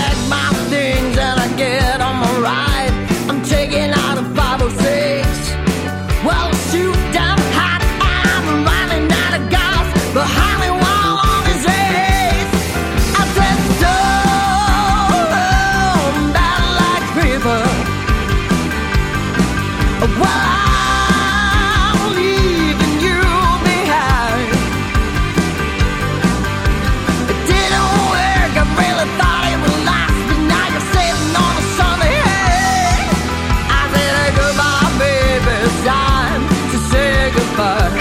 pack my things and I get on my ride. I'm taking out a 506. Well, shoot down hot and I'm running out of gas behind me while on his race. I said, storm down like river. Well, I'm leaving you behind. It didn't work, I really thought it would last, but now you're sitting on a sunny hay. I said goodbye, baby, it's time to say goodbye.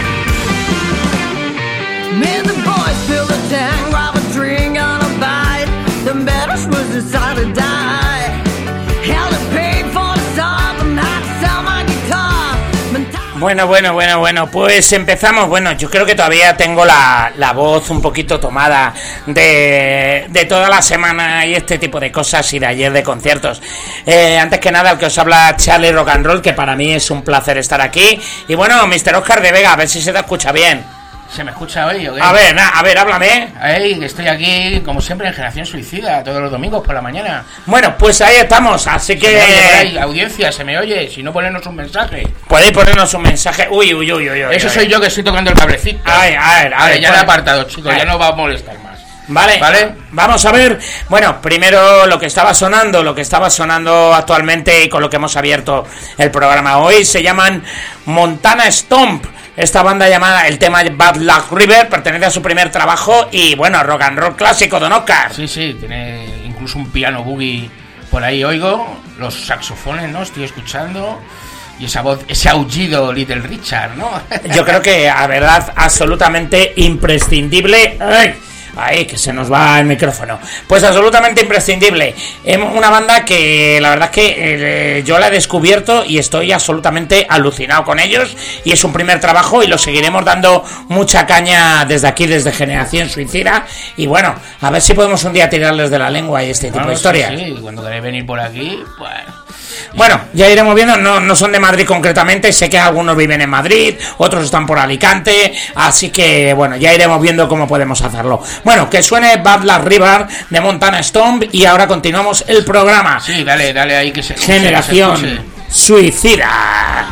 Me and the boys filled the tank, grab a drink and a bite. The medals was decided to die. Hell, it paid for the stop and had to sell my guitar. Bueno, pues empezamos. Bueno, yo creo que todavía tengo la voz un poquito tomada de toda la semana y este tipo de cosas y de ayer de conciertos. Antes que nada, el que os habla Charlie Rock and Roll, que para mí es un placer estar aquí. Y bueno, Mr. Oscar de Vega, a ver si se te escucha bien. ¿Se me escucha hoy o qué? A ver, háblame. Estoy aquí, como siempre, en Generación Suicida, todos los domingos por la mañana. Bueno, pues ahí estamos, así que... Hay audiencia, se me oye, si no, ponernos un mensaje. Podéis ponernos un mensaje. Uy. Eso soy yo que estoy tocando el cablecito. A ver, ya lo he apartado, chicos, ya no va a molestar más. Vale, vamos a ver. Bueno, primero lo que estaba sonando actualmente y con lo que hemos abierto el programa hoy se llaman Montana Stomp. Esta banda llamada, el tema Bad Luck River, pertenece a su primer trabajo y bueno, rock and roll clásico, don Oscar. Sí, tiene incluso un piano boogie por ahí, oigo, los saxofones, ¿no? Estoy escuchando. Y esa voz, ese aullido Little Richard, ¿no? Yo creo que, a verdad, absolutamente imprescindible. ¡Ay, que se nos va el micrófono! Pues absolutamente imprescindible. Una banda que la verdad es que yo la he descubierto y estoy absolutamente alucinado con ellos. Y es un primer trabajo y lo seguiremos dando mucha caña desde aquí, desde Generación Suicida. Y bueno, a ver si podemos un día tirarles de la lengua y este tipo de historias. Sí, cuando queréis venir por aquí, bueno... Bueno, ya iremos viendo, no son de Madrid concretamente, sé que algunos viven en Madrid, otros están por Alicante, así que bueno, ya iremos viendo cómo podemos hacerlo. Bueno, que suene Bad Luck River de Montana Stomp y ahora continuamos el programa. Sí, dale ahí que se... Generación Suicida.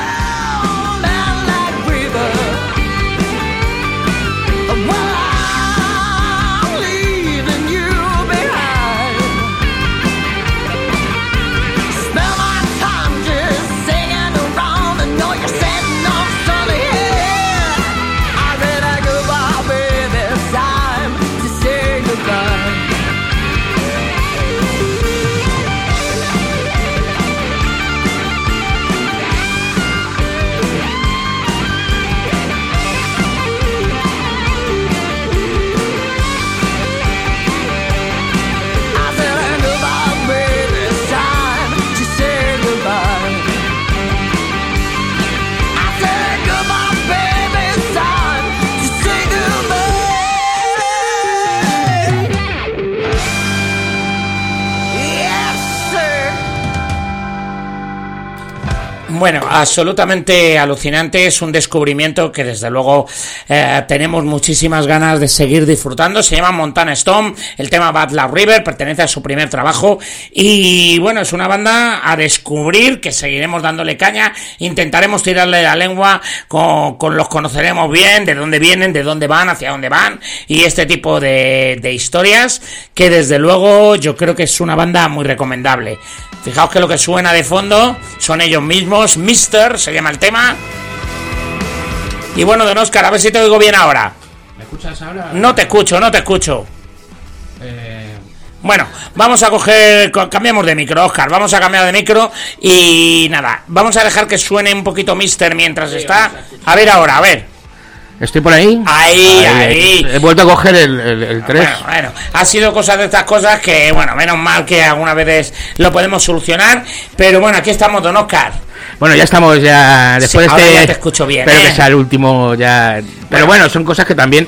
Bueno, absolutamente alucinante, es un descubrimiento que desde luego tenemos muchísimas ganas de seguir disfrutando. Se llama Montana Stomp, el tema Bad Luck River, pertenece a su primer trabajo y bueno, es una banda a descubrir que seguiremos dándole caña, intentaremos tirarle la lengua, con los conoceremos bien, de dónde vienen, de dónde van, hacia dónde van y este tipo de historias que desde luego yo creo que es una banda muy recomendable. Fijaos que lo que suena de fondo son ellos mismos, Mister, se llama el tema. Y bueno, don Oscar, a ver si te oigo bien ahora. ¿Me escuchas ahora? No te escucho. Bueno, vamos a cambiamos de micro, Oscar, vamos a cambiar de micro y nada, vamos a dejar que suene un poquito Mister mientras está. A ver ahora, a ver. ¿Estoy por ahí? Ahí. He vuelto a coger el 3. Bueno, ha sido cosas de estas cosas que, bueno, menos mal que algunas veces lo podemos solucionar. Pero bueno, aquí estamos, don Oscar. Bueno, ya estamos después sí, de ahora ya te escucho bien. Espero que sea el último ya. Pero bueno, son cosas que también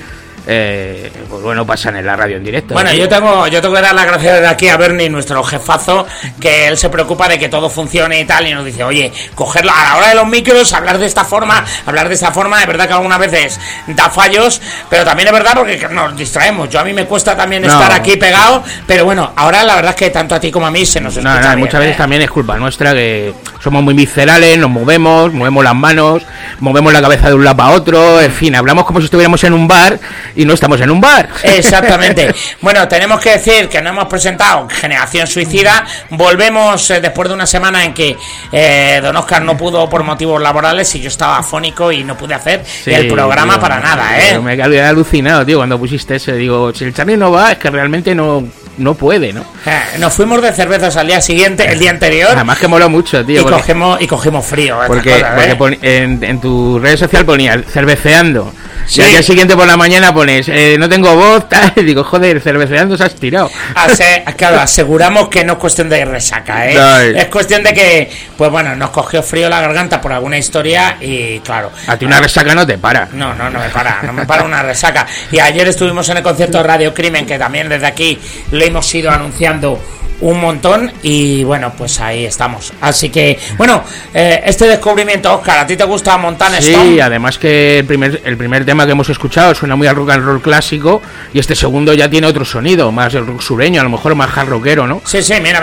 pues bueno, pasan en la radio en directo. Bueno, yo tengo que dar las gracias de aquí a Bernie, nuestro jefazo, que él se preocupa de que todo funcione y tal, y nos dice, oye, cogerlo a la hora de los micros, hablar de esta forma, de verdad que algunas veces da fallos, pero también es verdad porque nos distraemos. Yo a mí me cuesta también estar aquí pegado, pero bueno, ahora la verdad es que tanto a ti como a mí se nos escucha bien, muchas veces también es culpa nuestra, que somos muy viscerales, nos movemos las manos, movemos la cabeza de un lado a otro, en fin, hablamos como si estuviéramos en un bar y no estamos en un bar. Exactamente. Bueno, tenemos que decir que no hemos presentado Generación Suicida. Volvemos después de una semana en que don Óscar no pudo por motivos laborales y yo estaba afónico y no pude hacer el programa, tío, para nada, Me había alucinado, tío, cuando pusiste ese. Digo, si el Charlie no va, es que realmente no puede, ¿no? Nos fuimos de cervezas al día siguiente, el día anterior. Además que moló mucho, tío. Y cogimos frío. Porque en tu red social ponía cerveceando. Sí. Y al día siguiente por la mañana pones, no tengo voz, tal. Y digo, joder, cerveceando se has tirado. Claro, aseguramos que no es cuestión de resaca, ¿eh? No. Es cuestión de que, pues bueno, nos cogió frío la garganta por alguna historia y claro. A ti una resaca no te para. No me para una resaca. Y ayer estuvimos en el concierto de Radio Crimen, que también desde aquí lo hemos ido anunciando un montón y bueno, pues ahí estamos. Así que, bueno, este descubrimiento, Óscar, ¿a ti te gusta Montana Stone? Sí, además que el primer tema que hemos escuchado suena muy al rock and roll clásico y este segundo ya tiene otro sonido, más el rock sureño, a lo mejor más hard rockero, ¿no? Sí, mira.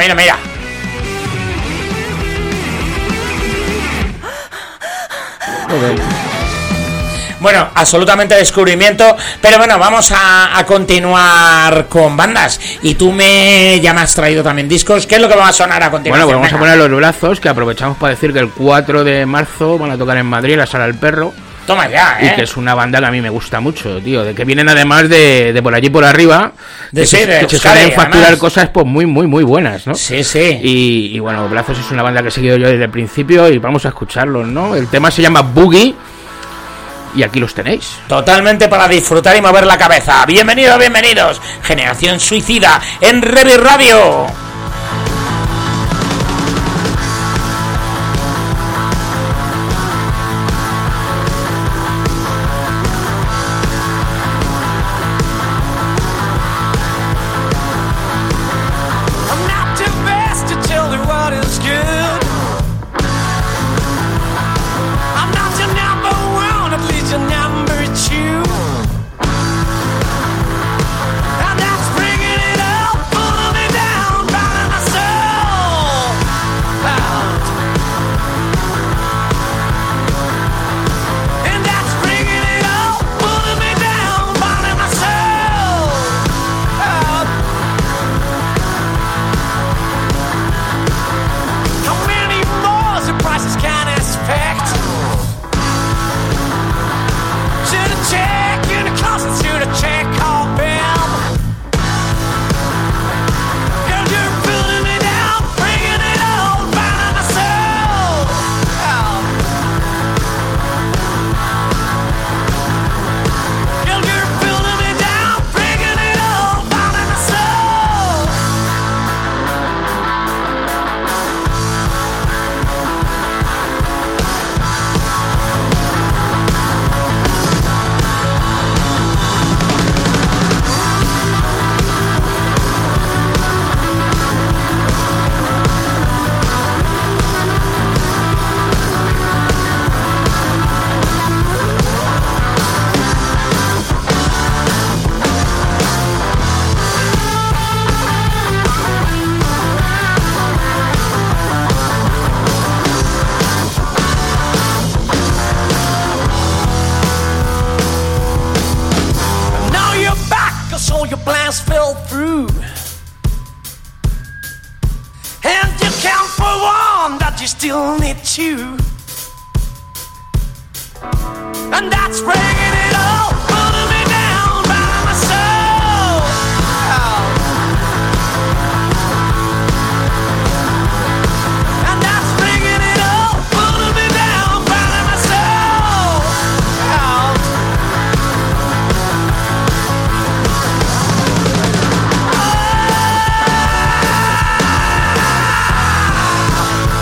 Bueno, absolutamente descubrimiento. Pero bueno, vamos a continuar con bandas. Y tú ya me has traído también discos. ¿Qué es lo que va a sonar a continuación? Bueno, pues vamos a poner Los Brazos, que aprovechamos para decir que el 4 de marzo van a tocar en Madrid, en la Sala del Perro. Toma ya, Y que es una banda que a mí me gusta mucho, tío. De que vienen además de por allí por arriba. Que se saben facturar además cosas pues muy buenas, ¿no? Sí. Y bueno, Brazos es una banda que he seguido yo desde el principio y vamos a escucharlos, ¿no? El tema se llama Boogie. Y aquí los tenéis. Totalmente para disfrutar y mover la cabeza. Bienvenidos. Generación Suicida en Revi Radio.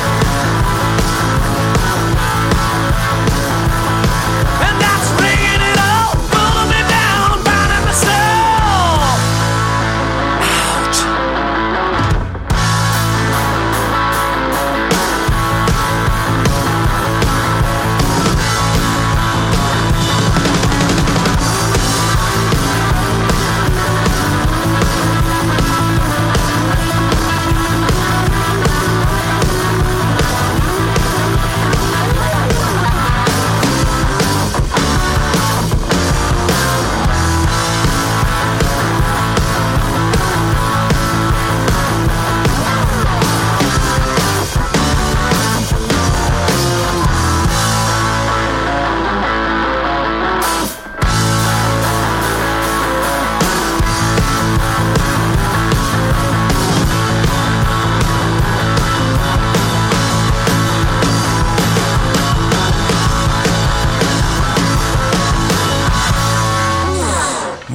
And that's bringing it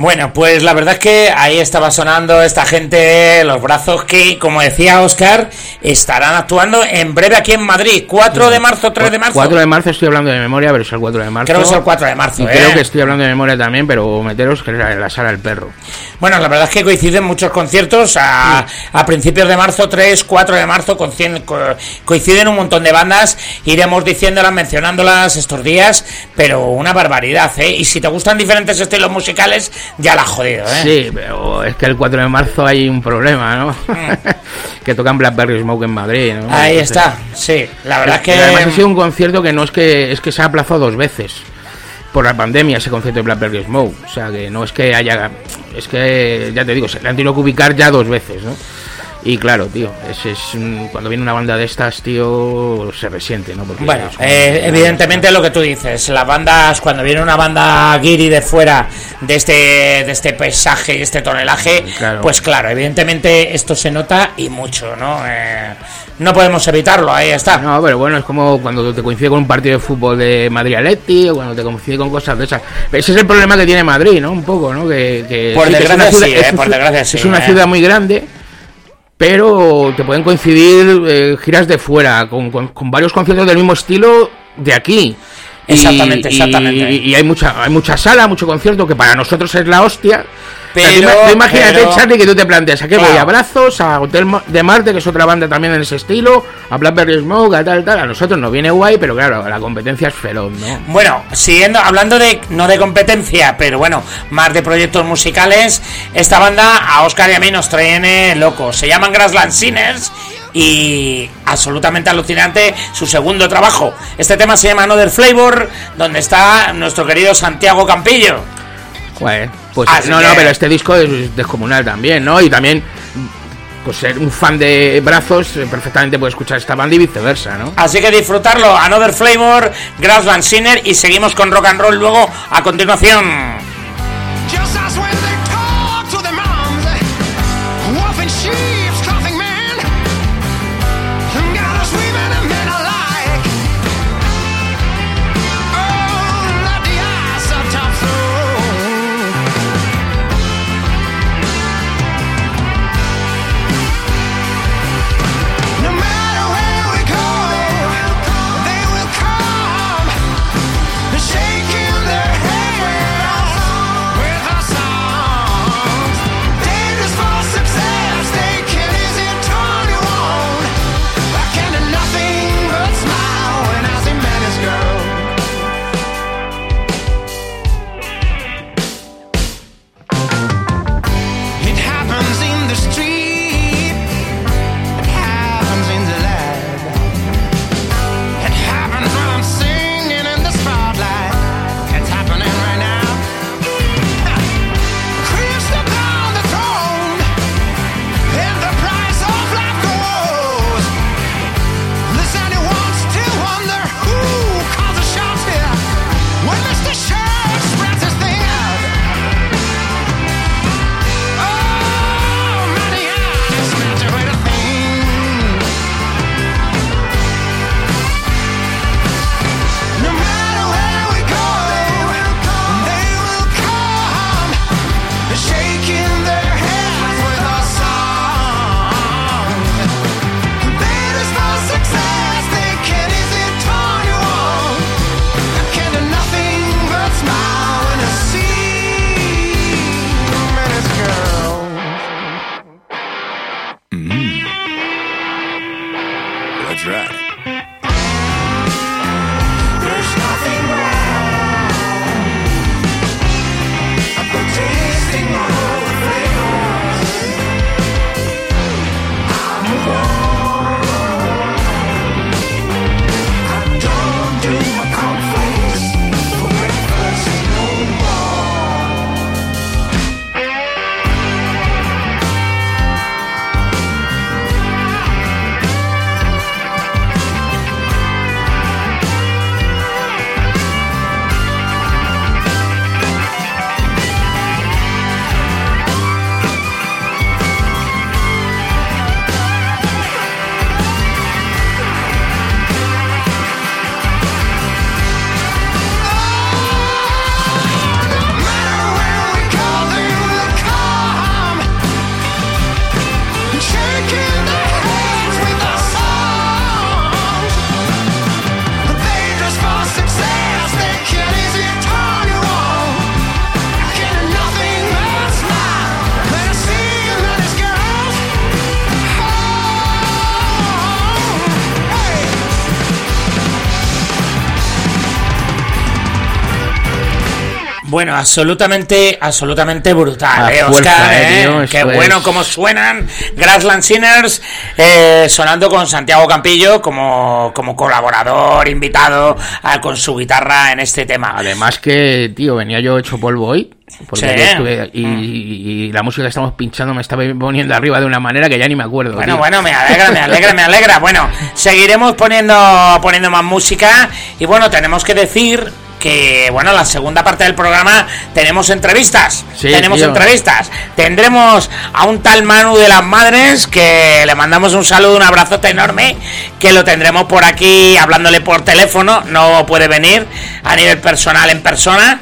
Bueno, pues la verdad es que ahí estaba sonando esta gente, los brazos que, como decía Óscar, estarán actuando en breve aquí en Madrid, 4 de marzo, 3 de marzo. 4 de marzo estoy hablando de memoria, pero es el 4 de marzo. Creo que es el 4 de marzo, y creo que estoy hablando de memoria también, pero meteros que es la Sala del Perro. Bueno, la verdad es que coinciden muchos conciertos a principios de marzo, 3, 4 de marzo, coinciden un montón de bandas, iremos diciéndolas, mencionándolas estos días, pero una barbaridad, ¿eh? Y si te gustan diferentes estilos musicales, ya la has jodido, ¿eh? Sí, pero es que el 4 de marzo hay un problema, ¿no? Que tocan Blackberry Smoke en Madrid, ¿no? Ahí está, sí, la verdad es que... Además ha sido un concierto que no es que se ha aplazado 2 veces por la pandemia, ese concierto de Blackberry Smoke, o sea que no es que haya... Es que, ya te digo, se le han tenido que ubicar ya 2 veces, ¿no? Y claro, tío, cuando viene una banda de estas, tío, se resiente, ¿no? Porque bueno, evidentemente lo que tú dices, las bandas, cuando viene una banda guiri de fuera de este paisaje y este tonelaje, claro. Pues claro, evidentemente esto se nota y mucho, ¿no? No podemos evitarlo, ahí está. No, pero bueno, es como cuando te coincide con un partido de fútbol de Madrid-Atleti, o cuando te coincide con cosas de esas. Ese es el problema que tiene Madrid, ¿no? Un poco, ¿no? Que por sí, desgracia que sí, por desgracia sí. Es una ciudad muy grande, pero te pueden coincidir giras de fuera, con varios conciertos del mismo estilo de aquí. Exactamente. Y hay mucha sala, mucho concierto, que para nosotros es la hostia. Pero, o sea, imagínate, Charlie, que tú te planteas, ¿a qué voy? A Brazos, a Hotel de Marte, que es otra banda también en ese estilo, a Blackberry Smoke, a tal. A nosotros nos viene guay, pero claro, la competencia es feroz, ¿no? Bueno, hablando no de competencia, pero bueno, más de proyectos musicales, esta banda a Óscar y a mí nos traen locos. Se llaman Grassland Sinners y absolutamente alucinante su segundo trabajo. Este tema se llama Another Flavor, donde está nuestro querido Santiago Campillo. Bueno, pues no, pero este disco es descomunal también, ¿no? Y también, pues ser un fan de Brazos, perfectamente puede escuchar esta banda y viceversa, ¿no? Así que disfrutarlo, Another Flavor, Grassland Sinner, y seguimos con rock and roll luego a continuación. Bueno, absolutamente brutal, fuerza, Oscar, tío, qué bueno cómo suenan Grassland Sinners, sonando con Santiago Campillo como colaborador, invitado con su guitarra en este tema. Además que, tío, venía yo hecho polvo hoy. Porque Sí. yo estuve, y la música que estamos pinchando me estaba poniendo arriba de una manera que ya ni me acuerdo. Bueno, tío. me alegra. Bueno, seguiremos poniendo más música y bueno, tenemos que decir que, bueno, la segunda parte del programa tenemos entrevistas. Sí, tenemos tío. entrevistas. Tendremos a un tal Manu de las Madres, que le mandamos un saludo, un abrazote enorme, que lo tendremos por aquí hablándole por teléfono, no puede venir a nivel personal en persona.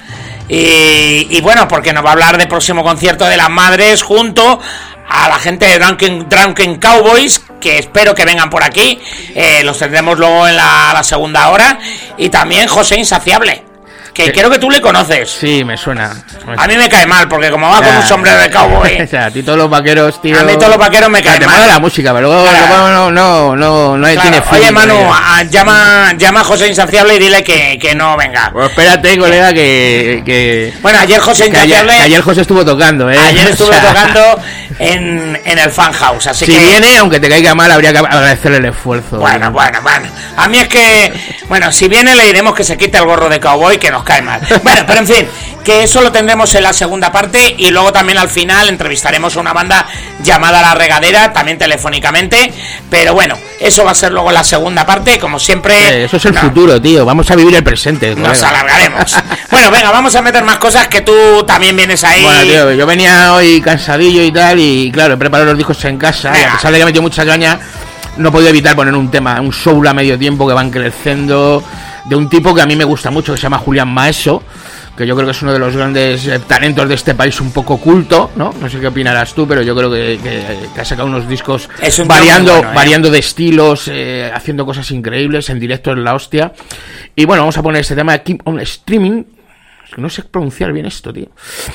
Y bueno, porque nos va a hablar del próximo concierto de las Madres junto a la gente de Drunken Cowboys, que espero que vengan por aquí. Los tendremos luego en la segunda hora. Y también José Insaciable, que creo que tú le conoces. Sí, me suena. A mí me cae mal, porque como va con un sombrero de cowboy. O sea, a ti todos los vaqueros, tío. A mí todos los vaqueros me caen te mal. mola la música, pero luego, Claro. no Claro. tiene fin. Oye, Manu, llama a José Insaciable y dile que no venga. Pues espérate, colega, que Bueno, ayer José Insaciable... ayer José estuvo tocando, Ayer estuve O sea, tocando en el Fan House, así si que... viene, aunque te caiga mal, habría que agradecerle el esfuerzo. Bueno. A mí es que... Bueno, si viene le diremos que se quite el gorro de cowboy, que nos cae mal. Bueno, pero en fin, que eso lo tendremos en la segunda parte y luego también al final entrevistaremos a una banda llamada La Regadera, también telefónicamente. Pero bueno, eso va a ser luego la segunda parte, como siempre... Eso es el futuro, tío. Vamos a vivir el presente. Nos colega. alargaremos. Bueno, venga, vamos a meter más cosas, que tú también vienes ahí. Bueno, tío, yo venía hoy cansadillo y tal, y claro, he preparado los discos en casa, y Venga. a pesar de que he metido mucha caña, no he podido evitar poner un tema, un soul a medio tiempo que van creciendo, de un tipo que a mí me gusta mucho, que se llama Julián Maeso, que yo creo que es uno de los grandes talentos de este país, un poco culto, ¿no? No sé qué opinarás tú, pero yo creo que ha sacado unos discos Es un variando, tío muy bueno, variando de estilos, haciendo cosas increíbles, en directo es la hostia. Y bueno, vamos a poner este tema Keep on Streaming. Es que no sé pronunciar bien esto, tío.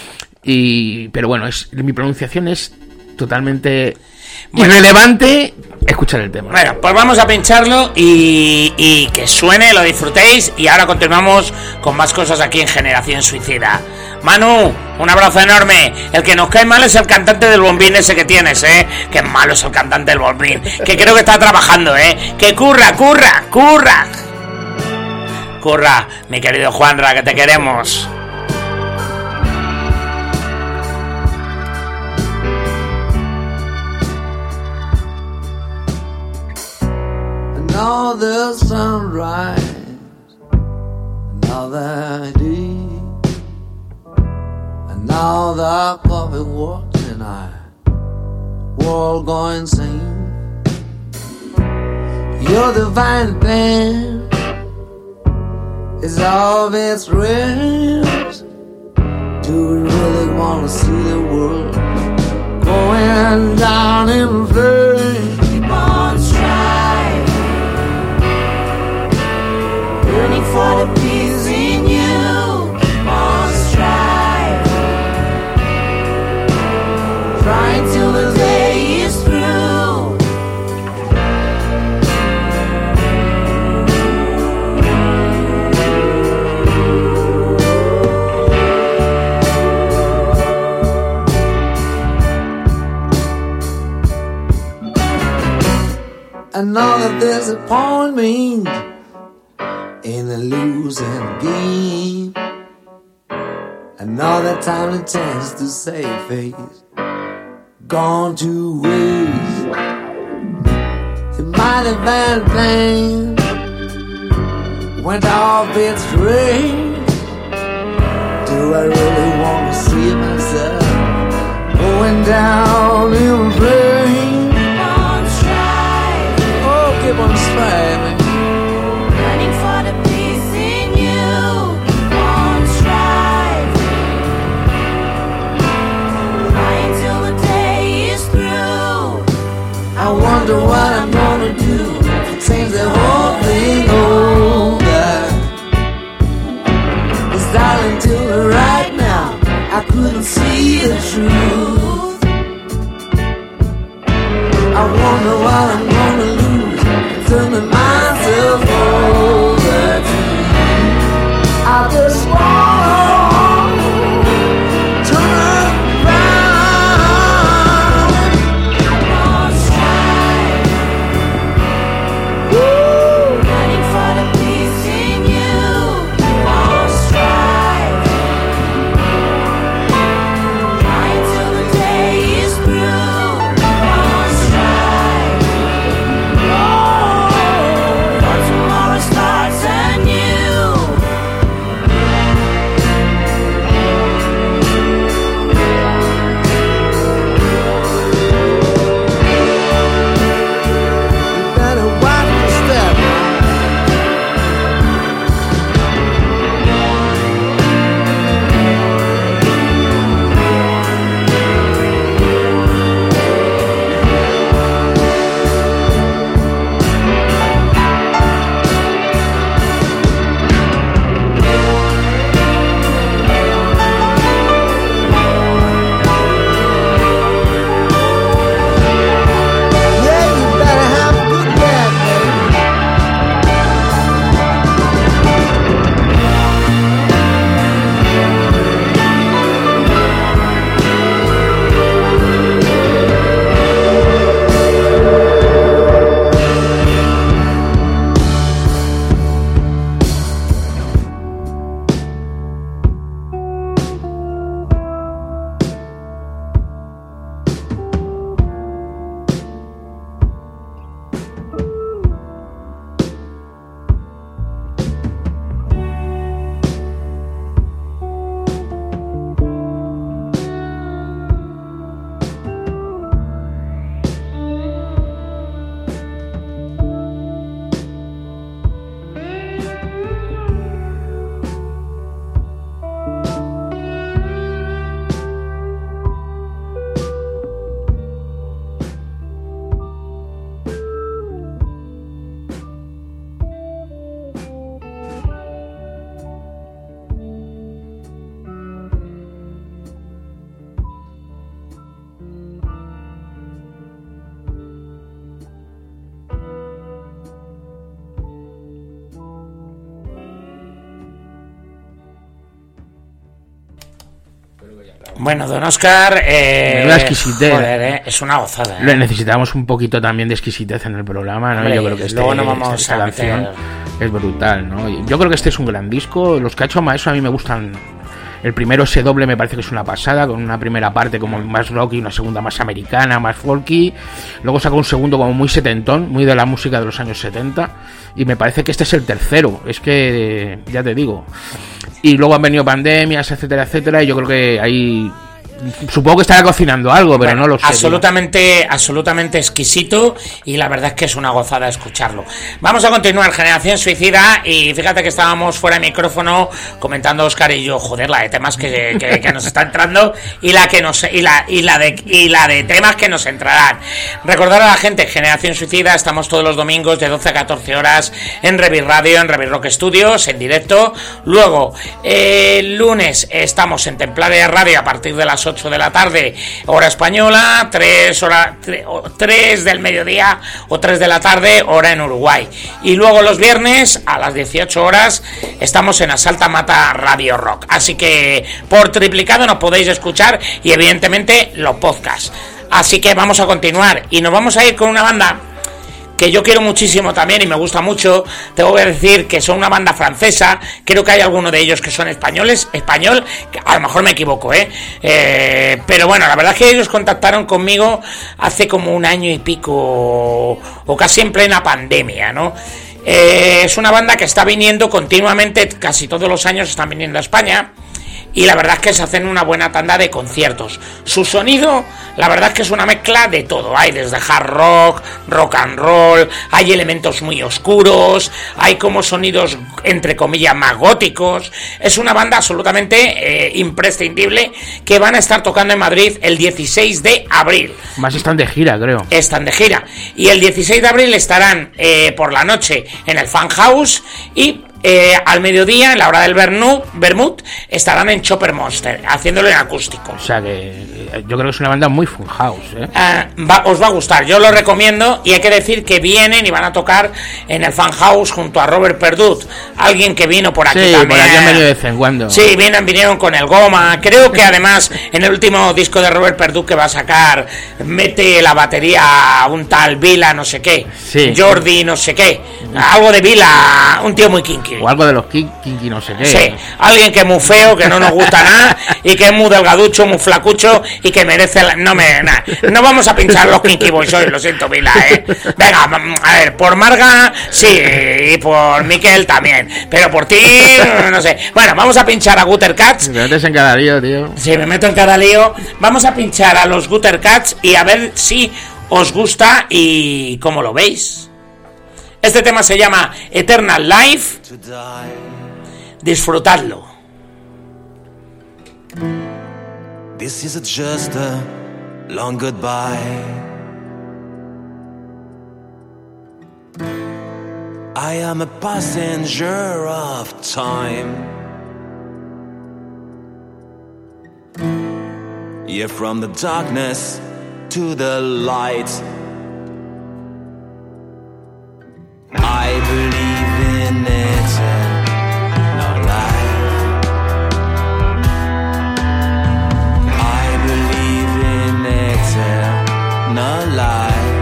Pero bueno, mi pronunciación es totalmente irrelevante. Escuchar el tema. Bueno, pues vamos a pincharlo y que suene, lo disfrutéis. Y ahora continuamos con más cosas aquí en Generación Suicida. Manu, un abrazo enorme. El que nos cae mal es el cantante del bombín ese que tienes, que malo es el cantante del bombín, que creo que está trabajando, que curra, mi querido Juanra, que te queremos. Another sunrise, another day, another coffee walk tonight. We're all going sing. Your divine plan is all its rest. Do we really want to see the world going down in flames? Keep on striving, yearning for the peace in you. Keep on striving, trying till the day is through. Another disappointment in a losing game. Another time and chance to save face gone to waste. The mighty van plan went off its train. Do I really want to see myself going down in flames? Keep on striving, Yearning for the peace in you. Keep on striving, trying till the day is through. I wonder what I'm gonna do to change the whole thing over. It's darling till right now I couldn't see the truth. I wonder what I'm gonna lose, turning myself over to you. I just want Bueno, don Óscar, Menuda exquisitez. joder, es una gozada. Necesitamos un poquito también de exquisitez en el programa, ¿no? Hombre, Yo creo que luego no vamos esta a canción meter- es brutal, ¿no? Yo creo que este es un gran disco. Los que ha hecho Maeso a mí me gustan. El primero, ese doble, me parece que es una pasada, con una primera parte como más rock y una segunda más americana, más folky. Luego sacó un segundo como muy setentón, muy de la música de los años 70. Y me parece que este es el tercero. Es que, ya te digo. Y luego han venido pandemias, etcétera, etcétera. Y yo creo que ahí... Supongo que estará cocinando algo, pero Bueno, no lo sé. absolutamente exquisito, y la verdad es que es una gozada escucharlo. Vamos a continuar, Generación Suicida, y fíjate que estábamos fuera de micrófono comentando Óscar y yo, joder, la de temas que nos está entrando y la de temas que nos entrarán. Recordar a la gente, Generación Suicida, estamos todos los domingos de 12 a 14 horas en Revir Radio, en Revir Rock Studios, en directo. Luego, el lunes estamos en Templaria Radio a partir de las 8 de la tarde, hora española, 3 del mediodía o 3 de la tarde, hora en Uruguay. Y luego los viernes a las 18 horas estamos en Asalta Mata Radio Rock. Así que por triplicado nos podéis escuchar, y evidentemente los podcasts. Así que vamos a continuar y nos vamos a ir con una banda que yo quiero muchísimo también y me gusta mucho. Tengo que decir que son una banda francesa, creo que hay algunos de ellos que son español, a lo mejor me equivoco, pero bueno, la verdad es que ellos contactaron conmigo hace como un año y pico, o casi en plena pandemia, ¿no? Es una banda que está viniendo continuamente, casi todos los años están viniendo a España, y la verdad es que se hacen una buena tanda de conciertos. Su sonido, la verdad es que es una mezcla de todo. Hay desde hard rock, rock and roll, hay elementos muy oscuros, hay como sonidos entre comillas más góticos. Es una banda absolutamente imprescindible, que van a estar tocando en Madrid el 16 de abril. Más están de gira, creo. Están de gira. Y el 16 de abril estarán por la noche en el Fan House, y al mediodía, en la hora del Vermut, estarán en Chopper Monster, haciéndolo en acústico. O sea que yo creo que es una banda muy full house, Os va a gustar, yo lo recomiendo. Y hay que decir que vienen y van a tocar en el Fan House junto a Robert Perdut, alguien que vino por aquí sí, también. por aquí han venido de vez en cuando. Sí, vinieron con el Goma. Creo que además en el último disco de Robert Perdut que va a sacar, mete la batería a un tal Vila no sé qué, Sí. Jordi no sé qué, algo de Vila, un tío muy kinky. O algo de los kinky no sé qué. Sí, alguien que es muy feo, que no nos gusta nada, y que es muy delgaducho, muy flacucho, y que merece no vamos a pinchar los Kinky Boys hoy, lo siento, Vila, Venga, a ver, por Marga sí, y por Miquel también, pero por ti no sé. Bueno, vamos a pinchar a Gutter Cats. Te metes en cada lío, tío. Sí, me meto en cada lío. Vamos a pinchar a los Gutter Cats y a ver si os gusta y cómo lo veis. Este tema se llama Eternal Life. Disfrutadlo. This is just a long goodbye. I am a passenger of time. Yeah, from the darkness to the light. I believe in eternal life. I believe in eternal life.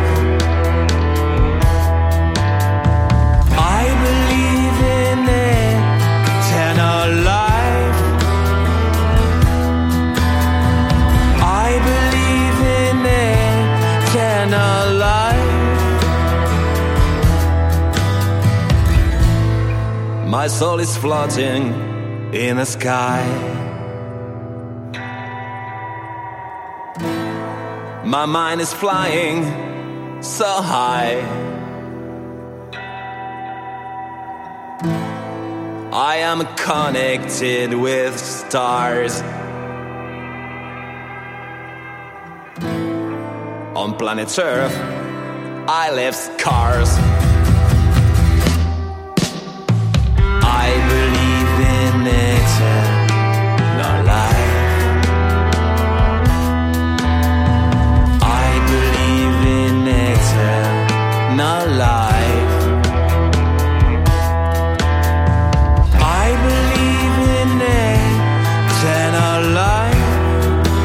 I believe in eternal life. I believe in eternal life. My soul is floating in the sky. My mind is flying so high. I am connected with stars. On planet Earth, I left scars. I believe in eternal life. I believe in eternal life. I believe in eternal life.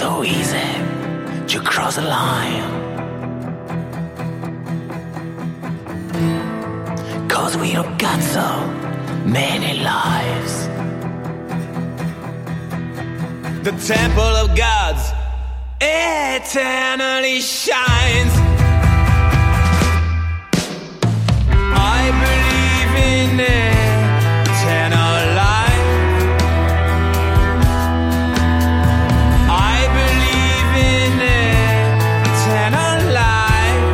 so easy to cross the line. 'Cause we have got so many lives. The temple of God's eternally shines. I believe in eternal life. I believe in eternal life.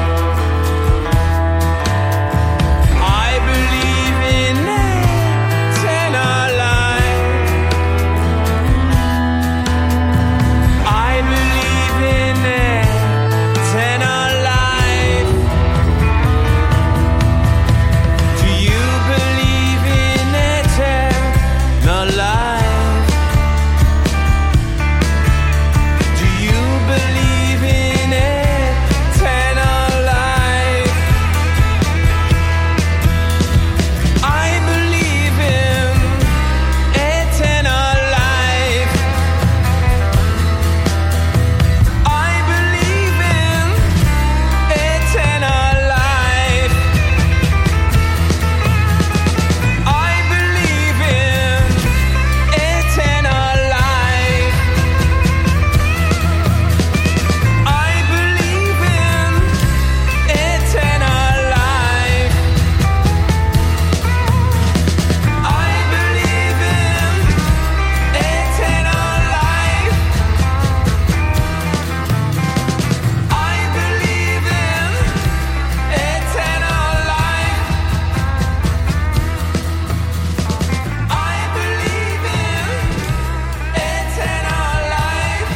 I believe in eternal life. I believe in eternal life. Do you believe in eternal life? Do you believe in eternal life? I believe in eternal life. I believe in eternal life. I believe in eternal life. I believe in eternal life. I believe in eternal life. I believe in eternal life. I believe in eternal life.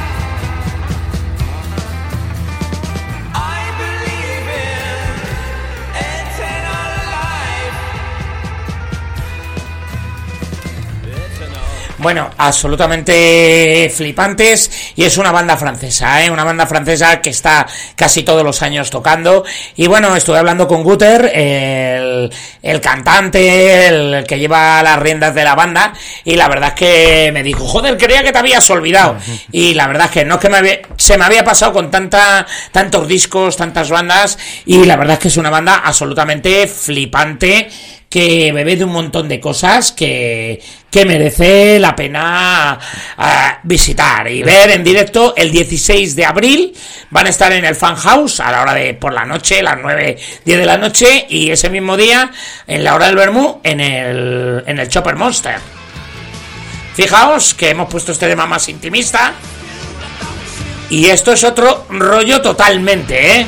I believe in eternal life. Bueno, absolutamente flipantes, y es una banda francesa, una banda francesa que está casi todos los años tocando. Y bueno, estuve hablando con Guter, el cantante, el que lleva las riendas de la banda, y la verdad es que me dijo, joder, creía que te habías olvidado. Y la verdad es que no es que se me había pasado con tantos discos, tantas bandas, y la verdad es que es una banda absolutamente flipante, que bebe de un montón de cosas que merece la pena visitar y ver en directo. El 16 de abril van a estar en el Fan House a la hora de por la noche, las 9-10 de la noche, y ese mismo día, en la hora del vermú, en el Chopper Monster. Fijaos que hemos puesto este tema más intimista, y esto es otro rollo totalmente,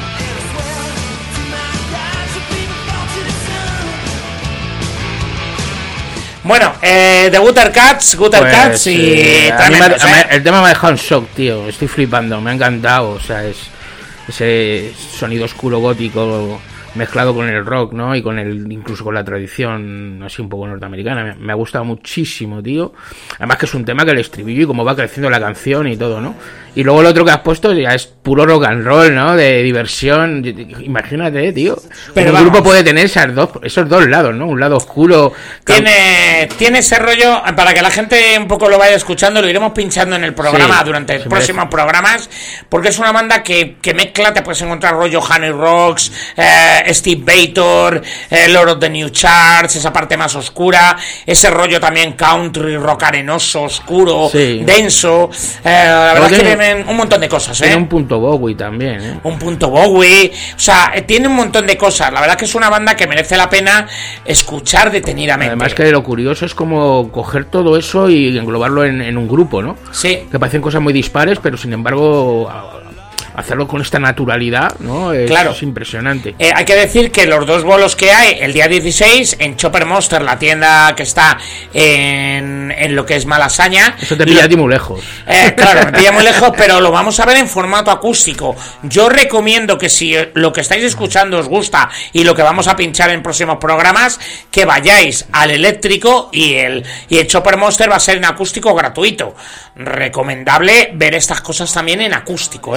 Bueno, de Gutter Cats y tremendos, el tema me ha dejado en shock, tío. Estoy flipando, me ha encantado. O sea, es ese sonido oscuro gótico mezclado con el rock, ¿no? Y con incluso con la tradición así un poco norteamericana. Me ha gustado muchísimo, tío. Además que es un tema que el estribillo y cómo va creciendo la canción y todo, ¿no? Y luego el otro que has puesto ya es puro rock and roll, ¿no? De diversión. Imagínate, tío. Pero un grupo puede tener esos dos lados, ¿no? Un lado oscuro. Tiene ese rollo, para que la gente un poco lo vaya escuchando, lo iremos pinchando en el programa durante los próximos programas, porque es una banda que mezcla, te puedes encontrar rollo Honey Rocks, Steve Bator, Lord of the New Charts, esa parte más oscura, ese rollo también country, rock arenoso, oscuro, denso, la verdad es que tienen un montón de cosas, Tiene un punto Bowie también, Un punto Bowie, o sea, tiene un montón de cosas. La verdad que es una banda que merece la pena escuchar detenidamente. Además que lo curioso es como coger todo eso y englobarlo en un grupo, ¿no? Sí. Que parecen cosas muy dispares, pero sin embargo hacerlo con esta naturalidad, ¿no? Es impresionante. Hay que decir que los dos bolos que hay el día 16 en Chopper Monster, la tienda que está en lo que es Malasaña. Eso te pilla a ti muy lejos. Claro, me pilla muy lejos, pero lo vamos a ver en formato acústico. Yo recomiendo que si lo que estáis escuchando os gusta y lo que vamos a pinchar en próximos programas, que vayáis al eléctrico, y el Chopper Monster va a ser en acústico gratuito. Recomendable ver estas cosas también en acústico, Sí, porque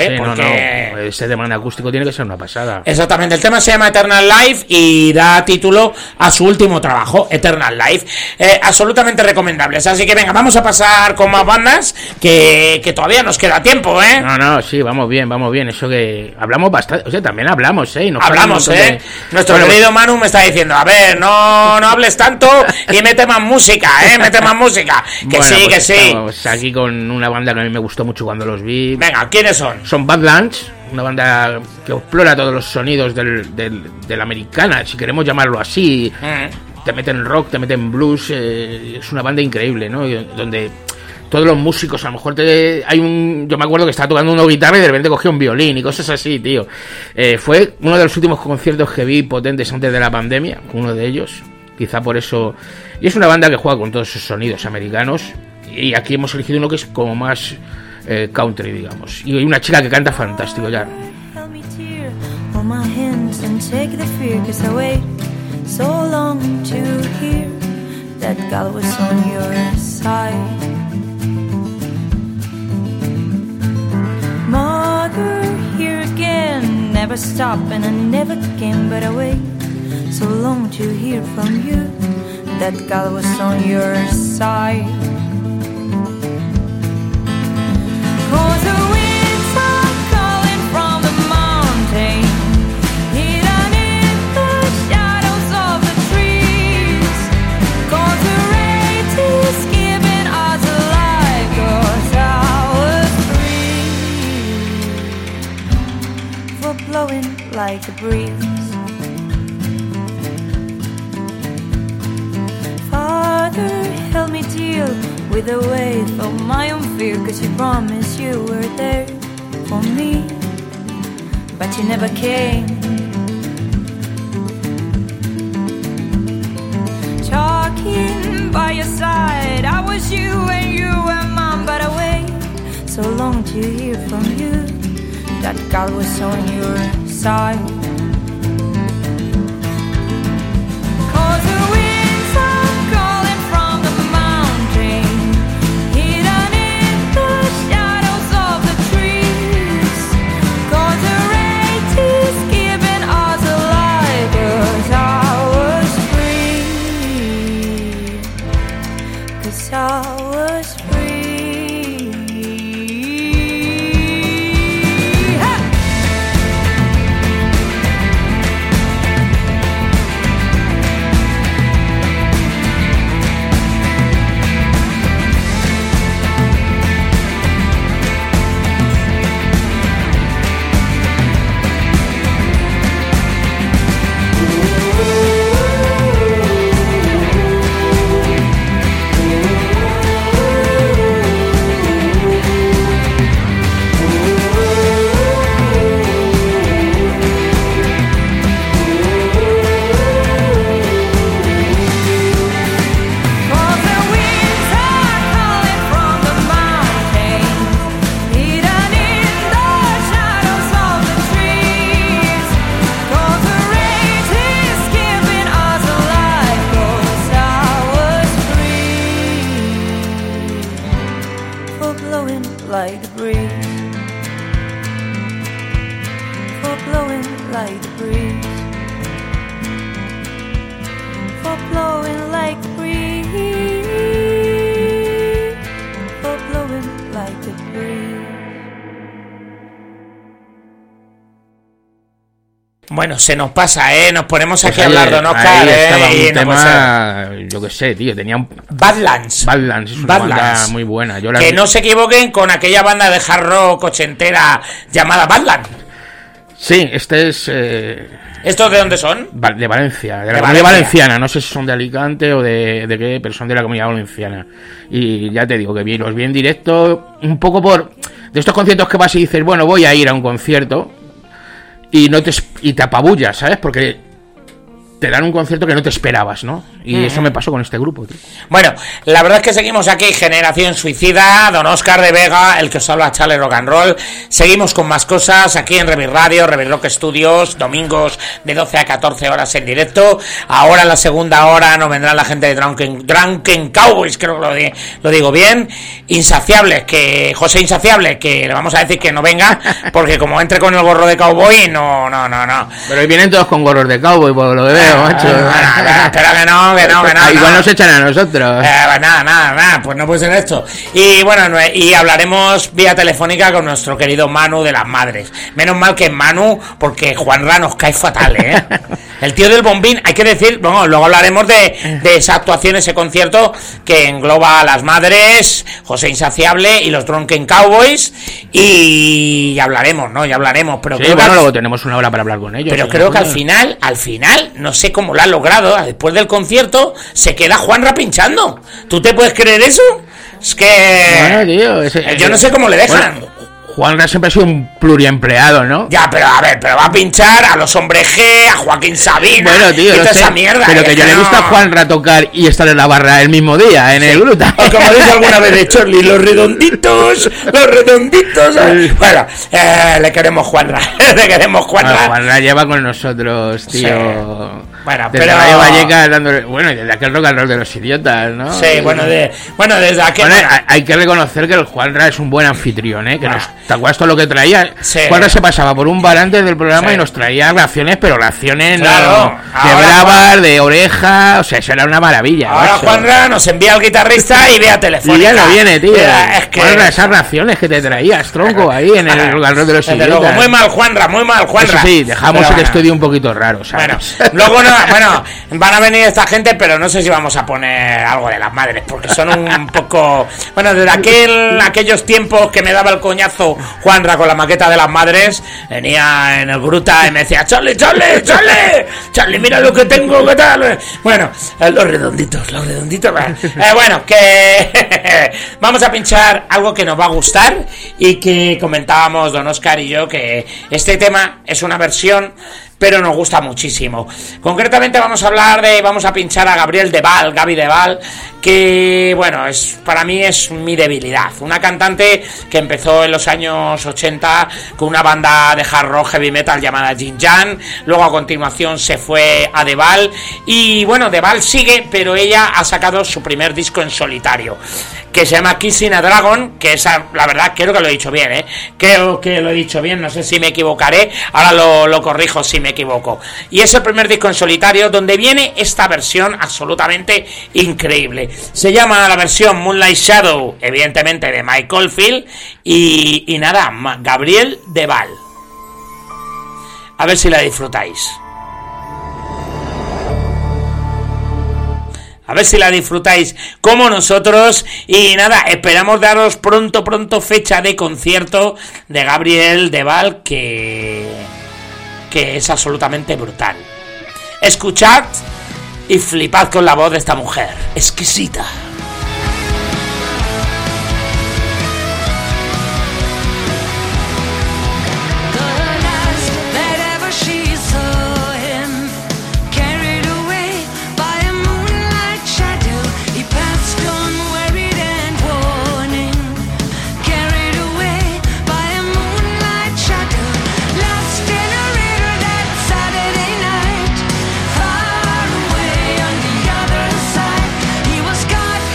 no. Ese tema en acústico tiene que ser una pasada. Exactamente, el tema se llama Eternal Life y da título a su último trabajo, Eternal Life. Absolutamente recomendables. Así que venga, vamos a pasar con más bandas que todavía nos queda tiempo, ¿eh? No, sí, vamos bien. Eso que hablamos bastante. O sea, también hablamos, ¿eh? Hablamos, ¿eh? Nuestro querido Manu me está diciendo, a ver, no hables tanto y mete más música, ¿eh? Mete más música. Que bueno, sí, pues que sí. Estamos aquí con una banda que a mí me gustó mucho cuando los vi. Venga, ¿quiénes son? Son Badlands, una banda que explora todos los sonidos del americana, si queremos llamarlo así. Te meten rock, te meten blues, es una banda increíble, ¿no? Donde todos los músicos, a lo mejor yo me acuerdo que estaba tocando una guitarra y de repente cogía un violín y cosas así, tío. Fue uno de los últimos conciertos que vi potentes antes de la pandemia, uno de ellos, quizá por eso. Y es una banda que juega con todos esos sonidos americanos, y aquí hemos elegido uno que es como más country, digamos. Y hay una chica que canta fantástico ya. Help me tear on my hands and take the fear, 'cause I wait so long to hear that God was on your side. Mother, here again, never stop and I never came, but I wait so long to hear from you that God was on your side. 'Cause the winds are calling from the mountain, hidden in the shadows of the trees. 'Cause the rain is giving us a light, 'cause I was free, for blowing like a breeze. Father, help me deal with the weight of my own fear, 'cause you promised you were there for me, but you never came. Talking by your side, I was you and you were mine, but I wait so long to hear from you that God was on your side. 'Cause the winds are calling from the mountain, hidden in the shadows of the trees. 'Cause the rain is giving us a light, 'cause I was free, 'cause I was free. Ha! Cause the winds are calling from the mountains, hidden in the shadows of the trees. Cause the rain is giving us a light, 'cause I was free, for blowing like the breeze, for blowing like the breeze, for blowing like the breeze, for blowing like the breeze. Bueno, se nos pasa, nos ponemos Pues aquí a hablar de un Oscar, ahí estaba y un no puede ser. tema, yo qué sé, tío, tenía un... Badlands. Badlands, es una Badlands. banda muy buena. Yo la Que no se equivoquen con aquella banda de hard rock ochentera llamada Badlands. Sí, este es ¿Estos de dónde son? de Valencia, de la De Comunidad Valencia. Valenciana. No sé si son de Alicante o de qué, pero son de la Comunidad Valenciana. Y ya te digo que los vi en directo, un poco por... De estos conciertos que vas y dices, bueno, voy a ir a un concierto y te apabullas, ¿sabes? Porque te dan un concierto que no te esperabas, ¿no? Y eso me pasó con este grupo, tío. Bueno, la verdad es que seguimos aquí, Generación Suicida, don Óscar de Vega, el que os habla, Chale Rock and Roll. Seguimos con más cosas aquí en Revir Radio, Revir Rock Studios, domingos de 12 a 14 horas en directo. Ahora en la segunda hora nos vendrá la gente de Drunken Cowboys, creo que lo digo bien. José Insaciable, que le vamos a decir que no venga, porque como entre con el gorro de cowboy, no. Pero hoy vienen todos con gorros de cowboy, por lo que veo, macho. Espera que no. Igual nos echan a nosotros. Nada, pues no puede ser esto. Y bueno, y hablaremos vía telefónica con nuestro querido Manu de las Madres. Menos mal que es Manu, porque Juanra nos cae fatal, ¿eh? El tío del bombín, hay que decir, bueno, luego hablaremos de esa actuación, ese concierto que engloba a las Madres, José Insaciable y los Drunken Cowboys, y ya hablaremos, pero Sí, creo bueno, que luego tenemos una hora para hablar con ellos. pero creo que al final, no sé cómo lo ha logrado, después del concierto, se queda Juanra pinchando. ¿Tú te puedes creer eso? Es que... Bueno, tío, yo no sé cómo le dejan. Bueno, Juanra siempre ha sido un pluriempleado, ¿no? Ya, pero a ver, va a pinchar a los Hombres G, a Joaquín Sabina, Bueno, tío, y toda sé, esa mierda. pero que yo le he visto a Juanra tocar y estar en la barra el mismo día, en el Gruta. O como dice alguna vez de Chorli, los redonditos. Bueno, le queremos Juanra. Bueno, Juanra lleva con nosotros, tío. Sí. Bueno, desde pero... Rayo Vallecas dándole... Bueno, y desde aquel rock and roll de los idiotas, ¿no? Sí, desde aquel... Bueno, hay que reconocer que el Juanra es un buen anfitrión, ¿eh? Que ¿te acuerdas todo lo que traía? Sí. Juanra se pasaba por un bar antes del programa Sí. y nos traía raciones, pero raciones Claro, de ahora bravar, de oreja, o sea, eso era una maravilla. Ahora macho. Juanra nos envía al guitarrista y vea Y telefónica. ya no viene, tío. Es que... Juanra, esas raciones que te traías, tronco, ahí en el rock and roll de los Desde luego, idiotas. muy mal Juanra. Eso sí, dejamos Pero el bueno. estudio un poquito raro, ¿sabes? Luego van a venir esta gente, pero no sé si vamos a poner algo de las Madres, porque son un poco... Bueno, desde aquellos tiempos que me daba el coñazo Juanra con la maqueta de las Madres, venía en el Gruta y me decía, Charlie, mira lo que tengo, ¿qué tal? Bueno, los redonditos. Bueno, que vamos a pinchar algo que nos va a gustar y que comentábamos don Óscar y yo, que este tema es una versión, pero nos gusta muchísimo. Concretamente vamos a pinchar a Gabi Deval, que bueno, para mí es mi debilidad. Una cantante que empezó en los años 80 con una banda de hard rock heavy metal llamada Jin Jan, luego a continuación se fue a Deval, y bueno, Deval sigue, pero ella ha sacado su primer disco en solitario, que se llama Kissing a Dragon, que esa, la verdad, creo que lo he dicho bien, creo que lo he dicho bien, no sé si me equivocaré, ahora lo corrijo si me equivoco. Y es el primer disco en solitario donde viene esta versión absolutamente increíble. Se llama la versión Moonlight Shadow, evidentemente de Mike Oldfield, y nada, Gabriel Deval. A ver si la disfrutáis. A ver si la disfrutáis como nosotros. Y nada, esperamos daros pronto fecha de concierto de Gabriel Deval, que es absolutamente brutal. Escuchad y flipad con la voz de esta mujer exquisita. Far away on the other side, he was caught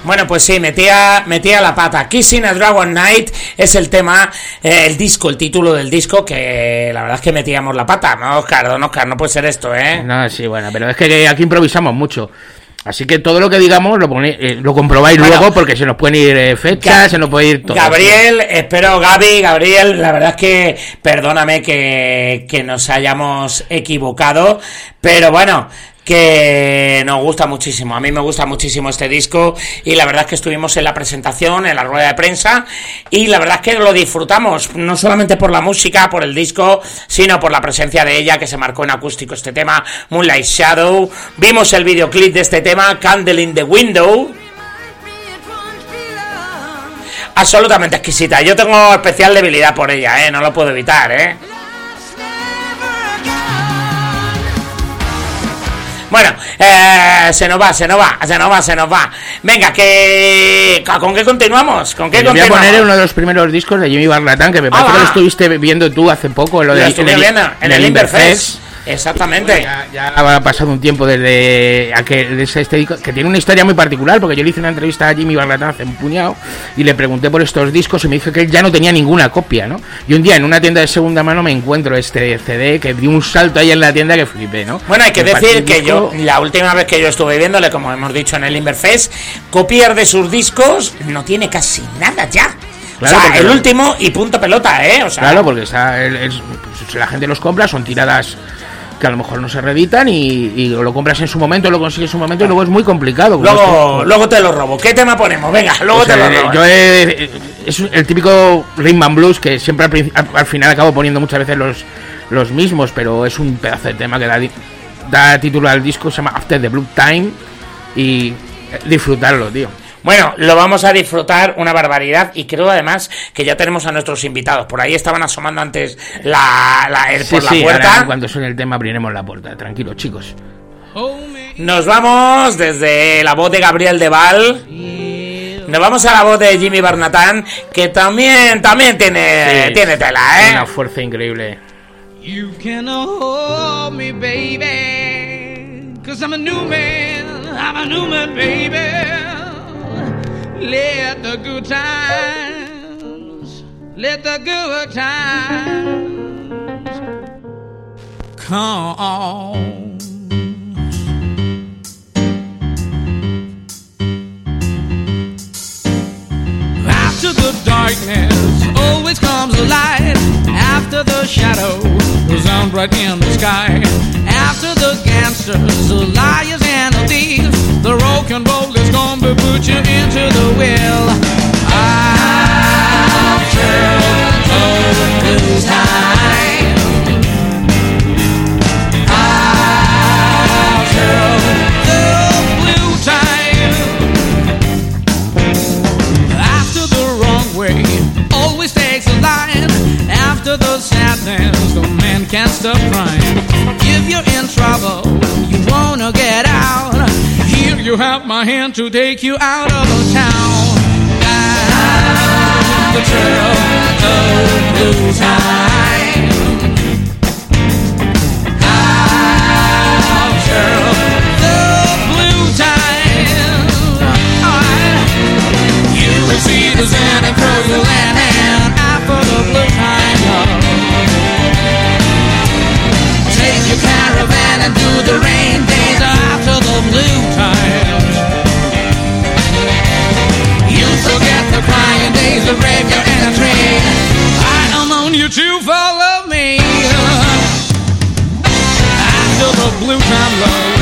Bueno, pues sí, metía la pata. Kissing a Dragon Knight es el tema, el disco, el título del disco, que la verdad es que metíamos la pata, ¿no, Oscar? Don Oscar, no puede ser esto, ¿eh? No, sí, bueno, pero es que aquí improvisamos mucho. Así que todo lo que digamos lo comprobáis luego, porque se nos pueden ir fechas, se nos puede ir todo. Gabriel, espero, Gabriel, la verdad es que perdóname que nos hayamos equivocado, pero bueno, que nos gusta muchísimo. A mí me gusta muchísimo este disco y la verdad es que estuvimos en la presentación, en la rueda de prensa, y la verdad es que lo disfrutamos, no solamente por la música, por el disco, sino por la presencia de ella, que se marcó en acústico este tema, Moonlight Shadow. Vimos el videoclip de este tema, Candle in the Window. Absolutamente exquisita. Yo tengo especial debilidad por ella, no lo puedo evitar, Bueno, se nos va. Venga, ¿con qué continuamos? Voy a poner uno de los primeros discos de Jimmy Barnatán, que me parece que lo estuviste viendo tú hace poco, en el Inverfest. Exactamente. Ya ha pasado un tiempo desde este disco, que tiene una historia muy particular, porque yo le hice una entrevista a Jimmy Barnatán hace un puñado y le pregunté por estos discos y me dijo que él ya no tenía ninguna copia, ¿no? Y un día en una tienda de segunda mano me encuentro este CD, que di un salto ahí en la tienda que flipé, ¿no? Bueno, hay que decir que yo, la última vez que yo estuve viéndole, como hemos dicho en el Inverfest, copias de sus discos no tiene casi nada ya. Claro, o sea, el último y punto pelota, O sea, claro, porque pues, la gente los compra, son tiradas que a lo mejor no se reeditan y lo compras en su momento, lo consigues en su momento y luego es muy complicado. Luego te lo robo. ¿Qué tema ponemos? Venga, luego te lo robo. Es el típico rhythm and blues que siempre al final acabo poniendo muchas veces los mismos, pero es un pedazo de tema que da título al disco, se llama After the Blue Time, y disfrutarlo, tío. Bueno, lo vamos a disfrutar una barbaridad, y creo además que ya tenemos a nuestros invitados. Por ahí estaban asomando antes por la puerta. Ahora, cuando suene el tema abriremos la puerta, tranquilos, chicos. Nos vamos desde la voz de Gabriel Deval. Nos vamos a la voz de Jimmy Barnatán, que también tiene tela, Una fuerza increíble. You can hold me, baby, 'cause I'm a new man, baby. Let the good times come on. After the darkness always comes a light. After the shadow goes on bright in the sky. After the gangsters, the liars and the thieves, the rock and roll is gonna put you into the well. After the blue time, after the blue time, after the wrong way always takes a line. After the sadness, the man can't stop crying. If you're in trouble, you wanna get out, here you have my hand to take you out of the town. After the blue time, after the blue time, you will see the sand and throw your land hand. After the blue time, take your caravan and do the rain days. After the blue time, you forget the crying days, the graveyard and the train. I don't want you to follow me. After the blue time, love.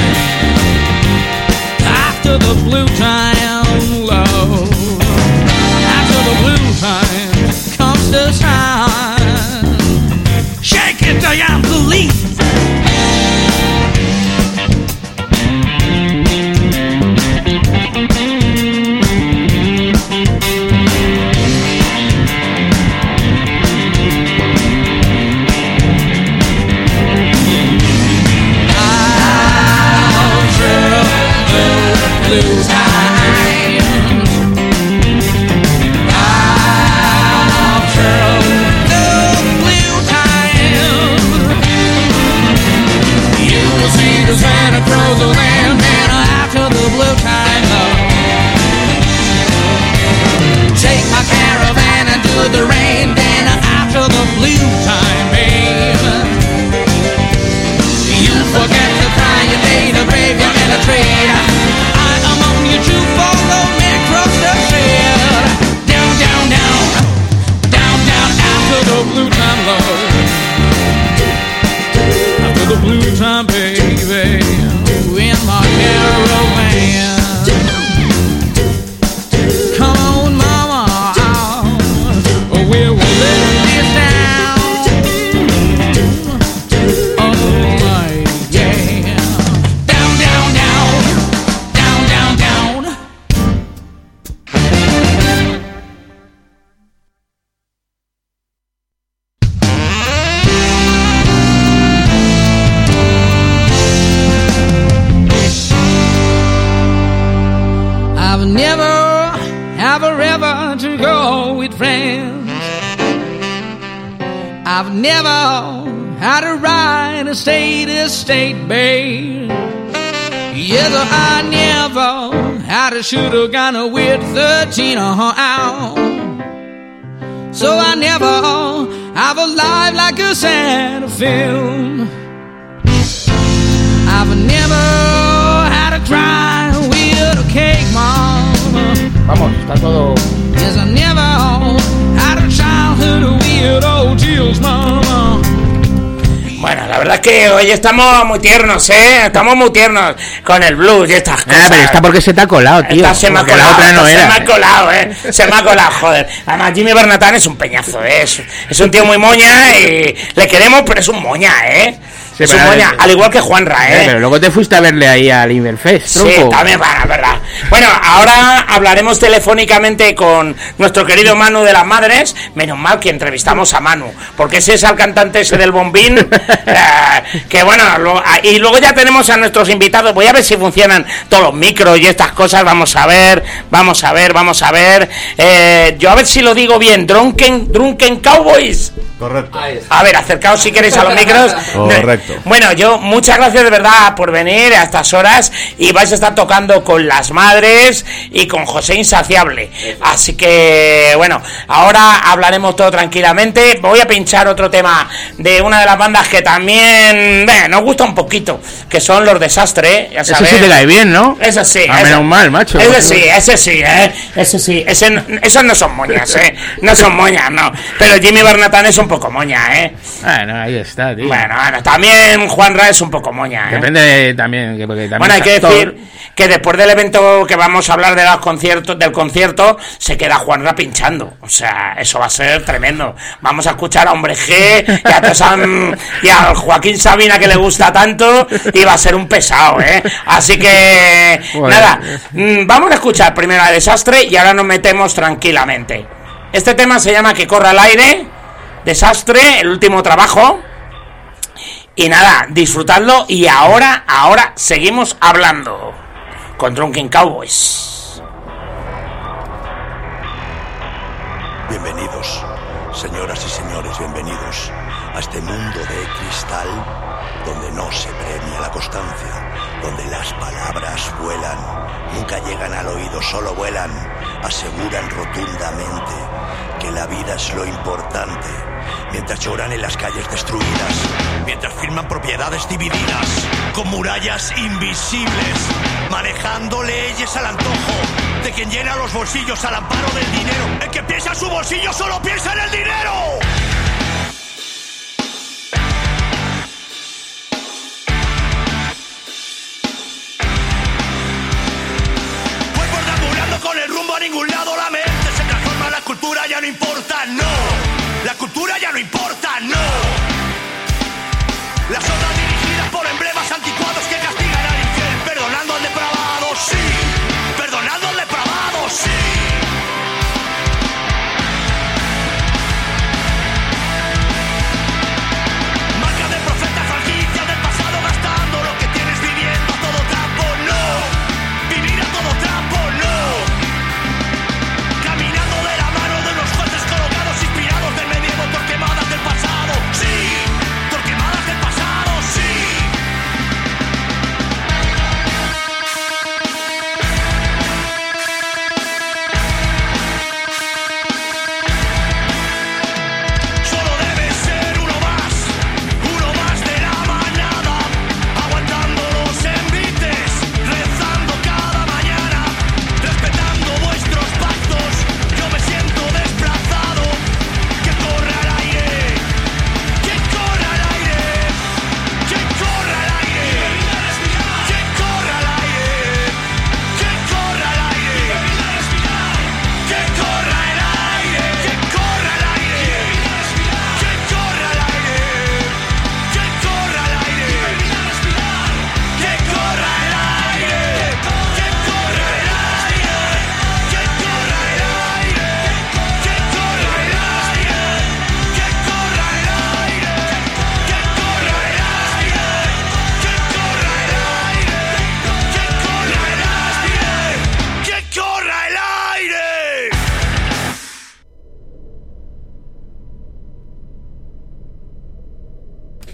After the blue time, love. After the blue time comes the sun. Shake it, Diane, believe. Blue time. time, baby, in my caravan. Come on, mama, we will let this down. Oh, yeah. Down, down, down. Down, down, down. I've never have a river to go with friends. I've never had to ride a state to state, babe. Yes, I never had to shoot a gun with 13 out. So I never have a life like a Santa film. I've never had to cry with a cake, mama. Vamos, está todo... Yes, I never had a childhood with old chills, mama. Bueno, la verdad es que hoy estamos muy tiernos, estamos muy tiernos con el blues y estas cosas. pero está porque se te ha colado, tío. Esta se me ha Porque la colado, otra no esta se era. me ha colado, se me ha colado, joder. Además, Jimmy Bernatán es un peñazo, es un tío muy moña y le queremos, pero es un moña, Sí, es un pero- moña, al igual que Juanra, Pero luego te fuiste a verle ahí al Inverfest, Sí, tronco. también para, verdad. Bueno, ahora hablaremos telefónicamente con nuestro querido Manu de las Madres. Menos mal que entrevistamos a Manu, porque ese es el cantante ese del bombín. Que bueno, y luego ya tenemos a nuestros invitados. Voy a ver si funcionan todos los micros y estas cosas. Vamos a ver. Yo a ver si lo digo bien. Drunken Cowboys. Correcto. A ver, acercaos si queréis a los micros. Correcto. Bueno, yo muchas gracias de verdad por venir a estas horas y vais a estar tocando con Las Madres y con José Insaciable. Así que, bueno, ahora hablaremos todo tranquilamente. Voy a pinchar otro tema de una de las bandas que también nos gusta un poquito, que son Los Desastres, ya Ese sabes. sí te cae bien, ¿no? Ese sí. Ah, menos mal, macho. Ese sí. Esos no son moñas, No son moñas, no. Pero Jimmy Bernatán es un poco moña, Bueno, ahí está, tío. Bueno, también Juanra es un poco moña, Depende también, porque también Bueno, hay que es actor. decir que después del evento que vamos a hablar del concierto, se queda Juanra pinchando. O sea, eso va a ser tremendo. Vamos a escuchar a Hombre G y a Joaquín Sabina, que le gusta tanto, y va a ser un pesado, Así que, Bueno. nada, vamos a escuchar primero a Desastre y ahora nos metemos tranquilamente. Este tema se llama Que corra el aire, Desastre, el último trabajo. Y nada, disfrutadlo y ahora seguimos hablando con Drunken Cowboys. Bienvenidos, señoras y señores, bienvenidos a este mundo de cristal donde no se premia la constancia, donde las palabras vuelan, nunca llegan al oído, solo vuelan, aseguran rotundamente que la vida es lo importante, mientras lloran en las calles destruidas, mientras firman propiedades divididas, con murallas invisibles, manejando leyes al antojo de quien llena los bolsillos al amparo del dinero. El que piensa en su bolsillo solo piensa en el dinero. Cuerpos deambulando con el rumbo a ningún lado, la mente se transforma, la cultura ya no importa, no. La cultura ya no importa, no. Las ondas dirigidas por emblemas anticuados que castigan al infiel, perdonando al depravado, sí. Perdonando al depravado, sí. Marca de profeta, franquicia del pasado, gastando lo que tienes, viviendo a todo trapo, no. Vivir a todo trapo, no. Caminando de la mano de unos jueces colocados, inspirados del medievo, torquemadas del pasado, sí. Torquemadas del pasado,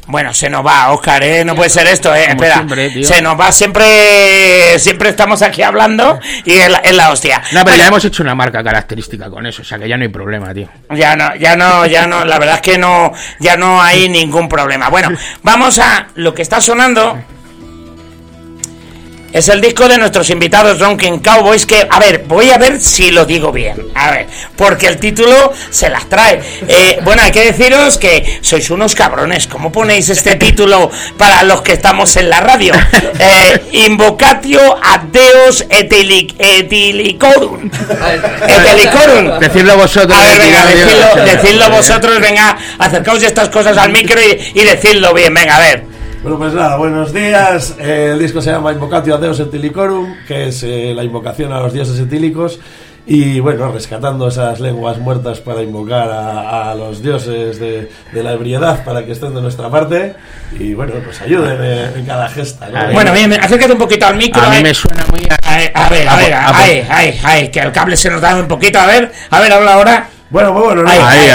Bueno, se nos va, Óscar, no puede ser esto, Como espera, siempre, tío. se nos va siempre estamos aquí hablando y es la hostia. No, pero Bueno, ya hemos hecho una marca característica con eso, o sea que ya no hay problema, tío. ya no, la verdad es que no, ya no hay ningún problema. Bueno, vamos a lo que está sonando. Es el disco de nuestros invitados Drunken Cowboys, que, a ver, voy a ver si lo digo bien, a ver, porque el título se las trae. Bueno, hay que deciros que sois unos cabrones. ¿Cómo ponéis este título para los que estamos en la radio? Invocatio ad Deus etilicorum. Etilicorum. Decidlo vosotros. A ver, venga, tío. decidlo vosotros, venga, acercaos estas cosas al micro y decidlo bien, venga, a ver. Bueno, pues nada, buenos días. El disco se llama Invocatio a Deus Etilicorum, que es la invocación a los dioses etílicos. Y bueno, rescatando esas lenguas muertas para invocar a los dioses de la ebriedad para que estén de nuestra parte. Y bueno, pues ayuden en cada gesta, ¿no? Bueno, bien, acércate un poquito al micro. A mí me suena muy A ver, ahí, que el cable se nos da un poquito. A ver, habla ahora. Bueno, ¿no? Ahí.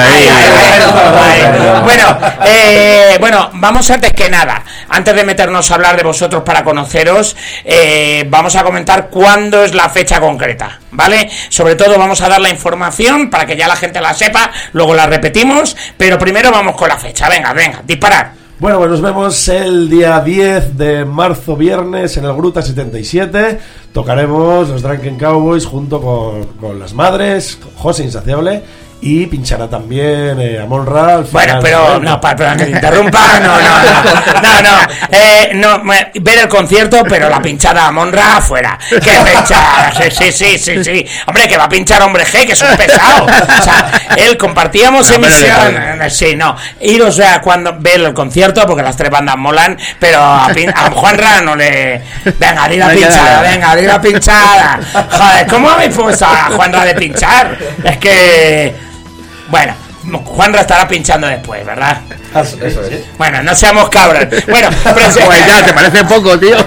Bueno, vamos antes que nada, antes de meternos a hablar de vosotros para conoceros, vamos a comentar cuándo es la fecha concreta, ¿vale? Sobre todo vamos a dar la información para que ya la gente la sepa, luego la repetimos, pero primero vamos con la fecha. Venga, disparad. Bueno, pues nos vemos el día 10 de marzo, viernes, en el Gruta 77. Tocaremos los Drunken Cowboys junto con las madres, José Insaciable, y pinchará también Amon Ra. Bueno, pero no, para que te interrumpa, no, ver el concierto, pero la pinchada a Monra fuera. Que pinchada, sí. Hombre, que va a pinchar Hombre G, que es un pesado. O sea, él compartíamos emisión. Sí, no. Iros a cuando ver el concierto, porque las tres bandas molan, pero a Juanra no le. Venga, di la pinchada. Joder, ¿cómo habéis puesto a Juanra de pinchar? Es que. Bueno, Juanra estará pinchando después, ¿verdad? Eso es. Bueno, no seamos cabros. Bueno, Pues ya, te parece poco, tío.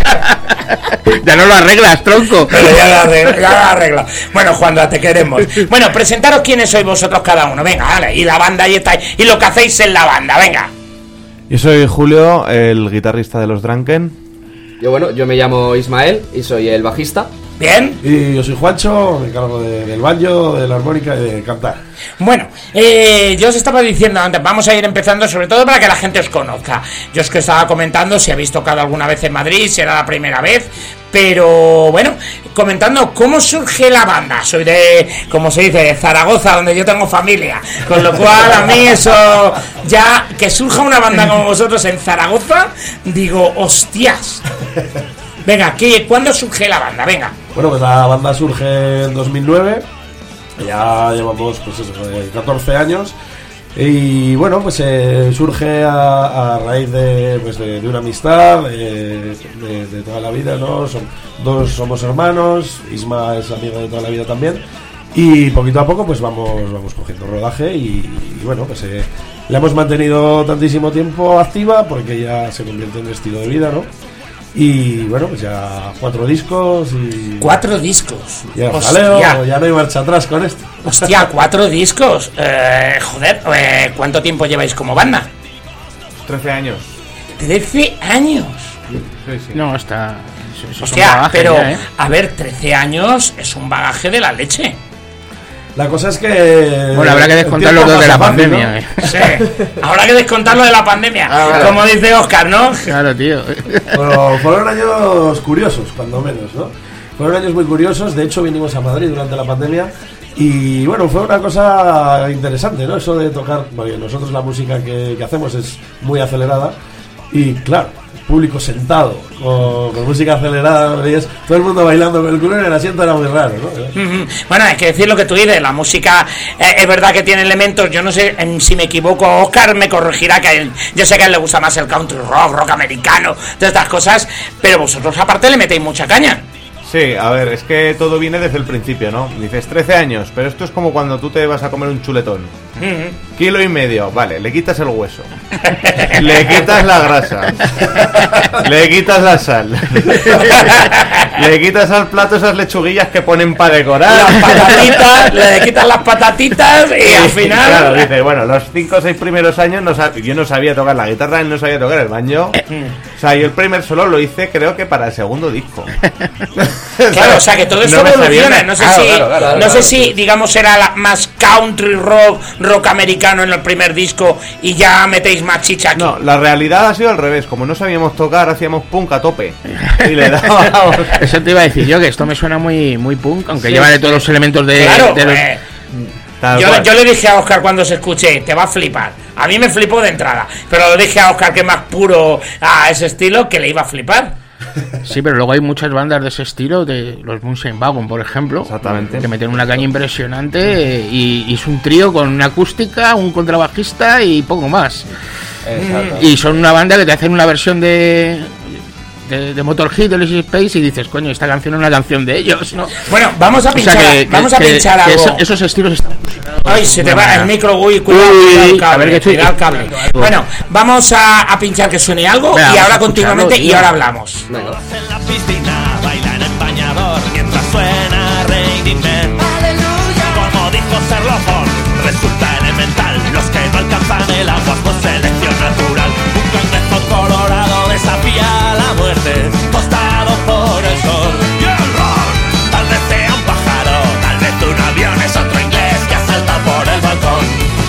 Ya no lo arreglas, tronco. Pero ya lo arregla. Bueno, Juanra, te queremos. Bueno, presentaros quiénes sois vosotros cada uno. Venga, dale, y la banda, ahí estáis. Y lo que hacéis en la banda, venga. Yo soy Julio, el guitarrista de los Drunken. Yo me llamo Ismael y soy el bajista. Bien. Y yo soy Juancho, me encargo del banjo, de la armónica y de cantar. Bueno, yo os estaba diciendo antes, vamos a ir empezando sobre todo para que la gente os conozca. Yo os que estaba comentando si habéis tocado alguna vez en Madrid, si era la primera vez, pero bueno, comentando cómo surge la banda. Soy de, como se dice, de Zaragoza, donde yo tengo familia, con lo cual a mí eso, ya que surja una banda como vosotros en Zaragoza, digo, hostias. Venga, ¿cuándo surge la banda? Venga. Bueno, pues la banda surge en 2009. Ya llevamos, pues eso, 14 años. Y bueno, pues surge a raíz de una amistad de toda la vida, ¿no? Somos hermanos, Isma es amigo de toda la vida también. Y poquito a poco pues vamos cogiendo rodaje y bueno, pues la hemos mantenido tantísimo tiempo activa porque ya se convierte en un estilo de vida, ¿no? Y bueno, pues ya 4 discos y... 4 discos. Ya, jaleo, ya no hay marcha atrás con esto. Hostia, 4 discos. Joder, ¿cuánto tiempo lleváis como banda? 13 años. 13 años. Sí. No, está... Hostia, pero, a ver, 13 años es un bagaje de la leche. La cosa es que... Bueno, habrá que descontar los dos de la pandemia, ¿no? Sí, habrá que descontar lo de la pandemia, como dice Óscar, ¿no? Claro, tío. Bueno, fueron años curiosos, cuando menos, ¿no? Fueron años muy curiosos, de hecho vinimos a Madrid durante la pandemia y bueno, fue una cosa interesante, ¿no? Eso de tocar, porque nosotros la música que hacemos es muy acelerada y claro, público sentado con música acelerada, veías todo el mundo bailando con el culo en el asiento, era muy raro, ¿no? Bueno, hay que decir lo que tú dices, la música es verdad que tiene elementos, yo no sé si me equivoco, Óscar me corregirá, que yo sé que a él le gusta más el country rock americano, todas estas cosas, pero vosotros aparte le metéis mucha caña. Sí, a ver, es que todo viene desde el principio, ¿no? Dices 13 años, pero esto es como cuando tú te vas a comer un chuletón. 1,5 kilos, vale, le quitas el hueso, le quitas la grasa, le quitas la sal, le quitas al plato esas lechuguillas que ponen para decorar, las patatitas, le quitas las patatitas y al final... Claro, dice, bueno, los 5 o 6 primeros años yo no sabía tocar la guitarra, él no sabía tocar el banjo. O sea, yo el primer solo lo hice creo que para el segundo disco. Claro, o sea que todo esto No me sabía evoluciona. nada. No sé si, digamos, era más country rock americano en el primer disco y ya metéis más chicha aquí. No, la realidad ha sido al revés. Como no sabíamos tocar, hacíamos punk a tope. Y le dábamos... Eso te iba a decir yo, que esto me suena muy, muy punk, aunque lleva de todos los elementos de... Claro, de los... yo le dije a Óscar cuando se escuché, te va a flipar. A mí me flipó de entrada, pero le dije a Óscar que es más puro a ese estilo, que le iba a flipar. Sí, pero luego hay muchas bandas de ese estilo, de los Moonshine Wagon, por ejemplo. Exactamente. Que meten una caña impresionante y es un trío con una acústica, un contrabajista y poco más. Exacto. Y son una banda que te hacen una versión de Motorhead, de Easy Space, y dices, coño, esta canción es una canción de ellos, ¿no? Bueno, vamos a pinchar, pinchar algo. Esos estilos están... Ay, se te va el micro, cuidado el cable, a ver, cuidado el cable. Bueno, vamos a pinchar que suene algo. Venga, y ahora vamos a continuamente escucharlo, y ahora hablamos. Venga. En la piscina bailan en bañador mientras suena Raining Man. Como dijo Serlofón, resulta elemental. Los que no alcanzan el agua por selección natural. Un cangrejo colorado desafía la muerte, tostado por el sol. Y el ron, tal vez sea un pájaro, tal vez un avión, es otro inglés que asalta por el balcón.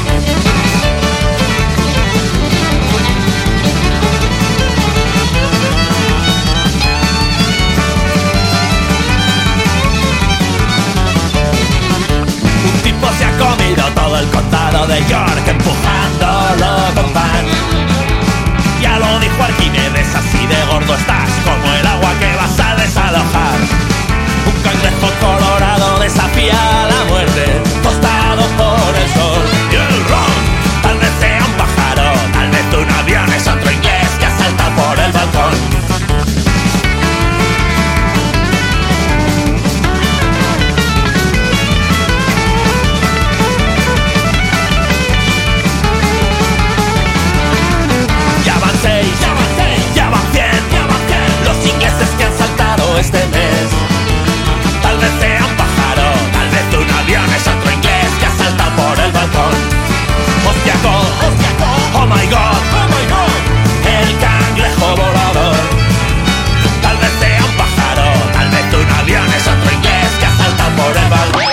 Se ha comido todo el condado de York empujándolo con pan. Ya lo dijo Arquímedes, así de gordo estás como el agua que vas a desalojar. Un cangrejo colorado desafía la muerte, tostado por el sol. Y el ron, tal vez sea un pájaro, tal vez un avión, es otro inglés que asalta por el balcón. Ya van 100, los ingleses que han saltado este mes. Tal vez sea un pájaro, tal vez un avión, es otro inglés que asalta por el balcón. Hostiaco, oh my god, el cangrejo volador. Tal vez sea un pájaro, tal vez un avión, es otro inglés que asalta por el balcón.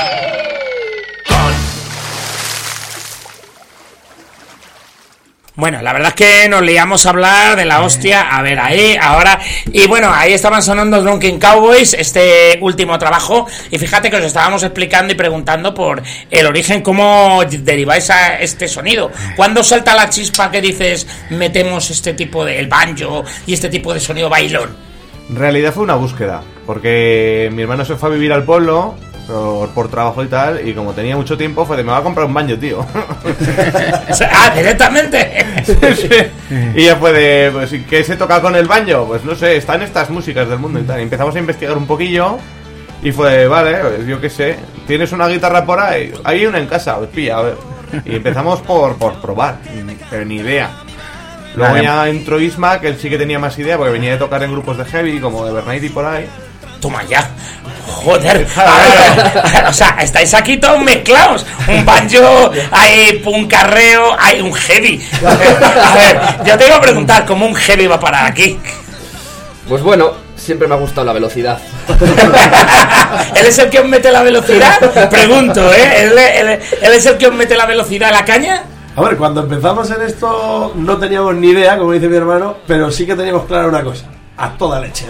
Bueno, la verdad es que nos liamos a hablar de la hostia, a ver, ahí, ahora, y bueno, ahí estaban sonando Drunken Cowboys, este último trabajo, y fíjate que os estábamos explicando y preguntando por el origen, cómo deriváis a este sonido. ¿Cuándo salta la chispa que dices, metemos este tipo de, el banjo y este tipo de sonido bailón? En realidad fue una búsqueda, porque mi hermano se fue a vivir al pueblo por trabajo y tal, y como tenía mucho tiempo fue de, me va a comprar un banjo, tío. Ah, directamente. Sí. Y ya fue de, pues, ¿qué se toca con el banjo? Pues no sé, están estas músicas del mundo y tal. Y empezamos a investigar un poquillo y fue, vale, pues, yo qué sé, ¿tienes una guitarra por ahí? Hay una en casa, pues pilla, a ver. Y empezamos por probar, pero ni idea. Luego ya entró Isma, que él sí que tenía más idea, porque venía de tocar en grupos de heavy, como de Bernard y por ahí. Toma ya. Joder. A ver, o sea, estáis aquí todos mezclados. Un banjo, hay puncarreo, hay un heavy. A ver, yo te iba a preguntar, ¿cómo un heavy va a parar aquí? Pues bueno, siempre me ha gustado la velocidad. ¿Él es el que os mete la velocidad? Pregunto, ¿Él es el que os mete la velocidad a la caña? A ver, cuando empezamos en esto no teníamos ni idea, como dice mi hermano, pero sí que teníamos clara una cosa: a toda leche.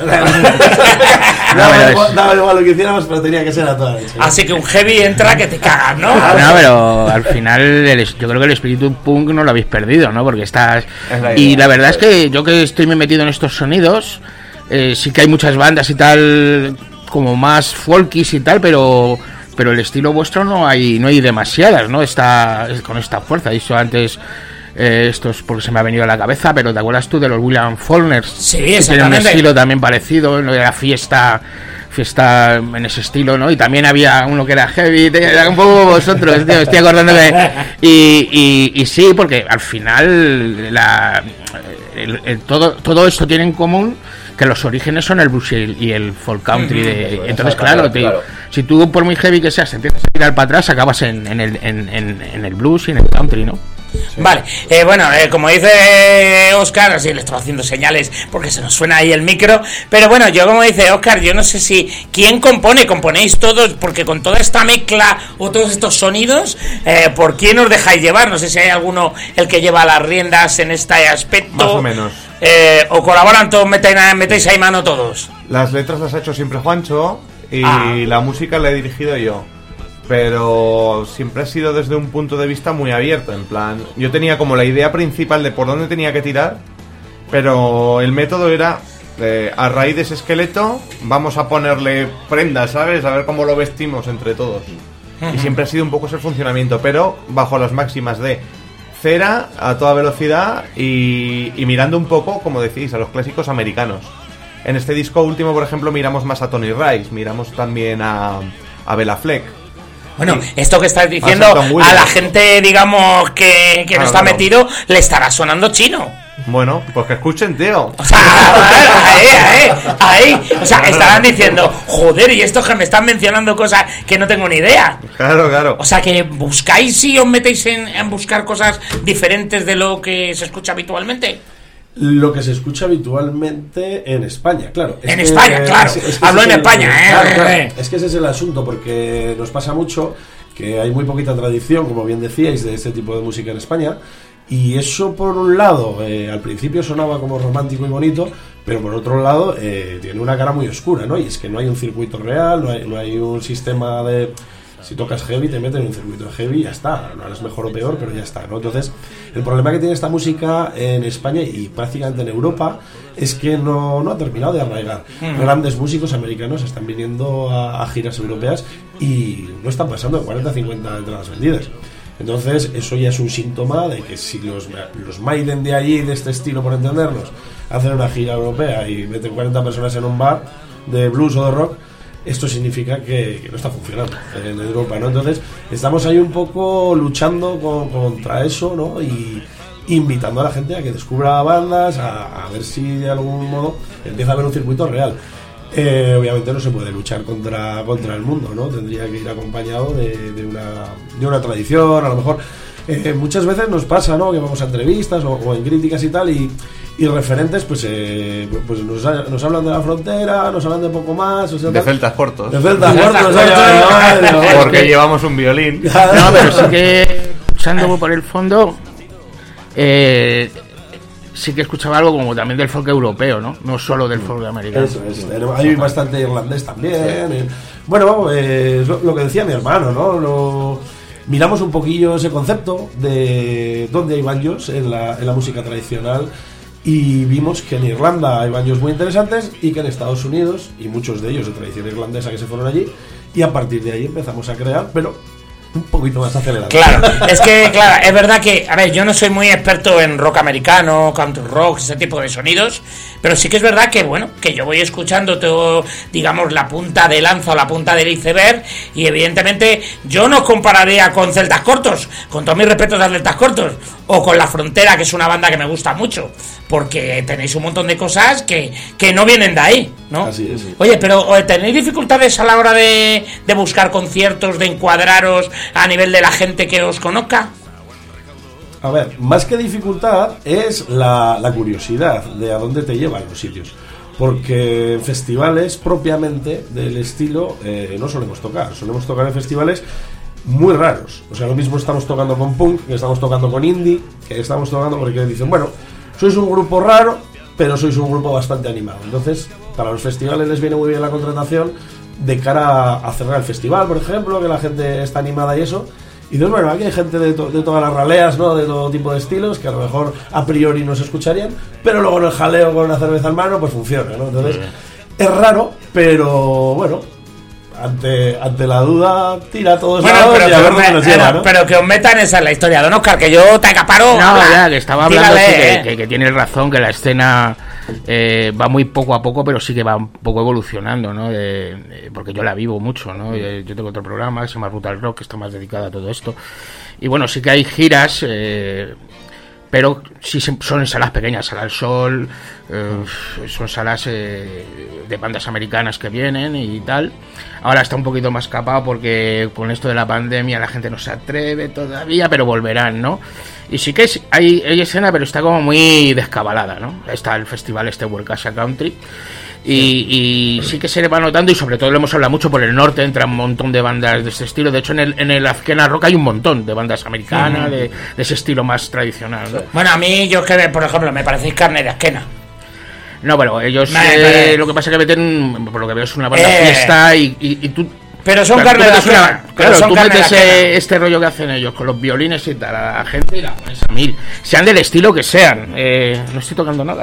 Daba igual lo que hiciéramos, pero tenía que ser a toda leche. Así que un heavy entra que te cagas, ¿no? No, pero al final yo creo que el espíritu punk no lo habéis perdido, ¿no? Porque estás... Y la verdad es que yo que estoy muy metido en estos sonidos, sí que hay muchas bandas y tal, como más folkies y tal, pero el estilo vuestro no hay demasiadas, ¿no? Está con esta fuerza. He dicho antes... esto es porque se me ha venido a la cabeza, pero ¿te acuerdas tú de los William Faulkner? Sí, que exactamente. tienen un estilo también parecido, en lo de la fiesta fiesta en ese estilo, ¿no? Y también había uno que era heavy, era un poco vosotros, tío, estoy acordándome. Y sí, porque al final todo esto tiene en común que los orígenes son el blues y el folk country. Entonces, claro, si tú por muy heavy que seas, te empiezas a tirar para atrás, acabas en el blues y en el country, ¿no? Sí. Vale, bueno, como dice Óscar, así le estaba haciendo señales porque se nos suena ahí el micro, pero bueno, yo como dice Óscar, yo no sé si ¿quién compone? ¿Componéis todos? Porque con toda esta mezcla o todos estos sonidos, ¿por quién os dejáis llevar? No sé si hay alguno el que lleva las riendas en este aspecto. Más o menos. ¿O colaboran todos, metéis ahí mano todos? Las letras las ha hecho siempre Juancho y la música la he dirigido yo. Pero siempre ha sido desde un punto de vista muy abierto, en plan, yo tenía como la idea principal de por dónde tenía que tirar, pero el método era, a raíz de ese esqueleto, vamos a ponerle prendas, ¿sabes? A ver cómo lo vestimos entre todos. Y siempre ha sido un poco ese funcionamiento, pero bajo las máximas de cera a toda velocidad y mirando un poco, como decís, a los clásicos americanos. En este disco último, por ejemplo, miramos más a Tony Rice, miramos también a Bela Fleck. Bueno, esto que estás diciendo a la gente, digamos, que no está metido, le estará sonando chino. Bueno, pues que escuchen, tío. O sea, ahí. O sea, estarán diciendo, joder, y estos que me están mencionando cosas que no tengo ni idea. Claro. O sea, que buscáis y os metéis en buscar cosas diferentes de lo que se escucha habitualmente. Lo que se escucha habitualmente en España, claro. Hablo en España, Claro. Es que ese es el asunto, porque nos pasa mucho que hay muy poquita tradición, como bien decíais, de este tipo de música en España. Y eso, por un lado, al principio sonaba como romántico y bonito, pero por otro lado, tiene una cara muy oscura, ¿no? Y es que no hay un circuito real, no hay un sistema de... Si tocas heavy, te meten en un circuito de heavy y ya está. No eres mejor o peor, pero ya está, ¿no? Entonces, el problema que tiene esta música en España y prácticamente en Europa es que no ha terminado de arraigar. Grandes músicos americanos están viniendo a giras europeas y no están pasando de 40 a 50 entradas vendidas. Entonces, eso ya es un síntoma de que si los Maiden de allí, de este estilo, por entendernos, hacen una gira europea y meten 40 personas en un bar de blues o de rock, esto significa que no está funcionando en Europa, ¿no? Entonces estamos ahí un poco luchando contra eso, ¿no? Y invitando a la gente a que descubra bandas, a ver si de algún modo empieza a haber un circuito real. Obviamente no se puede luchar contra el mundo, ¿no? Tendría que ir acompañado de una tradición, a lo mejor. Muchas veces nos pasa, ¿no? Que vamos a entrevistas o en críticas y tal, y referentes pues nos hablan de la frontera, nos hablan de poco más, o sea, de celtas cortos, porque llevamos un violín. No, pero sí que escuchando por el fondo sí que escuchaba algo como también del folk europeo, no solo del folk americano. Eso es. Hay bastante irlandés también. Bueno, vamos, lo que decía mi hermano, ¿no? Miramos un poquillo ese concepto de dónde hay banjos en la música tradicional y vimos que en Irlanda hay banjos muy interesantes y que en Estados Unidos, y muchos de ellos de tradición irlandesa que se fueron allí, y a partir de ahí empezamos a crear, pero un poquito más acelerado. Claro, es verdad que, a ver, yo no soy muy experto en rock americano, country rock, ese tipo de sonidos, pero sí que es verdad que, bueno, que yo voy escuchando todo, digamos, la punta de lanza o la punta del iceberg, y evidentemente yo no compararía con Celtas Cortos, con todos mis respetos a Celtas Cortos, o con La Frontera, que es una banda que me gusta mucho, porque tenéis un montón de cosas que no vienen de ahí, ¿no? Así es. Oye, pero ¿tenéis dificultades a la hora de buscar conciertos, de encuadraros a nivel de la gente que os conozca? A ver, más que dificultad es la curiosidad de a dónde te llevan los sitios. Porque en festivales propiamente del estilo no solemos tocar en festivales muy raros. O sea, lo mismo estamos tocando con punk, que estamos tocando con indie, que estamos tocando porque dicen, bueno, sois un grupo raro, pero sois un grupo bastante animado. Entonces, para los festivales les viene muy bien la contratación de cara a cerrar el festival, por ejemplo, que la gente está animada y eso. Y entonces, bueno, aquí hay gente de todas las raleas, ¿no? De todo tipo de estilos, que a lo mejor a priori no se escucharían, pero luego en el jaleo con una cerveza en mano, pues funciona, ¿no? Entonces, es raro, pero bueno, ante la duda, tira todo Bueno, eso pero, y a ver dónde nos lleva, ¿no? pero que os metan esa en la historia, don Oscar, que yo te acaparo. No, habla. ya, que estaba hablando Tírale, que tienes razón, que la escena va muy poco a poco, pero sí que va un poco evolucionando, ¿no? Porque yo la vivo mucho, ¿no? Yo tengo otro programa que se llama Brutal Rock, que está más dedicado a todo esto. Y bueno, sí que hay giras, pero sí son en salas pequeñas, Sala del Sol, son salas de bandas americanas que vienen y tal. Ahora está un poquito más capado porque con esto de la pandemia la gente no se atreve todavía, pero volverán, ¿no? Y sí que hay escena, pero está como muy descabalada, ¿no? Está el festival World Casa Country. Y sí que se le va notando, y sobre todo lo hemos hablado mucho por el norte, entra un montón de bandas de ese estilo. De hecho, en el Azkena Rock hay un montón de bandas americanas, de ese estilo más tradicional, ¿no? Bueno, a mí, yo que, por ejemplo, me parecéis carne de Azkena. No, pero ellos lo que pasa es que meten, por lo que veo, es una banda fiesta y tú... Pero son claro, carne de tú metes Azkena. claro, tú metes Azkena. este rollo que hacen ellos con los violines y tal a la gente y la pones a mil. Sean del estilo que sean. No estoy tocando nada.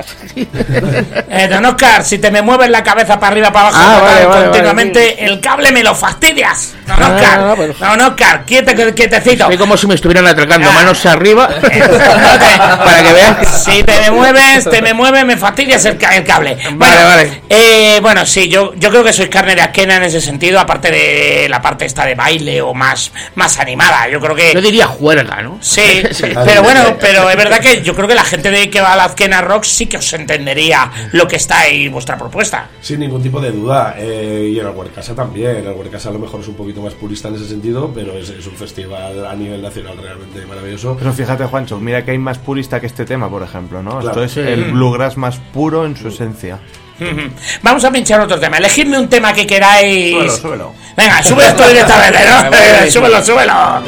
Don Oscar, si te me mueves la cabeza para arriba, para abajo, vale, continuamente, vale. El cable me lo fastidias. Don Oscar, Don Oscar, quietecito. Estoy como si me estuvieran atracando, manos arriba, para que veas. Si te me mueves, me fastidias el cable. Vale. Bueno, sí, yo creo que sois carne de Azkena en ese sentido, aparte de la parte esta de baile o más animada. Yo creo que... Yo diría juerga, ¿no? Sí, pero bueno, pero es verdad que yo creo que la gente que va a la Azkena Rock sí que os entendería lo que está ahí vuestra propuesta. Sin ningún tipo de duda. Y en el Huercasa también. El Huercasa a lo mejor es un poquito más purista en ese sentido, pero es un festival a nivel nacional realmente maravilloso. Pero fíjate, Juancho, mira que hay más purista que este tema, por ejemplo, ¿no? Claro. Esto es el bluegrass más puro en su esencia. Vamos a pinchar otro tema. Elegidme un tema que queráis. Súbelo. Venga, sube esto directamente, ¿no? Súbelo.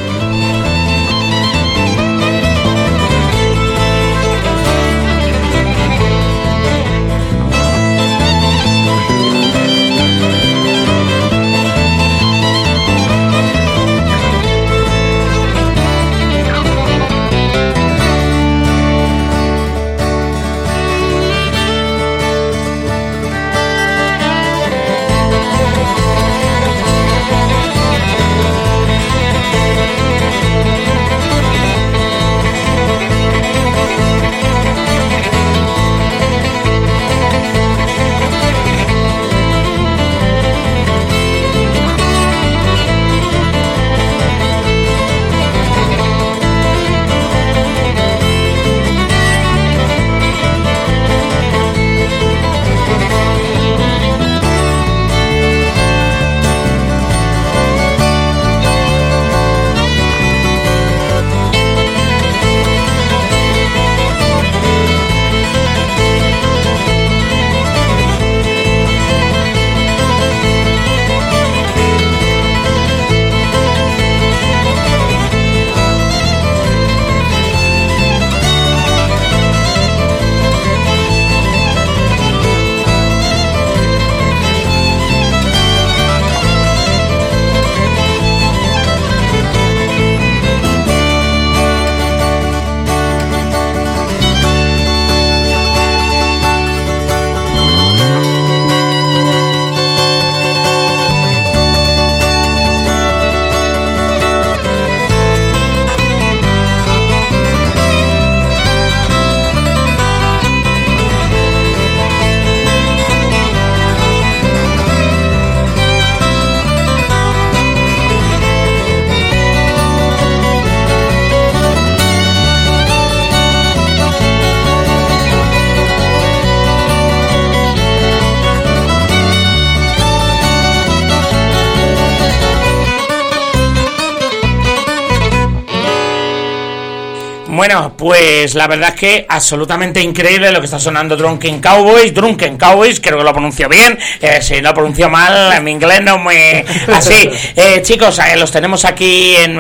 Bueno, pues la verdad es que absolutamente increíble lo que está sonando Drunken Cowboys, creo que lo pronuncio bien, si lo pronuncio mal, en mi inglés no muy así. Chicos, los tenemos aquí en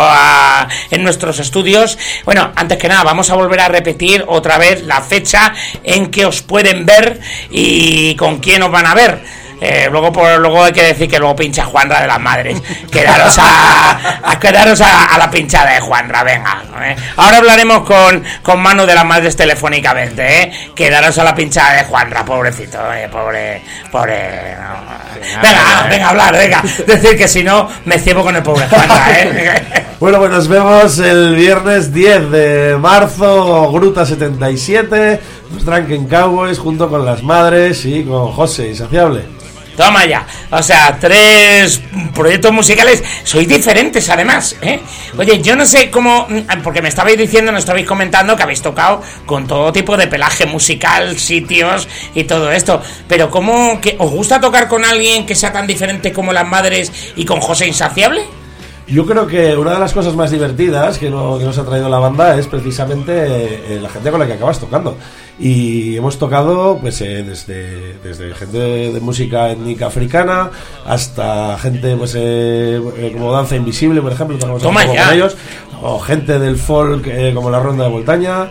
nuestros estudios. Bueno, antes que nada, vamos a volver a repetir otra vez la fecha en que os pueden ver y con quién os van a ver. Luego hay que decir que luego pincha Juanra de las Madres. Quedaros a la pinchada de Juanra, venga. Ahora hablaremos con Manu de las Madres telefónicamente, Quedaros a la pinchada de Juanra, pobrecito, pobre. No. Venga, hablar, venga. Decir que si no, me ciego con el pobre Juanra, Bueno, pues nos vemos el viernes 10 de marzo, Gruta 77, los Drunken Cowboys junto con las Madres y con José Insaciable. Toma ya, o sea, 3 proyectos musicales, sois diferentes además, Oye, yo no sé cómo, porque nos estabais comentando que habéis tocado con todo tipo de pelaje musical, sitios y todo esto, pero ¿cómo que os gusta tocar con alguien que sea tan diferente como las Madres y con José Insaciable? Yo creo que una de las cosas más divertidas que nos ha traído la banda es precisamente la gente con la que acabas tocando. Y hemos tocado pues desde gente de música étnica africana hasta gente pues como Danza Invisible, por ejemplo, tocamos con ellos, o gente del folk como La Ronda de Voltaña,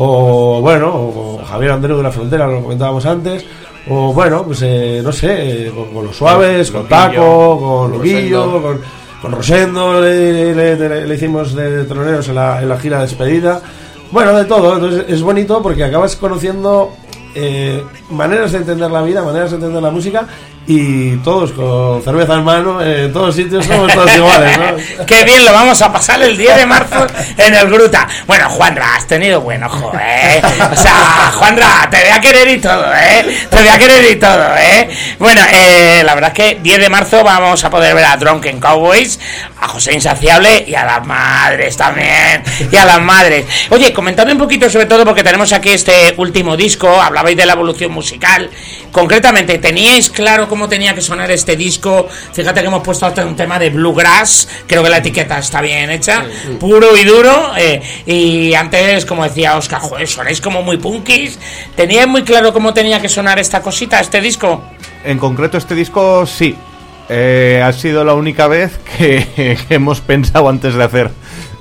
o Javier Andreu de La Frontera, lo comentábamos antes. O bueno, pues no sé, con Los Suaves, con Taco, con Loquillo, con Rosendo le hicimos de troneros en la gira de despedida. Bueno, de todo. Entonces es bonito porque acabas conociendo maneras de entender la vida, maneras de entender la música, y todos con cerveza en mano, en todos sitios somos todos iguales, ¿no? Qué bien lo vamos a pasar el 10 de marzo en el Gruta. Bueno, Juanra, has tenido buen ojo, O sea, Juanra, te voy a querer y todo, Te voy a querer y todo, Bueno, la verdad es que 10 de marzo vamos a poder ver a Drunken Cowboys, a José Insaciable y a las Madres también, y a las Madres. Oye, comentadme un poquito sobre todo, porque tenemos aquí este último disco, hablabais de la evolución musical. Concretamente, ¿teníais claro cómo tenía que sonar este disco? Fíjate que hemos puesto hasta un tema de bluegrass, creo que la etiqueta está bien hecha, puro y duro, y antes, como decía Oscar, joder, sonáis como muy punkis. ¿Teníais muy claro cómo tenía que sonar esta cosita, este disco? En concreto este disco sí, ha sido la única vez que hemos pensado antes de hacer.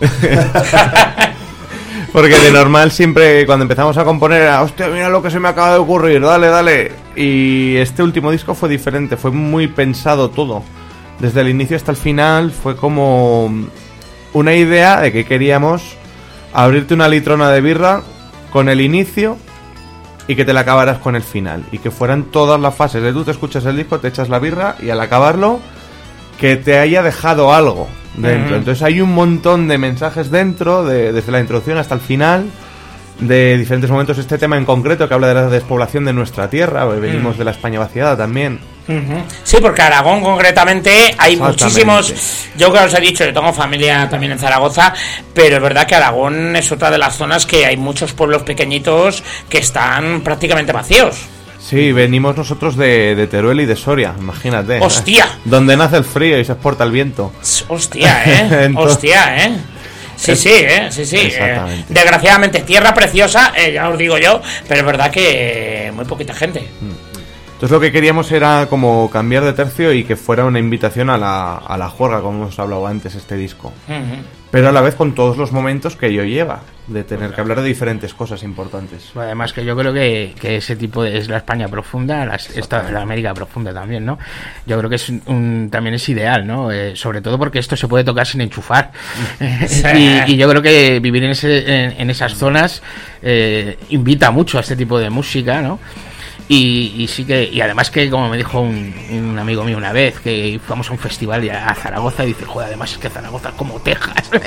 Porque de normal siempre cuando empezamos a componer era, hostia, mira lo que se me acaba de ocurrir, dale. Y este último disco fue diferente, fue muy pensado todo. Desde el inicio hasta el final fue como una idea de que queríamos abrirte una litrona de birra con el inicio y que te la acabaras con el final. Y que fueran todas las fases de tú te escuchas el disco, te echas la birra y al acabarlo que te haya dejado algo dentro. Entonces hay un montón de mensajes dentro, desde la introducción hasta el final, de diferentes momentos. Este tema en concreto que habla de la despoblación de nuestra tierra, venimos de la España vaciada también. Sí, porque Aragón concretamente hay muchísimos. Yo que os he dicho, yo tengo familia también en Zaragoza, pero es verdad que Aragón es otra de las zonas que hay muchos pueblos pequeñitos que están prácticamente vacíos. Sí, venimos nosotros de Teruel y de Soria, imagínate. ¡Hostia! Donde nace el frío y se exporta el viento. ¡Hostia, Hostia, Sí. Desgraciadamente, tierra preciosa, ya os digo yo, pero es verdad que muy poquita gente. Entonces lo que queríamos era como cambiar de tercio y que fuera una invitación a la juerga, como hemos hablado antes, este disco. Pero a la vez con todos los momentos que ello lleva, de tener que hablar de diferentes cosas importantes. Además que yo creo que ese tipo es la España profunda, la América profunda también, ¿no? Yo creo que también es ideal, ¿no? Sobre todo porque esto se puede tocar sin enchufar. Y yo creo que vivir en esas zonas invita mucho a este tipo de música, ¿no? Y sí que, y además que, como me dijo un amigo mío una vez, que fuimos a un festival a Zaragoza, y dice, joder, además es que Zaragoza es como Texas. Bueno,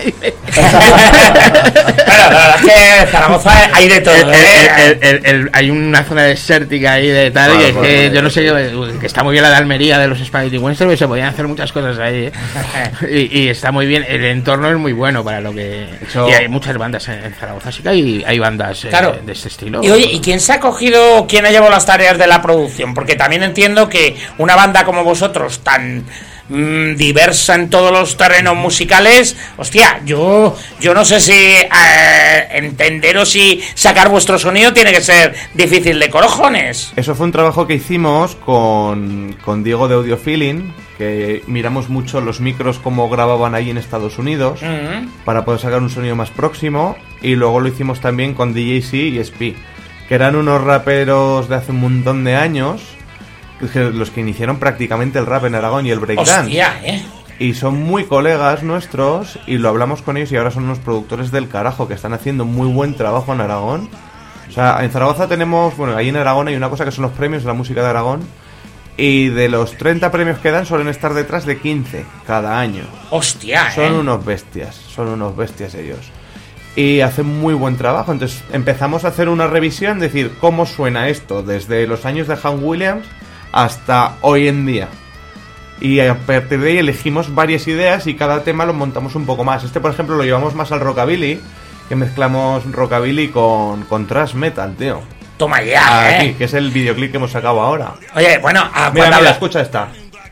la verdad es que Zaragoza hay de todo, hay una zona desértica ahí de tal, y es que yo no sé, que está muy bien la de Almería de los Spaghetti Western, pero se podían hacer muchas cosas ahí, y está muy bien, el entorno es muy bueno para lo que... Y hay muchas bandas en Zaragoza, así que hay bandas de este estilo. Y oye, ¿y quién se ha cogido, quién ha llevado las tareas de la producción? Porque también entiendo que una banda como vosotros, tan diversa en todos los terrenos musicales, hostia, yo no sé si entenderos y sacar vuestro sonido tiene que ser difícil de cojones. Eso fue un trabajo que hicimos con Diego de Audio Feeling, que miramos mucho los micros como grababan ahí en Estados Unidos para poder sacar un sonido más próximo, y luego lo hicimos también con DJC y SP, que eran unos raperos de hace un montón de años los que iniciaron prácticamente el rap en Aragón y el breakdance. Hostia, Y son muy colegas nuestros y lo hablamos con ellos y ahora son unos productores del carajo que están haciendo muy buen trabajo en Aragón. O sea, en Zaragoza tenemos, bueno, ahí en Aragón hay una cosa que son los premios de la música de Aragón y de los 30 premios que dan suelen estar detrás de 15 cada año. Hostia, son unos bestias ellos. Y hacen muy buen trabajo. Entonces empezamos a hacer una revisión, decir cómo suena esto desde los años de Hank Williams hasta hoy en día. Y a partir de ahí elegimos varias ideas y cada tema lo montamos un poco más. Este, por ejemplo, lo llevamos más al rockabilly, que mezclamos rockabilly con thrash metal, tío. Toma ya, Aquí, que es el videoclip que hemos sacado ahora. Oye, bueno, mira, escucha esta.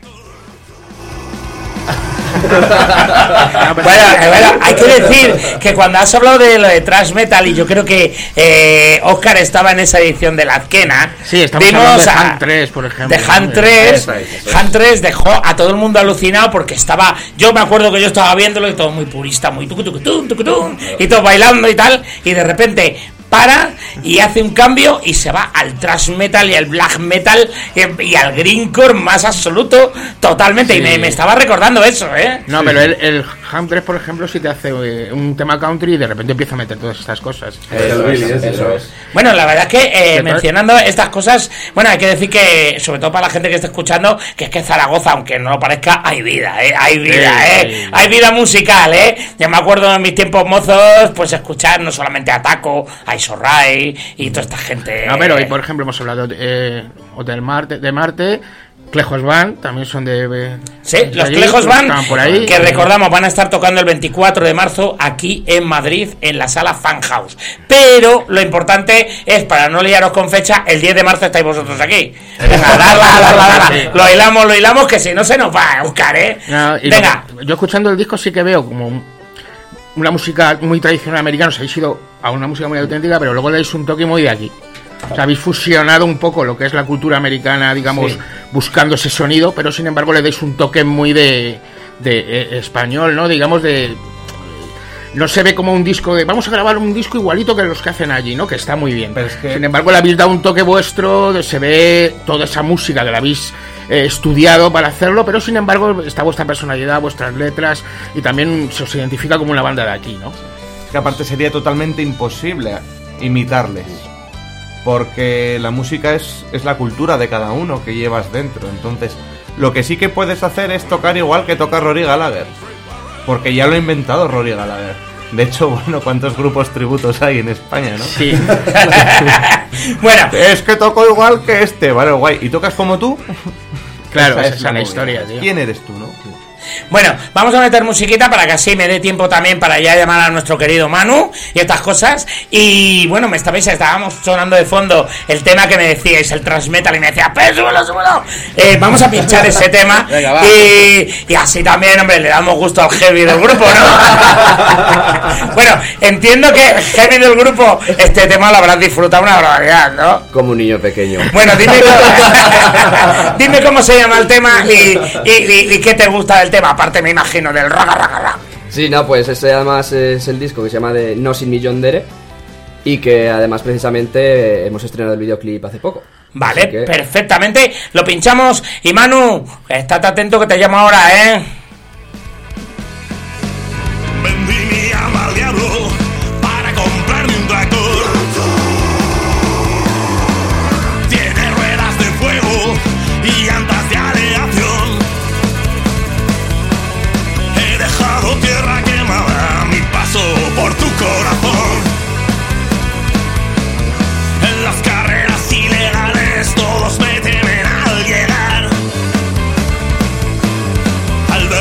Bueno, hay que decir que cuando has hablado de lo de thrash metal, y yo creo que Óscar estaba en esa edición de la Azquena, sí, estamos hablando de Hunt 3, por ejemplo. De Hunt 3, Hunt 3 dejó a todo el mundo alucinado porque estaba, yo me acuerdo que yo estaba viéndolo y todo muy purista, muy tucutucutún, y todo bailando y tal, y de repente para y hace un cambio y se va al thrash metal y al black metal y al greencore más absoluto totalmente. Sí. Y me estaba recordando eso, No, sí, pero el Ham 3, por ejemplo, si te hace un tema country y de repente empieza a meter todas estas cosas. Eso es. Bueno, la verdad es que mencionando estas cosas, bueno, hay que decir que, sobre todo para la gente que está escuchando, que es que Zaragoza, aunque no lo parezca, hay vida, hay vida, sí. Hay vida musical, Yo me acuerdo en mis tiempos mozos, pues escuchar no solamente a Taco, a Isorray y toda esta gente. No, pero hoy, por ejemplo, hemos hablado de Marte, Clejos Band, también son de sí, los allí, Clejos Band, por ahí, que recordamos van a estar tocando el 24 de marzo aquí en Madrid, en la sala Fan House. Pero lo importante es, para no liaros con fecha, el 10 de marzo estáis vosotros aquí. Venga, lo hilamos, que si no se nos va a buscar, No, venga. Yo escuchando el disco sí que veo como una música muy tradicional americana, os habéis ido a una música muy auténtica, pero luego le dais un toque muy de aquí. O sea, habéis fusionado un poco lo que es la cultura americana, digamos, sí, buscando ese sonido, pero sin embargo le dais un toque muy de español, ¿no? Digamos, no se ve como un disco de vamos a grabar un disco igualito que los que hacen allí, ¿no? Que está muy bien. Pero es que sin embargo le habéis dado un toque vuestro, se ve toda esa música que la habéis estudiado para hacerlo, pero sin embargo está vuestra personalidad, vuestras letras, y también se os identifica como una banda de aquí, ¿no? Que aparte sería totalmente imposible imitarles, porque la música es la cultura de cada uno que llevas dentro. Entonces lo que sí que puedes hacer es tocar igual que toca Rory Gallagher, porque ya lo ha inventado Rory Gallagher. De hecho, bueno, ¿cuántos grupos tributos hay en España, no? Sí. Bueno, es que toco igual que este, vale, guay. ¿Y tocas como tú? Claro, esa es la historia, tío. ¿Quién eres tú, no? Bueno, vamos a meter musiquita para que así me dé tiempo también para ya llamar a nuestro querido Manu y estas cosas. Y bueno, estábamos sonando de fondo el tema que me decíais, el thrash metal, y me decía, ¡pero súbelo! Vamos a pinchar ese tema. Venga, y así también, hombre, le damos gusto al heavy del grupo, ¿no? Bueno, entiendo que el heavy del grupo este tema lo habrás disfrutado una barbaridad, ¿no? Como un niño pequeño. Bueno, dime cómo se llama el tema y qué te gusta del tema, aparte me imagino del raga. Sí, no, pues ese además es el disco que se llama de No Sin Millón Dere, y que además precisamente hemos estrenado el videoclip hace poco. Vale, perfectamente, lo pinchamos. Y Manu, estate atento que te llamo ahora, Vendí mi alma al diablo para comprarme un tractor. Tiene ruedas de fuego y llantas de aleación. He dejado tierra quemada a mi paso por tu corazón. En las carreras ilegales todos me temen al llegar. Al ver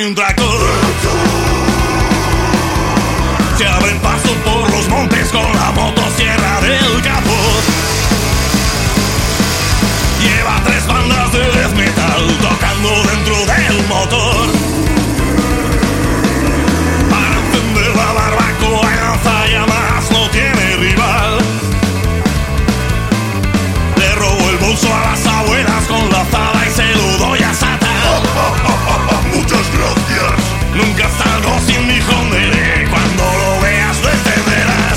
un tractor. Se abren paso por los montes con la motosierra del capot. Lleva 3 bandas de death metal tocando dentro del motor. Para encender la barbacoa y lanzallamas no tiene rival. Le robo el bolso a las abuelas con la azada y se lo doy a Satán. Muchas gracias. Nunca salgo sin mi jondere. Cuando lo veas lo entenderás.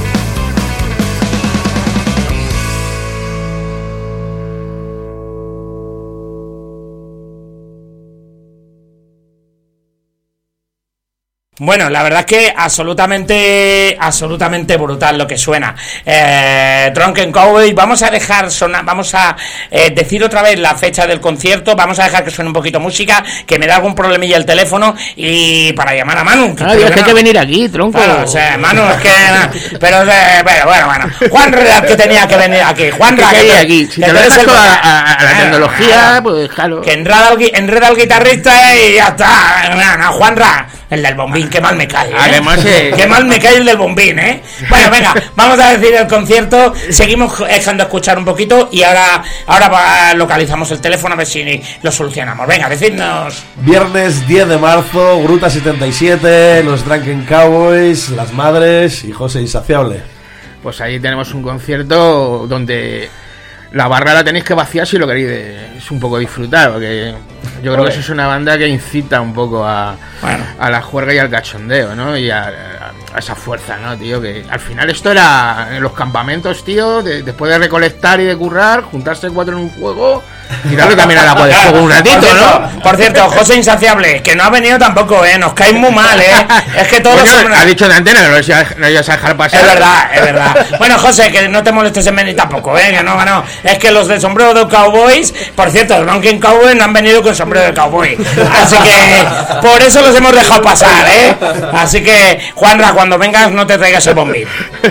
Bueno, la verdad es que absolutamente brutal lo que suena. Drunken Cowboy, vamos a dejar sonar, vamos a decir otra vez la fecha del concierto, vamos a dejar que suene un poquito música, que me da algún problemilla el teléfono y para llamar a Manu. Claro, es que hay que venir aquí, tronco. Claro, o sea, Manu, es que... Pero, bueno. Juan Real que tenía que venir aquí. Juan Real que aquí. Si te lo dejas a la tecnología, pues claro. Que enreda al guitarrista y ya está. Juan Real, el del bombín. Qué mal me cae, ¿eh? Además, qué mal me cae el del bombín, ¿eh? Bueno, venga, vamos a decir el concierto. Seguimos dejando escuchar un poquito y ahora localizamos el teléfono a ver si lo solucionamos. Venga, decidnos. Viernes 10 de marzo, Gruta 77, los Drunken Cowboys, Las Madres y José Insaciable. Pues ahí tenemos un concierto donde la barra la tenéis que vaciar si lo queréis es un poco disfrutar, porque yo creo que eso es una banda que incita un poco a la juerga y al cachondeo, ¿no? Y a esa fuerza, ¿no, tío? Que al final esto era en los campamentos, tío, después de recolectar y de currar, juntarse 4 en un juego y darle también a la agua de fuego un ratito, ¿no? Por cierto, José Insaciable, que no ha venido tampoco, ¿eh? Nos cae muy mal, ¿eh? Es que todos bueno, ha dicho de antena, no lo ibas a dejar pasar. Es verdad. Bueno, José, que no te molestes en venir tampoco, ¿eh? Que no. Es que los del sombrero de Cowboys, por cierto, los Drunken Cowboys no han venido con sombrero de cowboy. Así que por eso los hemos dejado pasar, ¿eh? Así que, Juanra, cuando vengas no te traigas el bombín.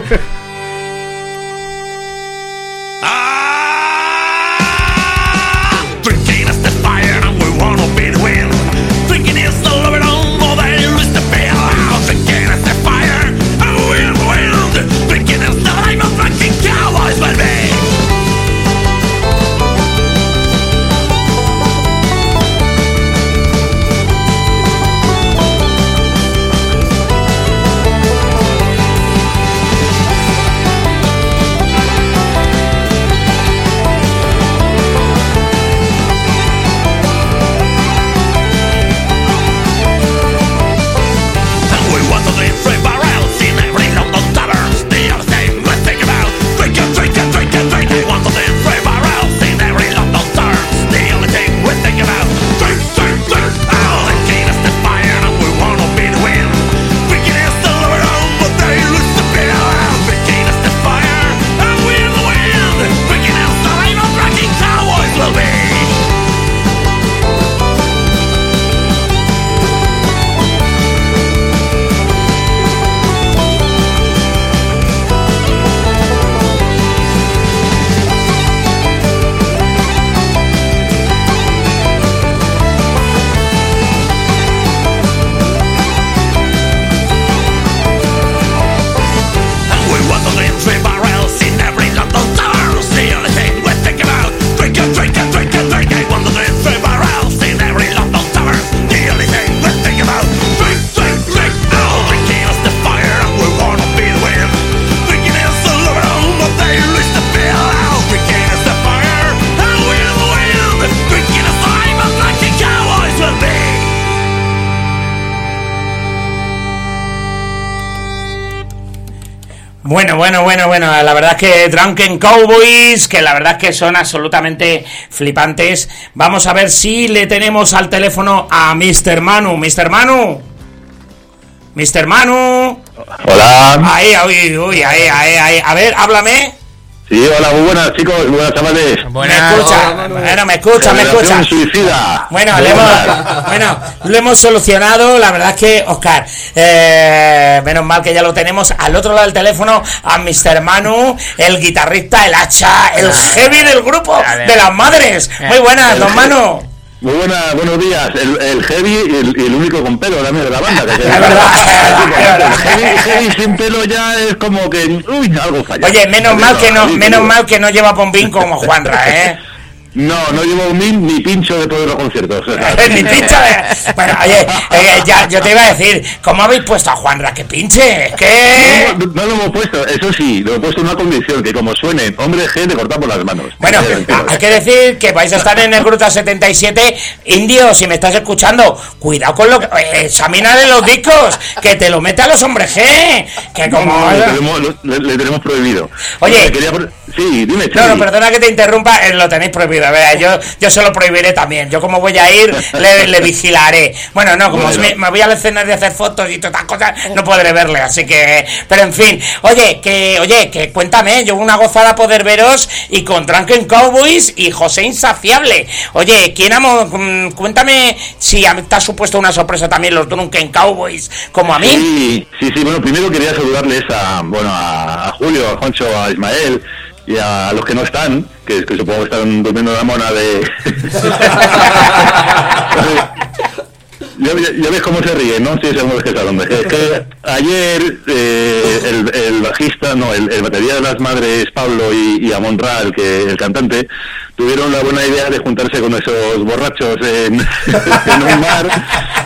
Bueno, la verdad es que Drunken Cowboys, que la verdad es que son absolutamente flipantes. Vamos a ver si le tenemos al teléfono a Mr. Manu. Mr. Manu. Hola. Ahí. A ver, háblame. Sí, hola, muy buenas, chicos, muy buenas chavales. Me escucha. Suicida. Bueno, lo hemos solucionado. La verdad es que, Oscar, menos mal que ya lo tenemos al otro lado del teléfono a Mr. Manu, el guitarrista, el hacha, el heavy del grupo de Las Madres. Muy buenas, don Manu. Buenos días. El Heavy y el único con pelo también de la banda. Que Es verdad. el heavy sin pelo ya es como que... Uy, algo falla. Oye, menos mal que no lleva bombín como Juanra, ¿eh? No llevo ni pincho de todos los conciertos. O sea, Ni pincho de... Bueno, oye, ya, yo te iba a decir, ¿cómo habéis puesto a Juanra que pinche? Es que... No lo hemos puesto, eso sí, lo he puesto en una condición, que como suene hombre G, le cortamos las manos. Bueno, hay que decir que vais a estar en el Gruta 77. Indio, si me estás escuchando, cuidado con lo que... examínale los discos, que te lo mete a los hombres G, que como... Le tenemos prohibido. Oye... Sí, dime, No, perdona que te interrumpa, lo tenéis prohibido. A ver, yo se lo prohibiré también. Yo como voy a ir, le vigilaré. Bueno, no, como me voy al escenario a hacer fotos y todas estas cosas, no podré verle, así que... Pero en fin, oye, que cuéntame, yo una gozada poder veros y con Drunken Cowboys y José Insaciable. Oye, cuéntame si te ha supuesto una sorpresa también los Drunken Cowboys, como a mí. Sí, bueno, primero quería saludarles a Julio, a Juancho, a Ismael y a los que no están, que supongo que están durmiendo la mona de... Ya ves cómo se ríen, ¿no? Sí, sabemos que saben. Es que ayer el bajista, el batería de las Madres, Pablo, y Amon Ra, el cantante, tuvieron la buena idea de juntarse con esos borrachos en un bar.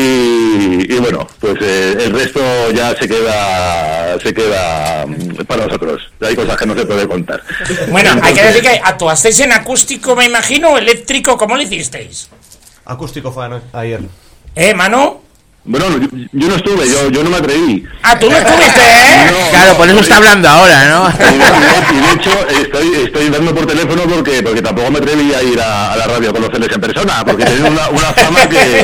Y bueno, pues el resto ya se queda para nosotros. Hay cosas que no se puede contar. Bueno, hay que decir que actuasteis en acústico, me imagino, o eléctrico. ¿Cómo lo hicisteis? Acústico fue ayer. Mano. Bueno, yo no estuve, yo no me atreví. Ah, tú no estuviste, ¿eh? No, claro, por eso está hablando ahora, ¿no? Y de hecho estoy dando por teléfono porque tampoco me atreví a ir a la radio a conocerles en persona, porque tienen una fama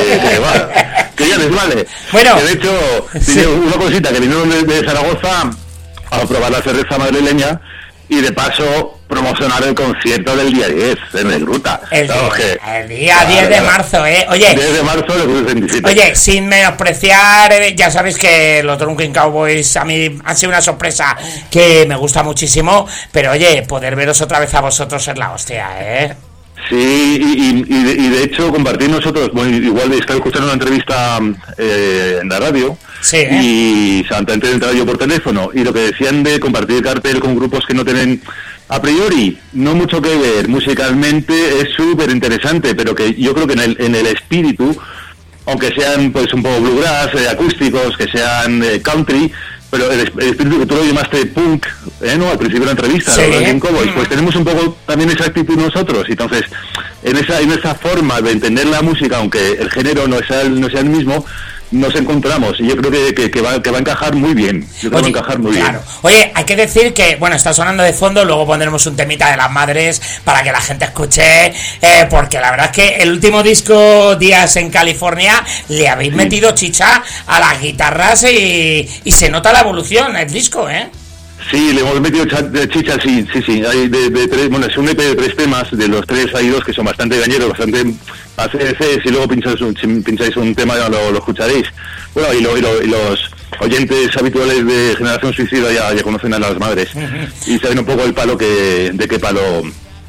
que ya les vale. Bueno, que de hecho, sí. Una cosita, que vinieron de Zaragoza a probar la cerveza madrileña y de paso promocionar el concierto del día 10 en el Gruta. El día 10 de marzo, ¿eh? Oye, 10 de marzo del Gruta 27. Oye, sin menospreciar, ya sabéis que los Drunken Cowboys a mí han sido una sorpresa que me gusta muchísimo, pero oye, poder veros otra vez a vosotros es la hostia, ¿eh? Sí, y de hecho compartir nosotros, bueno, igual estaba escuchando una entrevista en la radio, sí, y antes de entrar yo por teléfono, y lo que decían de compartir cartel con grupos que no tienen a priori no mucho que ver musicalmente es súper interesante, pero que yo creo que en el espíritu, aunque sean pues un poco bluegrass, acústicos, que sean country, pero el espíritu que tú lo llamaste punk, ¿no? Al principio de la entrevista, sí, ¿no? Cowboys, pues tenemos un poco también esa actitud nosotros. Entonces, en esa forma de entender la música, aunque el género no sea el mismo, nos encontramos, y yo creo que va a encajar muy bien. Yo creo que va a encajar muy bien. Oye, hay que decir que, bueno, está sonando de fondo, luego pondremos un temita de las Madres para que la gente escuche, porque la verdad es que el último disco, Días en California, le habéis metido chicha a las guitarras y se nota la evolución el disco, ¿eh? Sí, le hemos metido chicha, sí. Hay de tres, bueno, es un EP de 3 temas, de los 3 hay 2 que son bastante gañeros, bastante ACDC, si luego pincháis un tema lo escucharéis. Bueno, y los oyentes habituales de Generación Suicida ya conocen a las Madres, y saben un poco el palo de qué palo...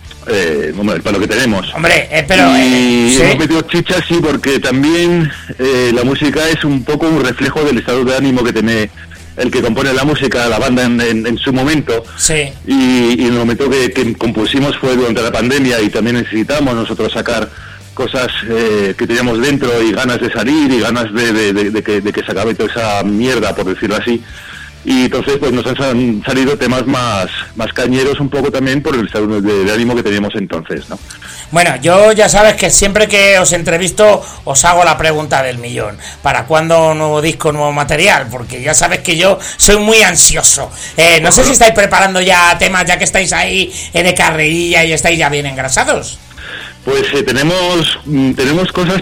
el palo que tenemos. Hombre, pero... ¿sí? Hemos metido chicha, sí, porque también la música es un poco un reflejo del estado de ánimo que tiene el que compone la música, la banda en su momento. Sí. Y el momento que compusimos fue durante la pandemia, y también necesitamos nosotros sacar cosas que teníamos dentro y ganas de salir y ganas de que se acabe toda esa mierda, por decirlo así. Y entonces pues nos han salido temas más cañeros, un poco también por el estado de ánimo que teníamos entonces, ¿no? Bueno, yo ya sabes que siempre que os entrevisto os hago la pregunta del millón. ¿Para cuándo nuevo disco, nuevo material? Porque ya sabes que yo soy muy ansioso. No sé si estáis preparando ya temas, ya que estáis ahí de carrerilla y estáis ya bien engrasados. Pues tenemos cosas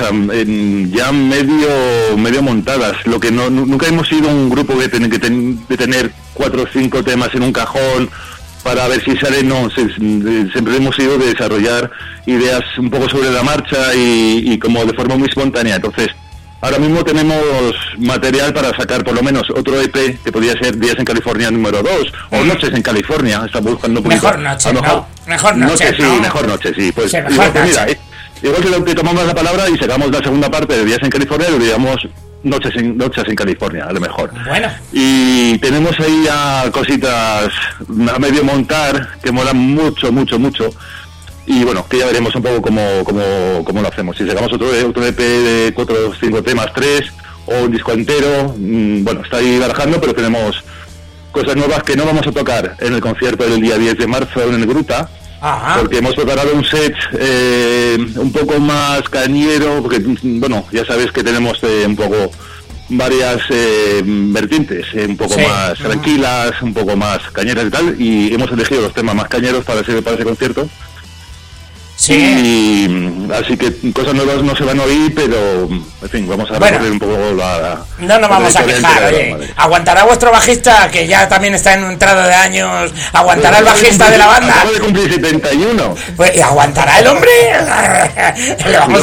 ya medio montadas. Lo que nunca hemos sido un grupo de tener 4 o 5 temas en un cajón para ver si sale. No, siempre hemos ido de desarrollar ideas un poco sobre la marcha y como de forma muy espontánea. Entonces, ahora mismo tenemos material para sacar por lo menos otro EP que podría ser Días en California número 2 o Noches en California. Estamos buscando un poquito. Mejor noche, ¿no? Mejor noche, sí, ¿no? Mejor noche, sí. Pues, sí, mejor pues noche. Mira, igual que te tomamos la palabra y sacamos la segunda parte de Días en California, lo digamos Noches en California, a lo mejor. Bueno. Y tenemos ahí ya cositas a medio montar que molan mucho. Y bueno, que ya veremos un poco cómo lo hacemos. Si sacamos otro EP de 4 o 5 temas, 3, o un disco entero, bueno, está ahí barajando, pero tenemos cosas nuevas que no vamos a tocar en el concierto del día 10 de marzo en el Gruta. Ajá. Porque hemos preparado un set un poco más cañero, porque bueno, ya sabes que tenemos un poco varias vertientes, un poco más tranquilas, un poco más cañeras y tal, y hemos elegido los temas más cañeros para ese concierto. Sí. Y así que cosas nuevas no se van a oír, pero en fin, vamos a recorrer un poco la... No nos vamos a quejar, oye. ¿Aguantará vuestro bajista, que ya también está en un entrado de años? ¿Aguantará el bajista de la banda? Acaba de cumplir 71. Pues, ¿y aguantará el hombre? Le vamos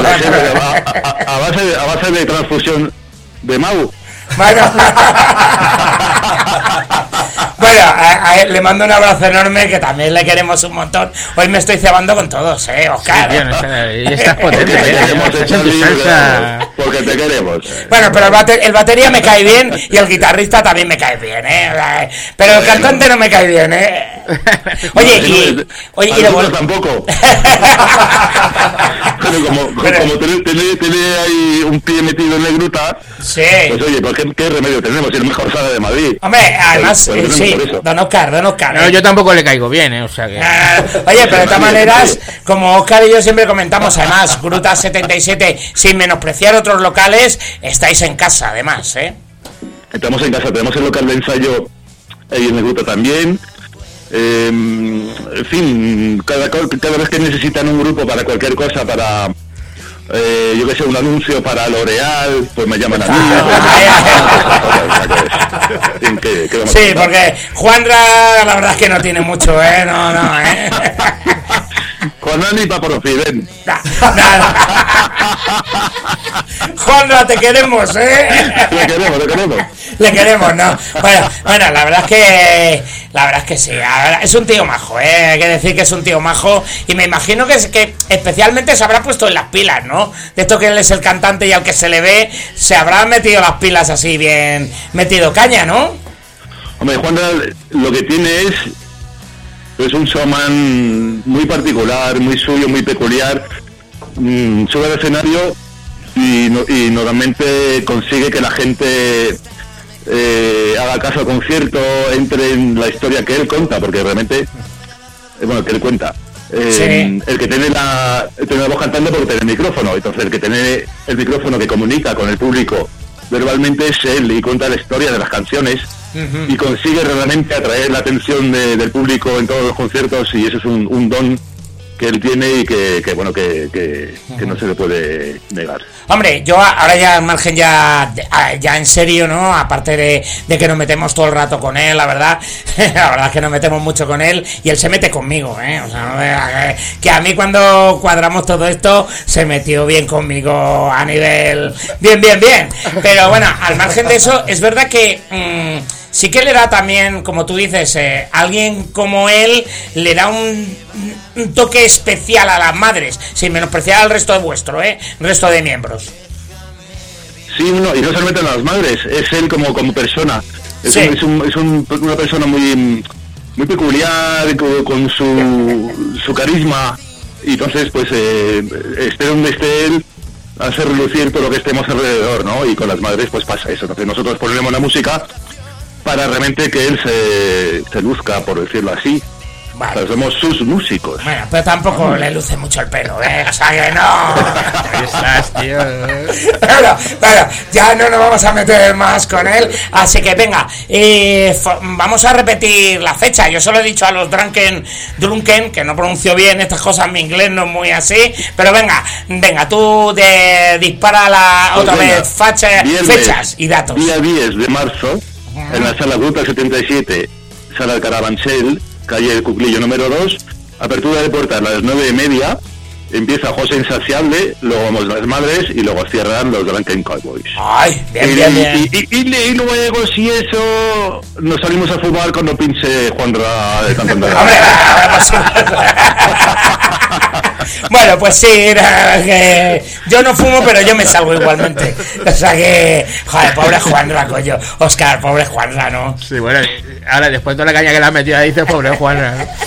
a base de transfusión de Mau. Bueno, a él le mando un abrazo enorme, que también le queremos un montón. Hoy me estoy cebando con todos, Oscar. Y estás potente, porque te queremos. Bueno, pero el batería me cae bien y el guitarrista también me cae bien, pero el cantante no me cae bien, Oye, y luego tampoco. Pero como tiene ahí un pie metido en la Gruta, sí. Pues oye, pues ¿qué remedio tenemos? Si es el mejor sala de Madrid. Hombre, además, pues sí, don Oscar. No, yo tampoco le caigo bien, o sea que... Oye, pero de todas maneras, como Oscar y yo siempre comentamos, además, Gruta 77, sin menospreciar otros locales, estáis en casa, además, Estamos en casa, tenemos el local de ensayo ahí en el Gruta también. En fin, cada vez que necesitan un grupo para cualquier cosa, para... yo que sé, un anuncio para L'Oreal, pues me llaman a mí. Sí, porque Juanra la verdad es que no tiene mucho, no. Juanra ni para Profiden. Nada. Juanra, te queremos, Le queremos, ¿no? Bueno, la verdad es que sí, es un tío majo, hay que decir que es un tío majo, y me imagino que especialmente se habrá puesto en las pilas, ¿no? De esto que él es el cantante y al que se le ve, se habrá metido las pilas así bien, metido caña, ¿no? Hombre, Juan lo que tiene es un showman muy particular, muy suyo, muy peculiar. Sube al escenario y normalmente consigue que la gente haga caso al concierto, entre en la historia que él cuenta, porque realmente, que él cuenta. El que tiene la voz cantante porque tiene el micrófono, entonces el que tiene el micrófono que comunica con el público verbalmente es él, y cuenta la historia de las canciones, y consigue realmente atraer la atención del público en todos los conciertos, y eso es un don que él tiene y que no se le puede negar. Hombre, yo ahora ya al margen ya en serio, ¿no? Aparte de que nos metemos todo el rato con él, la verdad es que nos metemos mucho con él y él se mete conmigo, O sea, que a mí cuando cuadramos todo esto se metió bien conmigo a nivel bien. Pero bueno, al margen de eso, es verdad que sí que le da también, como tú dices, alguien como él le da un toque especial a las madres, sin menospreciar al resto de resto de miembros. Sí, y no solamente a las madres, es él como persona. Es una persona muy peculiar, con su carisma, y entonces pues esté donde esté él, hace relucir todo lo que estemos alrededor, ¿no? Y con las madres pues pasa eso. Entonces nosotros ponemos la música para realmente que él se luzca, por decirlo así. Vale. Pero somos sus músicos. Bueno, pero tampoco le luce mucho el pelo, O sea que no. Ahí estás, tío. Bueno, ya no nos vamos a meter más con él. Así que venga, vamos a repetir la fecha. Yo solo he dicho a los Drunken, que no pronuncio bien estas cosas, mi inglés no es muy así. Pero venga, tú dispara otra vez fechas y datos. Día 10 de marzo, en la sala Gruta 77, sala del Carabanchel, calle del Cuclillo número 2, apertura de puertas a las 9:30, empieza José Insaciable, luego vamos las madres y luego cierran los Drunken Cowboys. ¡Ay, bien! Y luego, si eso, nos salimos a fumar cuando pinche Juanra de cantante. Bueno, pues sí, que yo no fumo, pero yo me salgo igualmente. O sea que, joder, pobre Juanra, coño. Oscar, pobre Juanra, ¿no? Sí, bueno, ahora después de toda la caña que le has metido ahí, dices, pobre Juanra, ¿no?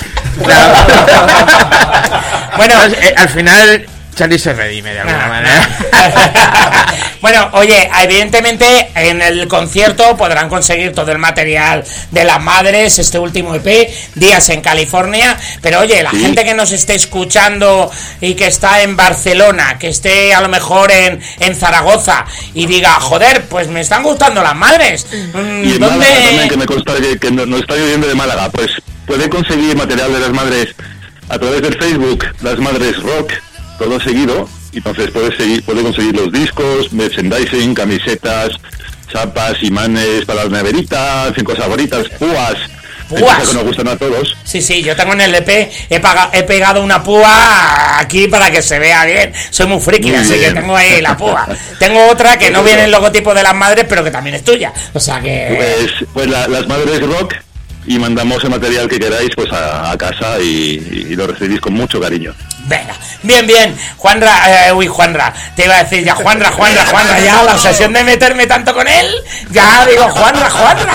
Bueno, al final Charlie se redime de alguna manera. Bueno, oye, evidentemente en el concierto podrán conseguir todo el material de las madres, este último EP, Días en California, pero oye, la gente que nos esté escuchando y que está en Barcelona, que esté a lo mejor en Zaragoza y diga, joder, pues me están gustando las madres. Y en Málaga también, que me consta que nos está viviendo de Málaga, pues puede conseguir material de las madres a través del Facebook, Las Madres Rock, todo seguido. Entonces puede conseguir los discos, merchandising, camisetas, chapas, imanes para la neverita, en fin, cosas bonitas, púas que nos gustan a todos. Sí, yo tengo en el EP, he pegado una púa aquí para que se vea bien. Soy muy friki, Muy así bien. que tengo ahí la púa. Tengo otra que no viene el logotipo de las madres, pero que también es tuya. O sea que... Pues Las Madres Rock, y mandamos el material que queráis pues a casa y lo recibís con mucho cariño. Venga, bien, Juanra, Juanra, te iba a decir ya Juanra, ya la obsesión de meterme tanto con él, ya digo Juanra.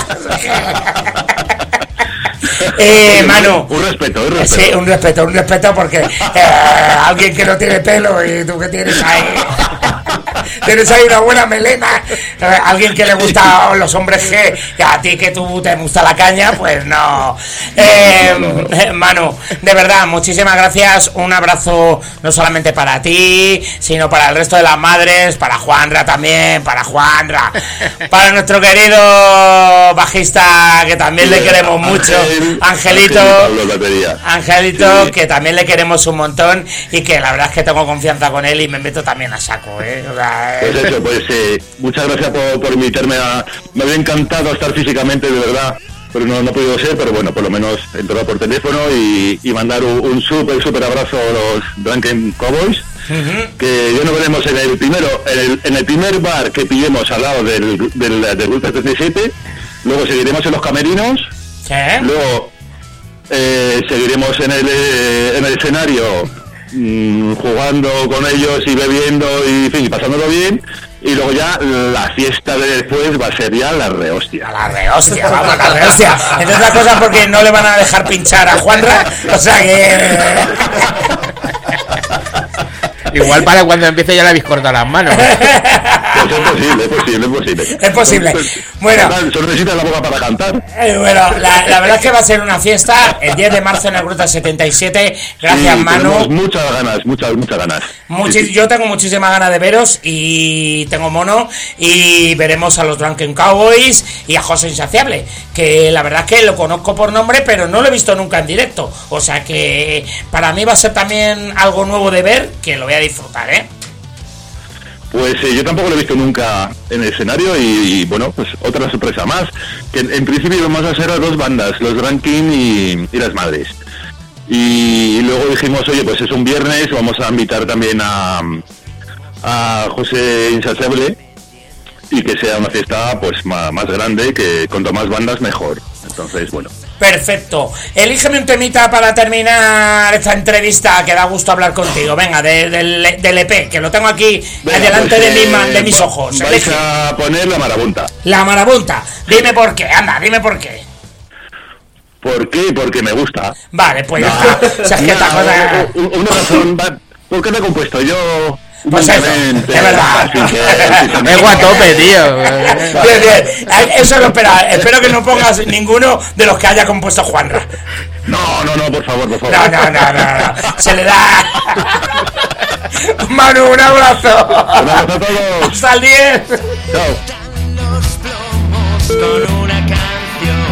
Manu, Un respeto. Sí, un respeto porque alguien que no tiene pelo y tú que tienes ahí una buena melena, alguien que le gusta los hombres que a ti que tú te gusta la caña, pues no. Manu, de verdad, muchísimas gracias, un abrazo no solamente para ti, sino para el resto de las madres, para Juanra también, para nuestro querido bajista que también le queremos mucho, Angelito, que también le queremos un montón y que la verdad es que tengo confianza con él y me meto también a saco, O sea, Pues eso, muchas gracias por invitarme me había encantado estar físicamente, de verdad, pero no ha podido ser, pero bueno, por lo menos entrar por teléfono y mandar un súper abrazo a los Drunken Cowboys, que ya nos veremos en el primer bar que pillemos al lado del Ruta 37, luego seguiremos en los camerinos, luego seguiremos en el escenario jugando con ellos y bebiendo y en fin, pasándolo bien, y luego ya la fiesta de después va a ser ya la rehostia. Entre otras cosas porque no le van a dejar pinchar a Juanra, o sea que... Igual para cuando empiece ya le habéis cortado las manos. Pues es posible. Bueno, sonrisita en la boca para cantar. Bueno, la verdad es que va a ser una fiesta el 10 de marzo en el Gruta 77. Gracias, Manu. Tenemos muchas ganas. Yo tengo muchísimas ganas de veros y tengo mono y veremos a los Drunken Cowboys y a José Insaciable, que la verdad es que lo conozco por nombre, pero no lo he visto nunca en directo. O sea que para mí va a ser también algo nuevo de ver, que lo voy a disfrutar, Pues yo tampoco lo he visto nunca en el escenario y bueno, pues otra sorpresa más, que en principio vamos a hacer a dos bandas, los Drunken y las Madres. Y luego dijimos, oye, pues es un viernes, vamos a invitar también a José Insaciable y que sea una fiesta pues más grande, que cuanto más bandas mejor. Entonces, bueno. Perfecto. Elígeme un temita para terminar esta entrevista, que da gusto hablar contigo. Venga, del EP, que lo tengo aquí. Venga, delante de mis ojos. Vais a poner La Marabunta. La Marabunta. Dime por qué, dime por qué. ¿Por qué? Porque me gusta. Vale, pues una razón. ¿Por qué me he compuesto? Yo... Pues eso, es verdad. Es guatope, tío. Bien. Eso lo espero que no pongas ninguno de los que haya compuesto Juanra. No, por favor. No. Se le da. Manu, un abrazo. Un abrazo a todos. Hasta el 10. Chao. Los plomos con una canción.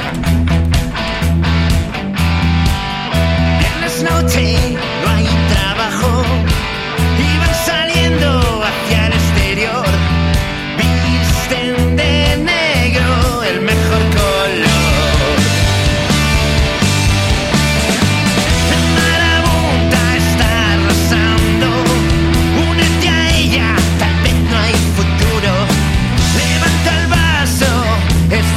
Viernes noche, no hay trabajo. Iban saliendo hacia el exterior. Visten de negro el mejor color. La marabunta está arrasando. Únete a ella, tal vez no hay futuro. Levanta el vaso, es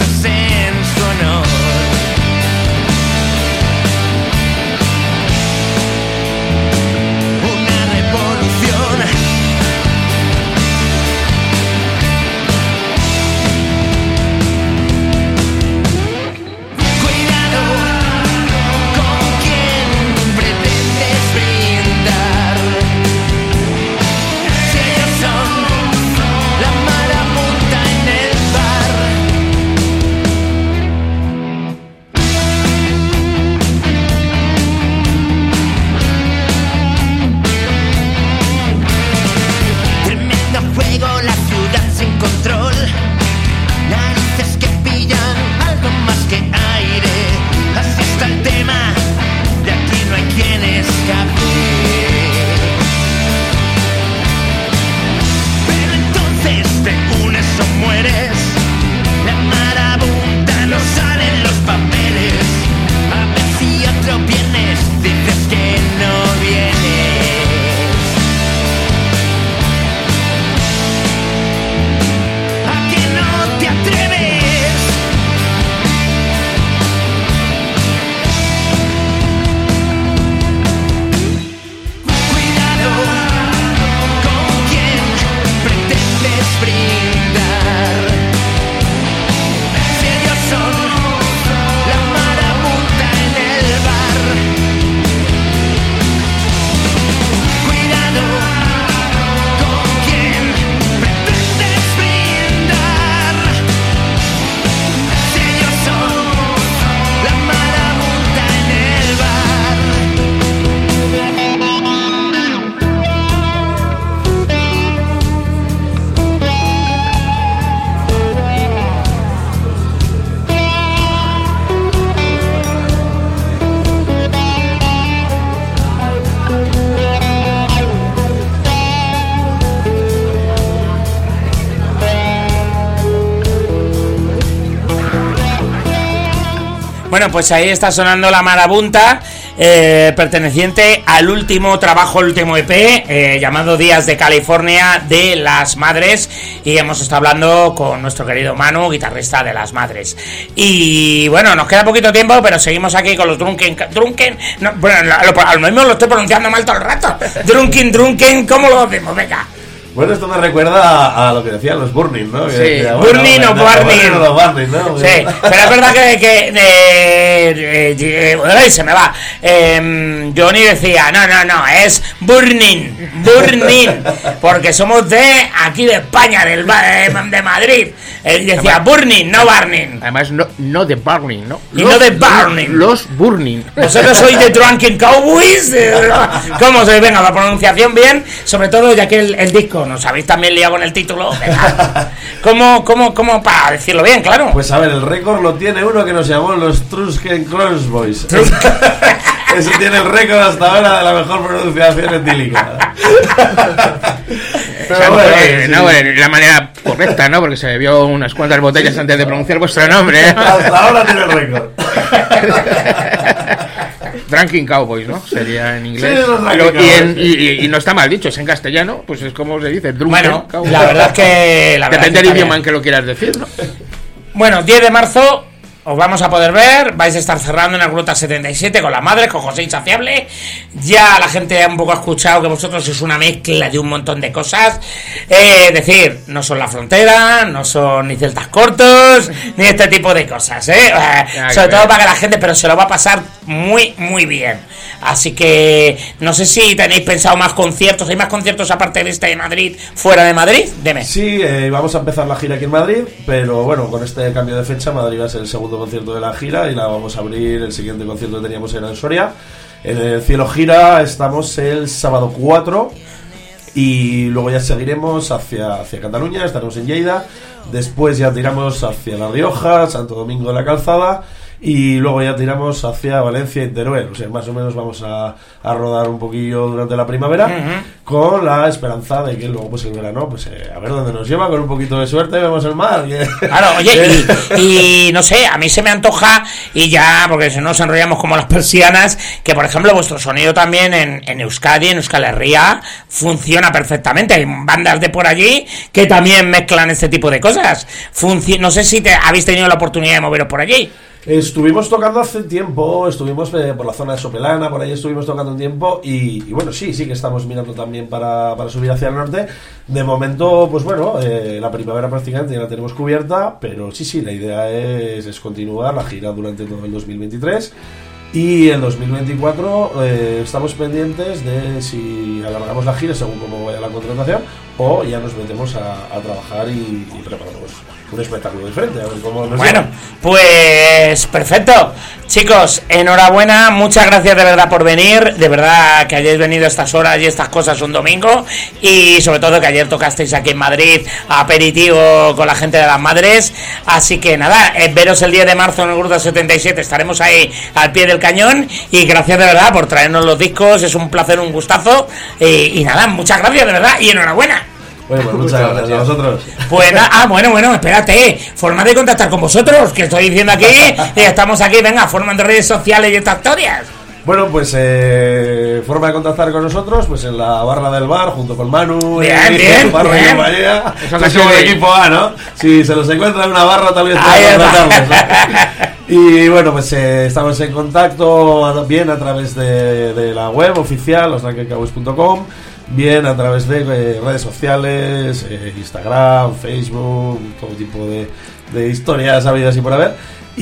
Bueno, pues ahí está sonando La Marabunta, perteneciente al último trabajo, el último EP, llamado Días de California de Las Madres, y hemos estado hablando con nuestro querido Manu, guitarrista de Las Madres. Y bueno, nos queda poquito tiempo, pero seguimos aquí con los Drunken, no, bueno, a lo mismo lo estoy pronunciando mal todo el rato. Drunken, ¿cómo lo hacemos? Venga. Bueno, esto me recuerda a lo que decían los Burning, ¿no? Sí, Burning o Burning, ¿no? Sí, pero es verdad que se me va. Johnny decía, no, es Burning, porque somos de aquí de España, de Madrid. Él decía Burning, no Burning. Además, no de Burning, ¿no? Y no de Burning. Los Burning. Vosotros sois de Drunken Cowboys. ¿Cómo se venga la pronunciación bien? Sobre todo ya que el disco nos habéis también liado con el título. ¿Cómo para decirlo bien, claro? Pues a ver, el récord lo tiene uno que nos llamó los Trusken Crossboys. Ese tiene el récord hasta ahora de la mejor pronunciación etílica. Pero bueno, la manera correcta, ¿no? Porque se bebió unas cuantas botellas antes de pronunciar vuestro nombre. Hasta ahora tiene el récord. Drunken Cowboys, ¿no? Sería en inglés. Sí, y no está mal dicho, es en castellano, pues es como se dice, Drunken Bueno, Cowboys. la verdad es que... Depende del idioma en que lo quieras decir, ¿no? Bueno, 10 de marzo... os vamos a poder ver, vais a estar cerrando en el Gruta 77 con Las Madres, con José Insaciable. Ya la gente ha un poco escuchado que vosotros sois una mezcla de un montón de cosas. Es decir, no son La Frontera, no son ni Celtas Cortos, ni este tipo de cosas, sobre todo para que la gente, pero se lo va a pasar muy, muy bien. Así que no sé si tenéis pensado más conciertos. ¿Hay más conciertos aparte de este de Madrid, fuera de Madrid? Deme. Sí, vamos a empezar la gira aquí en Madrid, pero bueno, con este cambio de fecha Madrid va a ser el segundo concierto de la gira y la vamos a abrir. El siguiente concierto que teníamos era en Soria. En el Cielo Gira estamos el sábado 4 y luego ya seguiremos hacia Cataluña, estaremos en Lleida, después ya tiramos hacia La Rioja, Santo Domingo de la Calzada y luego ya tiramos hacia Valencia y Teruel. O sea, más o menos vamos a rodar un poquillo durante la primavera, con la esperanza de que luego pues el verano, pues a ver dónde nos lleva, con un poquito de suerte vemos el mar. Claro, oye, y no sé, a mí se me antoja, y ya, porque si no nos enrollamos como las persianas, que por ejemplo vuestro sonido también en Euskadi, en Euskal Herria, funciona perfectamente. Hay bandas de por allí que también mezclan este tipo de cosas. No sé si habéis tenido la oportunidad de moveros por allí. Estuvimos tocando hace tiempo, estuvimos por la zona de Sopelana, por ahí estuvimos tocando un tiempo y bueno, sí que estamos mirando también para subir hacia el norte. De momento, pues bueno, la primavera prácticamente ya la tenemos cubierta, pero sí, la idea es continuar la gira durante todo el 2023. Y el 2024 estamos pendientes de si alargamos la gira según cómo vaya la contratación o ya nos metemos a trabajar y preparamos un espectáculo diferente, a ver cómo nos Bueno, pues perfecto. Chicos, enhorabuena, muchas gracias de verdad por venir, de verdad que hayáis venido a estas horas y estas cosas un domingo, y sobre todo que ayer tocasteis aquí en Madrid aperitivo con la gente de Las Madres. Así que nada, veros el 10 de marzo en el Gruta 77, estaremos ahí al pie del cañón, y gracias de verdad por traernos los discos, es un placer, un gustazo, y nada, muchas gracias de verdad y enhorabuena. Bueno, pues muchas gracias a vosotros. Pues bueno, espérate, forma de contactar con vosotros, que estoy diciendo aquí, estamos aquí, venga, forma de redes sociales y estas historias. Bueno, pues forma de contactar con nosotros, pues en la barra del bar, junto con Manu, bien, barra bien. y compañía. Somos el equipo A, ¿no? Si se los encuentra en una barra, tal vez contratarlos, ¿no? Y bueno, pues estamos en contacto bien a través de la web oficial, losdrunkencowboys.com, bien a través de redes sociales, Instagram, Facebook, todo tipo de historias habidas y por haber.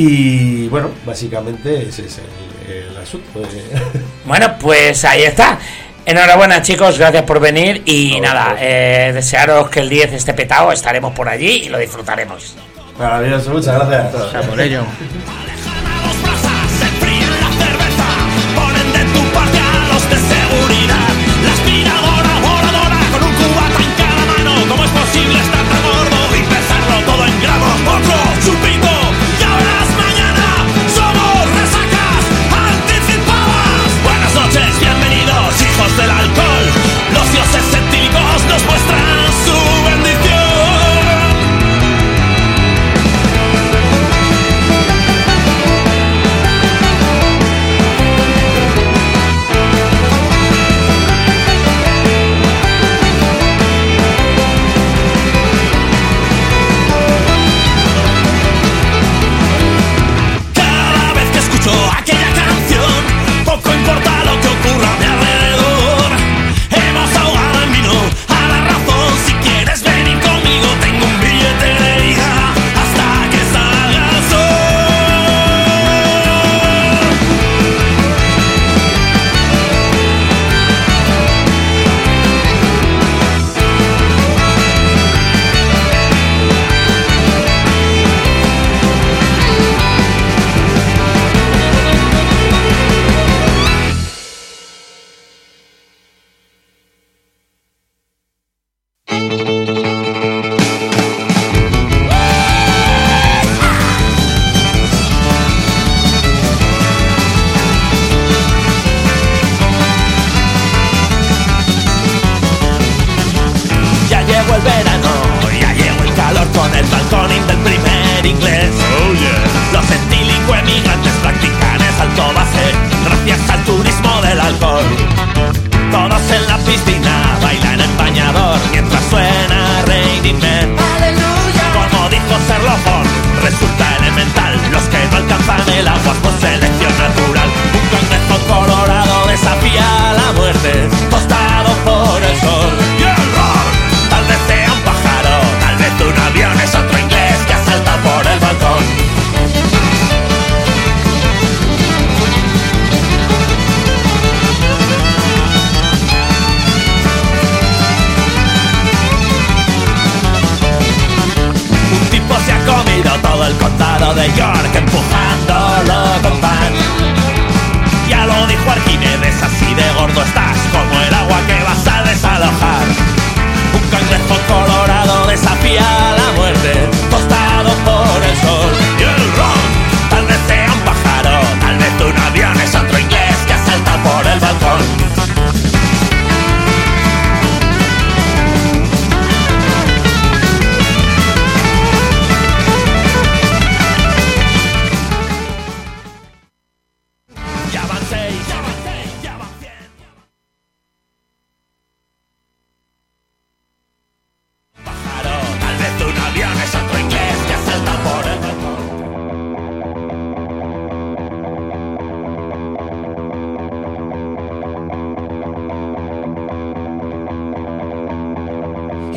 Y bueno, básicamente ese es el asunto. Bueno, pues ahí está. Enhorabuena, chicos, gracias por venir. Y nada, desearos que el 10 esté petado, estaremos por allí y lo disfrutaremos. Maravilloso, muchas gracias. O sea, por ello. Del alcohol, los dioses etílicos nos muestran su bendición.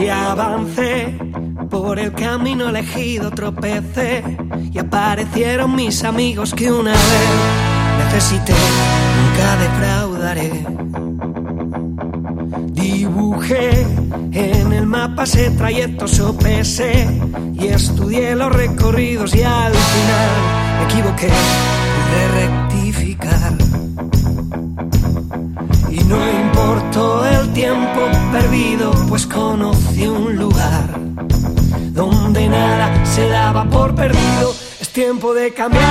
y avancé por el camino elegido, tropecé y aparecieron mis amigos que una vez necesité, nunca defraudaré. Dibujé en el mapa ese trayecto, sopesé y estudié los recorridos y al final me equivoqué, pude rectificar. Y no importó el tiempo perdido, pues conocí un lugar donde nada se daba por perdido. Es tiempo de cambiar.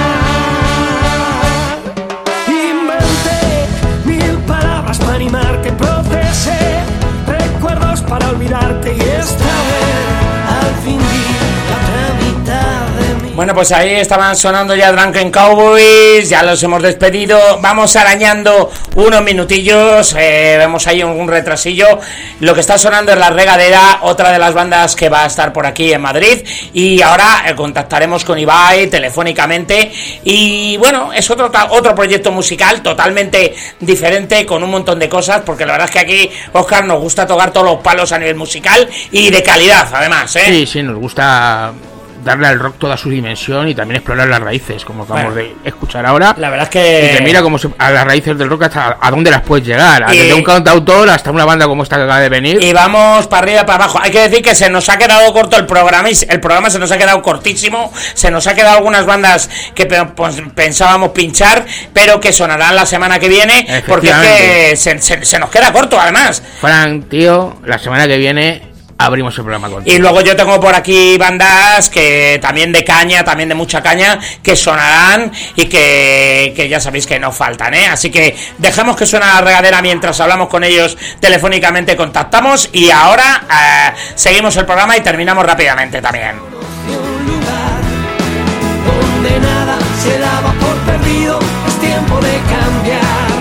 Inventé 1000 palabras para animarte, procesé recuerdos para olvidarte y esta vez al fin vi la otra mitad de mí. Bueno, pues ahí estaban sonando ya Drunken Cowboys, ya los hemos despedido, vamos arañando unos minutillos, vemos ahí un retrasillo. Lo que está sonando es La Regadera, otra de las bandas que va a estar por aquí en Madrid, y ahora contactaremos con Ibai telefónicamente, y bueno, es otro proyecto musical totalmente diferente, con un montón de cosas, porque la verdad es que aquí, Óscar, nos gusta tocar todos los palos a nivel musical y de calidad, además, ¿eh? Sí, nos gusta darle al rock toda su dimensión y también explorar las raíces, como acabamos de escuchar ahora. La verdad es que... Y que mira cómo a las raíces del rock hasta a dónde las puedes llegar, desde un cantautor hasta una banda como esta que acaba de venir. Y vamos para arriba y para abajo. Hay que decir que se nos ha quedado corto el programa, y el programa se nos ha quedado cortísimo. Se nos ha quedado algunas bandas que pues, pensábamos pinchar, pero que sonarán la semana que viene, porque es que se nos queda corto, además. Fran, tío, la semana que viene abrimos el programa contigo. Y luego yo tengo por aquí bandas que también de caña, también de mucha caña, que sonarán y que ya sabéis que no faltan, ¿eh? Así que dejemos que suene La Regadera mientras hablamos con ellos telefónicamente, contactamos, y ahora seguimos el programa y terminamos rápidamente también. Un lugar donde nada se daba por perdido, es tiempo de cambiar.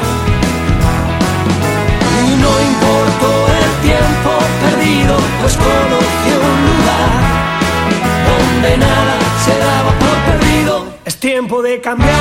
Y no importó el tiempo perdido, pues conocí un lugar donde nada se daba por perdido, es tiempo de cambiar.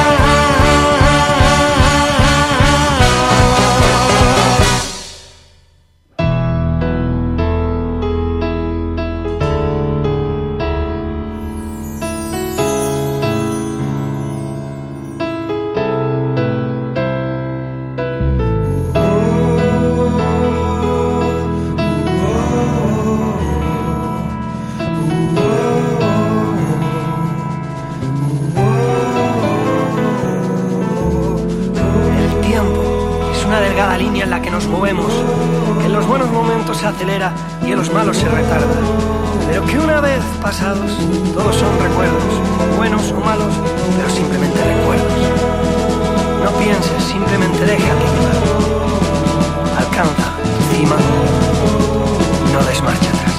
Línea en la que nos movemos, que en los buenos momentos se acelera y en los malos se retarda, pero que una vez pasados todos son recuerdos, buenos o malos, pero simplemente recuerdos. No pienses, simplemente déjate llevar. Alcanza tu cima, no des marcha atrás.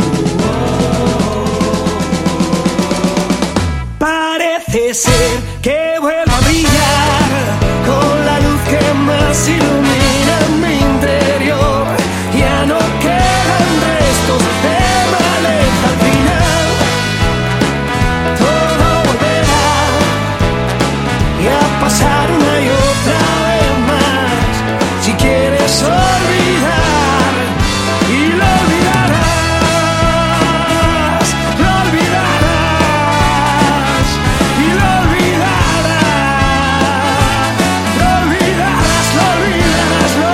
Parece ser que vuelvo a brillar con la luz que más ilumina mi interior. Ya no quedan restos de maleza al final. Todo volverá y a pasar una y otra vez más. Si quieres olvidar y lo olvidarás, lo olvidarás y lo olvidarás. Lo olvidarás, lo olvidarás, lo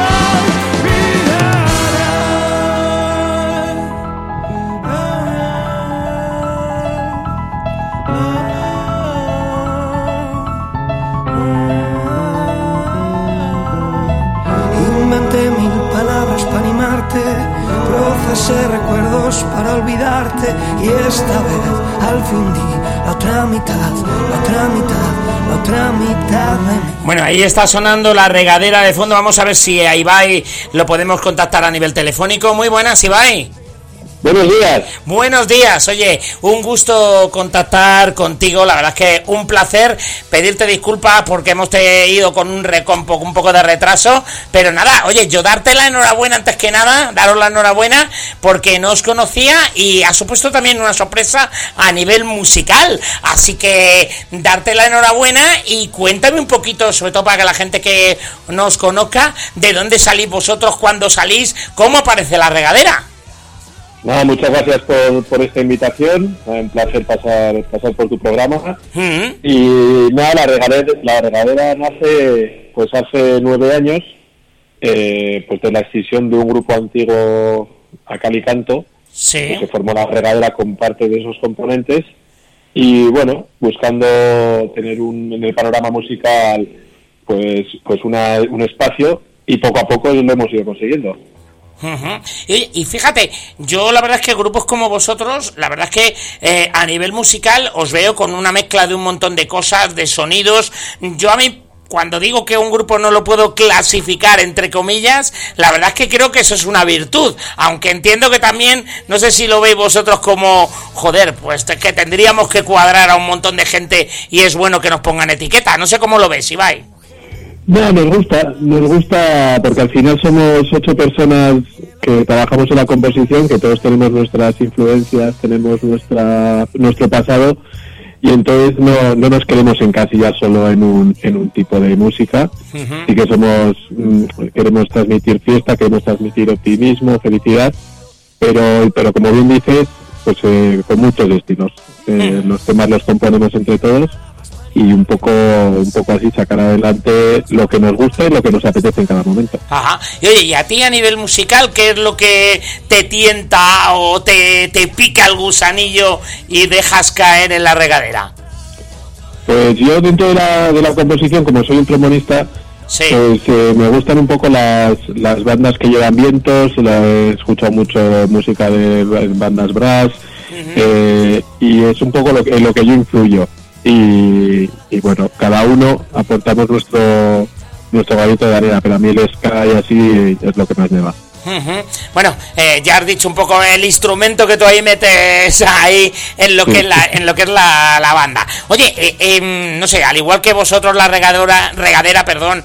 olvidarás. Inventé 1000 palabras para animarte, procesé recuerdos para olvidarte, y esta vez al fin di la otra mitad, la otra mitad, la otra mitad de mí. Bueno, ahí está sonando La Regadera de fondo. Vamos a ver si a Ibai lo podemos contactar a nivel telefónico. Muy buenas, Ibai. Buenos días. Buenos días, oye, un gusto contactar contigo, la verdad es que un placer, pedirte disculpas porque hemos ido con un poco de retraso, pero nada, oye, yo darte la enhorabuena antes que nada, daros la enhorabuena porque no os conocía y ha supuesto también una sorpresa a nivel musical, así que darte la enhorabuena y cuéntame un poquito, sobre todo para que la gente que no os conozca, de dónde salís vosotros, cuándo salís, cómo aparece La Regadera. Nada, muchas gracias por esta invitación. Un placer pasar por tu programa. Y nada, la regadera nace pues hace 9 años, pues de la escisión de un grupo antiguo a cal y canto. Sí. Pues se formó la regadera con parte de esos componentes y bueno, buscando tener en el panorama musical pues un espacio, y poco a poco lo hemos ido consiguiendo. Y fíjate, yo la verdad es que grupos como vosotros, la verdad es que a nivel musical os veo con una mezcla de un montón de cosas, de sonidos. Yo a mí, cuando digo que un grupo no lo puedo clasificar entre comillas, la verdad es que creo que eso es una virtud, aunque entiendo que también, no sé si lo veis vosotros como, joder, pues que tendríamos que cuadrar a un montón de gente y es bueno que nos pongan etiqueta. No sé cómo lo ves, Ibai. No, nos gusta porque al final somos 8 personas que trabajamos en la composición, que todos tenemos nuestras influencias, tenemos nuestro pasado, y entonces no nos queremos encasillar solo en un tipo de música. Sí que queremos transmitir fiesta, queremos transmitir optimismo, felicidad, pero como bien dices, pues con muchos estilos. Los temas los componemos entre todos, y un poco así sacar adelante lo que nos gusta y lo que nos apetece en cada momento. Ajá. Y oye, ¿y a ti a nivel musical qué es lo que te tienta o te pica el gusanillo y dejas caer en la regadera? Pues yo dentro de la composición, como soy un trombonista, sí, pues me gustan un poco las bandas que llevan vientos. He escuchado mucho música de bandas brass, y es un poco lo que yo influyo. Y bueno, cada uno aportamos nuestro granito de arena, pero a mí el ska y así es lo que más me va. Bueno, ya has dicho un poco el instrumento que tú ahí metes ahí en lo que es la banda. Oye, no sé, al igual que vosotros la regadera,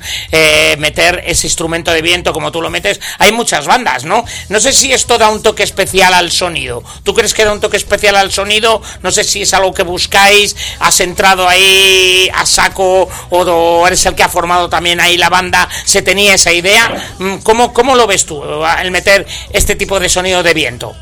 meter ese instrumento de viento como tú lo metes, hay muchas bandas, ¿no? No sé si esto da un toque especial al sonido. ¿Tú crees que da un toque especial al sonido? No sé si es algo que buscáis, has entrado ahí a saco o eres el que ha formado también ahí la banda, ¿se tenía esa idea? ¿Cómo lo ves tú, el meter este tipo de sonido de viento?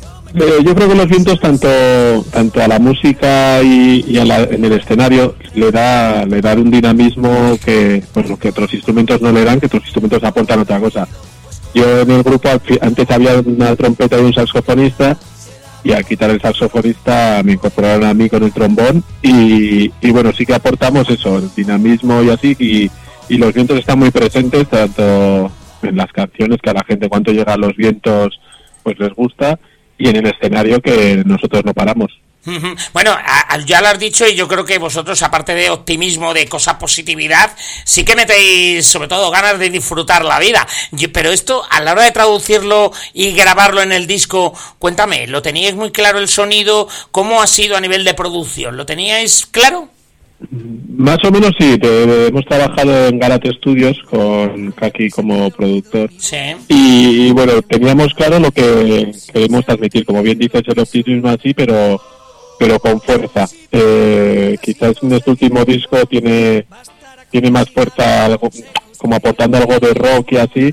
Yo creo que los vientos tanto a la música y en el escenario le da un dinamismo que otros instrumentos no le dan, que otros instrumentos aportan otra cosa. Yo en el grupo antes había una trompeta y un saxofonista, y al quitar el saxofonista me incorporaron a mí con el trombón, y bueno, sí que aportamos eso, el dinamismo y así, y los vientos están muy presentes tanto en las canciones, que a la gente cuando llega a los vientos pues les gusta, y en el escenario, que nosotros no paramos. Bueno, ya lo has dicho, y yo creo que vosotros, aparte de optimismo, de cosa positividad, sí que metéis sobre todo ganas de disfrutar la vida. Pero esto, a la hora de traducirlo y grabarlo en el disco, cuéntame, ¿lo teníais muy claro el sonido? ¿Cómo ha sido a nivel de producción? ¿Lo teníais claro? Más o menos sí, hemos trabajado en Galate Studios con Kaki como productor. Sí. Y bueno, teníamos claro lo que queremos transmitir, como bien dices, el optimismo así, pero con fuerza. Quizás en este último disco tiene más fuerza, algo, como aportando algo de rock y así,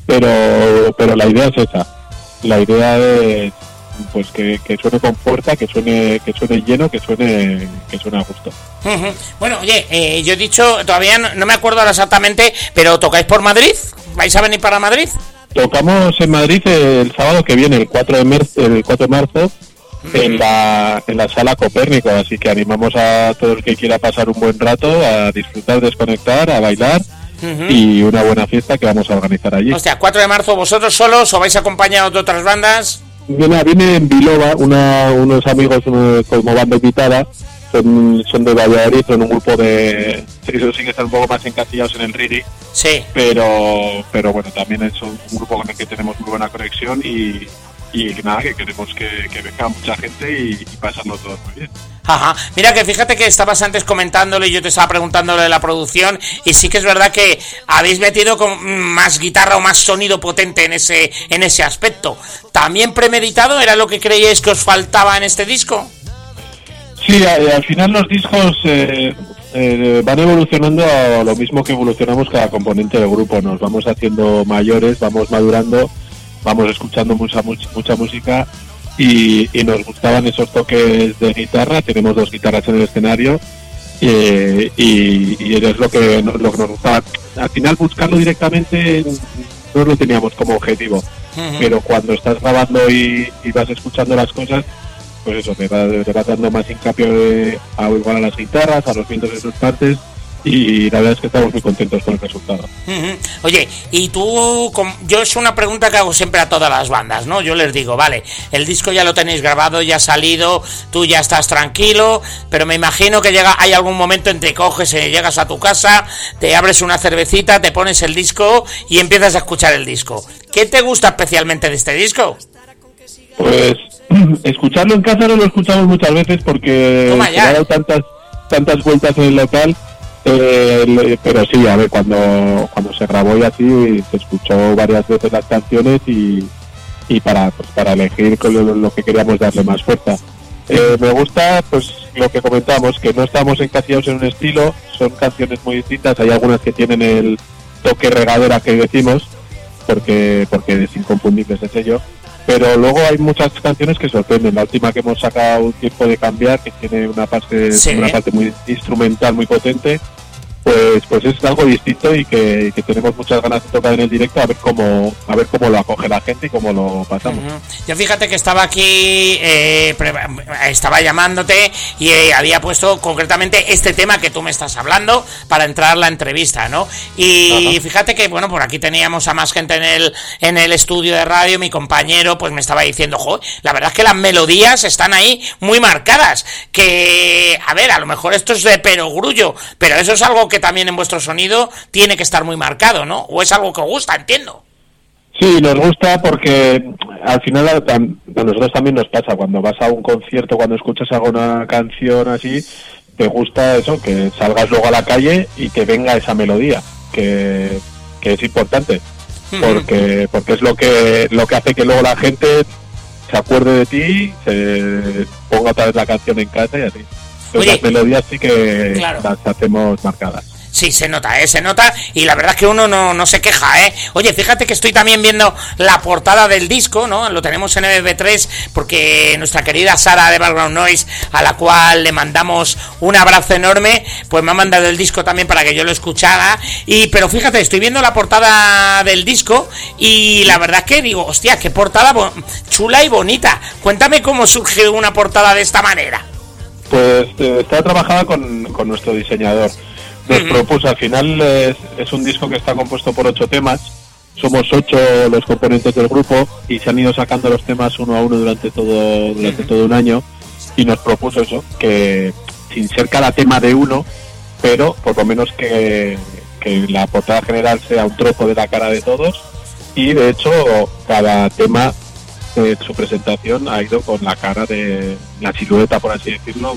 pero la idea es esa. La idea es pues que suene con fuerza, que suene lleno, que suene a gusto. Bueno, oye, yo he dicho, todavía no me acuerdo ahora exactamente, pero ¿tocáis por Madrid? ¿Vais a venir para Madrid? Tocamos en Madrid el sábado que viene, el 4 de marzo, en la Sala Copérnico, así que animamos a todo el que quiera pasar un buen rato, a disfrutar, desconectar, a bailar, y una buena fiesta que vamos a organizar allí. Hostia, 4 de marzo, ¿vosotros solos o vais acompañados de otras bandas? Viene en Bilova unos amigos como banda invitada, son de Valladolid, son un grupo de... Eso sí que están un poco más encasillados en el Riri. Sí. Pero bueno, también es un grupo con el que tenemos muy buena conexión, y nada, que queremos que venga mucha gente y pasarlo todo muy bien. Ajá, mira que fíjate que estabas antes comentándole y yo te estaba preguntándole de la producción, y sí que es verdad que habéis metido con más guitarra o más sonido potente en ese aspecto. ¿También premeditado era lo que creíais que os faltaba en este disco? Sí, al final los discos van evolucionando a lo mismo que evolucionamos cada componente del grupo. Nos vamos haciendo mayores, vamos madurando, vamos escuchando mucha música y nos gustaban esos toques de guitarra. Tenemos 2 guitarras en el escenario y es lo que nos gustaba. Al final buscarlo directamente no lo teníamos como objetivo, pero cuando estás grabando y vas escuchando las cosas, pues eso, te va dando más hincapié igual a las guitarras, a los vientos de sus partes, y la verdad es que estamos muy contentos con el resultado. Oye, y tú, yo es una pregunta que hago siempre a todas las bandas, ¿no? Yo les digo, vale, el disco ya lo tenéis grabado, ya ha salido, tú ya estás tranquilo, pero me imagino que hay algún momento en que coges, llegas a tu casa, te abres una cervecita, te pones el disco y empiezas a escuchar el disco. ¿Qué te gusta especialmente de este disco? Pues escucharlo en casa no lo escuchamos muchas veces porque se ha dado tantas vueltas en el local. Pero sí, a ver, cuando se grabó y así, se escuchó varias veces las canciones y para elegir con lo que queríamos darle más fuerza. Me gusta, pues, lo que comentamos, que no estamos encasillados en un estilo, son canciones muy distintas. Hay algunas que tienen el toque regadera que decimos, porque es inconfundible ese sello, pero luego hay muchas canciones que sorprenden. La última que hemos sacado, Un tiempo de cambiar, que tiene una parte muy instrumental muy potente, pues es algo distinto y que tenemos muchas ganas de tocar en el directo, a ver cómo lo acoge la gente y cómo lo pasamos. Yo fíjate que estaba aquí, estaba llamándote y había puesto concretamente este tema que tú me estás hablando para entrar la entrevista, ¿no? Y fíjate que, bueno, por aquí teníamos a más gente en el estudio de radio. Mi compañero pues me estaba diciendo, joder, la verdad es que las melodías están ahí muy marcadas, que, a ver, a lo mejor esto es de perogrullo, pero eso es algo que también en vuestro sonido tiene que estar muy marcado, ¿no? ¿O es algo que os gusta? Entiendo. Sí, nos gusta porque al final a nosotros también nos pasa cuando vas a un concierto, cuando escuchas alguna canción así, te gusta eso, que salgas luego a la calle y que venga esa melodía, que es importante, porque es lo que hace que luego la gente se acuerde de ti, se ponga otra vez la canción en casa y así. Oye, las melodías sí que las hacemos marcadas. Sí, se nota, y la verdad es que uno no se queja, ¿eh? Oye, fíjate que estoy también viendo la portada del disco, ¿no? Lo tenemos en MP3 porque nuestra querida Sara de Background Noise, a la cual le mandamos un abrazo enorme, pues me ha mandado el disco también para que yo lo escuchara. Pero fíjate, estoy viendo la portada del disco y la verdad es que digo, hostia, qué portada chula y bonita. Cuéntame cómo surge una portada de esta manera. Pues está trabajada con nuestro diseñador. Nos propuso, al final es un disco que está compuesto por 8 temas. Somos 8 los componentes del grupo y se han ido sacando los temas uno a uno durante todo un año, y nos propuso eso, que sin ser cada tema de uno, pero por lo menos que la portada general sea un trozo de la cara de todos, y de hecho cada tema de su presentación ha ido con la cara de la silueta, por así decirlo,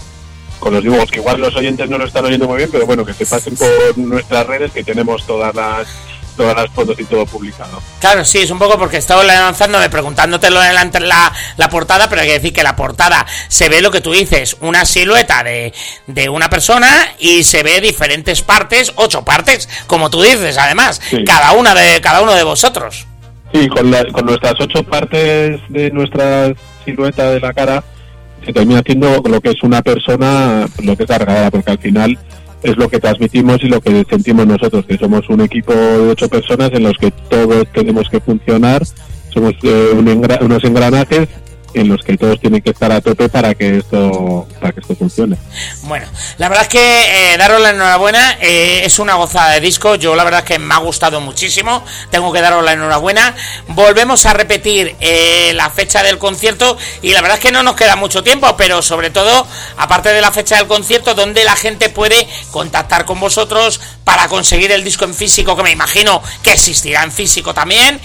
con los dibujos, que igual los oyentes no lo están oyendo muy bien, pero bueno, que se pasen por nuestras redes, que tenemos todas las fotos y todo publicado. Claro, sí, es un poco porque estaba lanzándome preguntándotelo en la portada, pero hay que decir que la portada se ve lo que tú dices, una silueta de una persona, y se ve diferentes partes, 8 partes, como tú dices, además, sí. cada uno de vosotros. Sí, con nuestras 8 partes de nuestra silueta de la cara se termina haciendo lo que es una persona, lo que es la regadera, porque al final es lo que transmitimos y lo que sentimos nosotros, que somos un equipo de 8 personas en los que todos tenemos que funcionar, somos unos engranajes en los que todos tienen que estar a tope para que esto funcione. Bueno, la verdad es que daros la enhorabuena, es una gozada de disco. Yo la verdad es que me ha gustado muchísimo, tengo que daros la enhorabuena. Volvemos a repetir la fecha del concierto, y la verdad es que no nos queda mucho tiempo, pero sobre todo, aparte de la fecha del concierto, donde la gente puede contactar con vosotros para conseguir el disco en físico, que me imagino que existirá en físico también,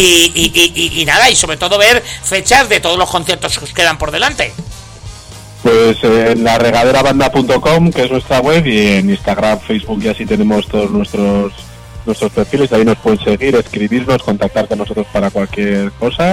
y nada, y sobre todo ver fechas de todos los conciertos que os quedan por delante. Pues en la regaderabanda.com, que es nuestra web, y en Instagram, Facebook, y así tenemos todos nuestros perfiles. Ahí nos pueden seguir, escribirnos, contactar con nosotros para cualquier cosa,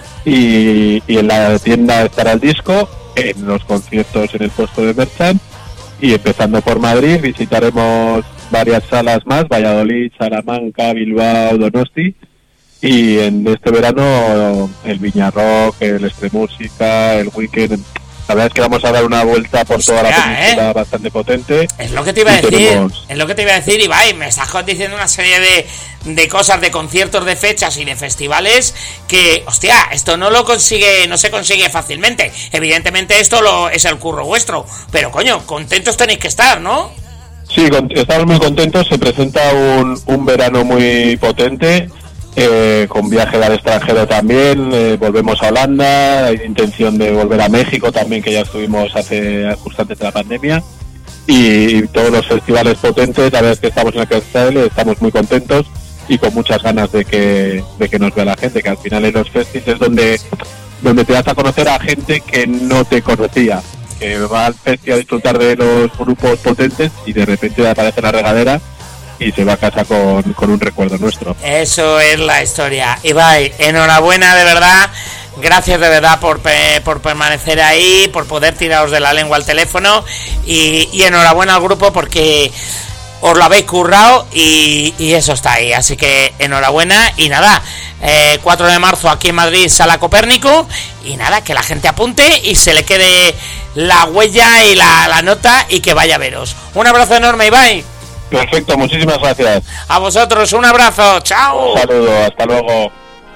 y en la tienda estará el disco, en los conciertos en el puesto de Merchant, y empezando por Madrid visitaremos varias salas más: Valladolid, Salamanca, Bilbao, Donosti, y en este verano el Viña Rock, el Extremúsica, el Weekend. La verdad es que vamos a dar una vuelta por toda la península bastante potente. Es lo que te iba a decir, es lo que te iba a decir, Ibai. Me estás diciendo una serie de cosas, de conciertos, de fechas y de festivales que, hostia, esto no se consigue fácilmente. Evidentemente esto es el curro vuestro, pero coño, contentos tenéis que estar, ¿no? Sí, estamos muy contentos. Se presenta un verano muy potente. Con viaje al extranjero también, volvemos a Holanda, hay intención de volver a México también, que ya estuvimos justo antes de la pandemia, y todos los festivales potentes. La verdad es que estamos en el Castel, estamos muy contentos y con muchas ganas de que nos vea la gente, que al final en los festivales es donde te vas a conocer a gente que no te conocía, que va al festival a disfrutar de los grupos potentes y de repente aparece en la regadera y se va a casa con un recuerdo nuestro. Eso es la historia. Ibai, enhorabuena de verdad. Gracias de verdad por permanecer ahí, por poder tiraros de la lengua al teléfono, y enhorabuena al grupo porque os lo habéis currado y eso está ahí. Así que enhorabuena y nada, 4 de marzo aquí en Madrid, Sala Copérnico, y nada, que la gente apunte y se le quede la huella y la nota y que vaya a veros. Un abrazo enorme, Ibai. Perfecto, muchísimas gracias. A vosotros, un abrazo, chao. Un saludo, hasta luego.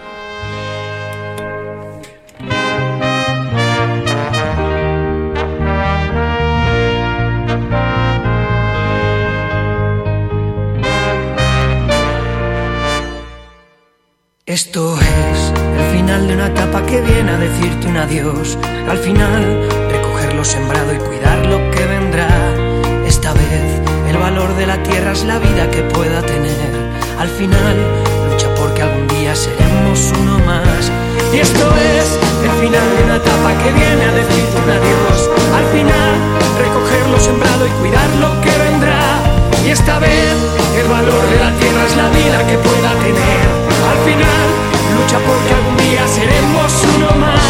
Esto es el final de una etapa que viene a decirte un adiós. Al final, recoger lo sembrado y cuidar lo que vendrá. Esta vez, el valor de la tierra es la vida que pueda tener. Al final, lucha porque algún día seremos uno más. Y esto es el final de una etapa que viene a decirte un adiós. Al final, recoger lo sembrado y cuidar lo que vendrá. Y esta vez, el valor de la tierra es la vida que pueda tener. Al final, lucha porque algún día seremos uno más.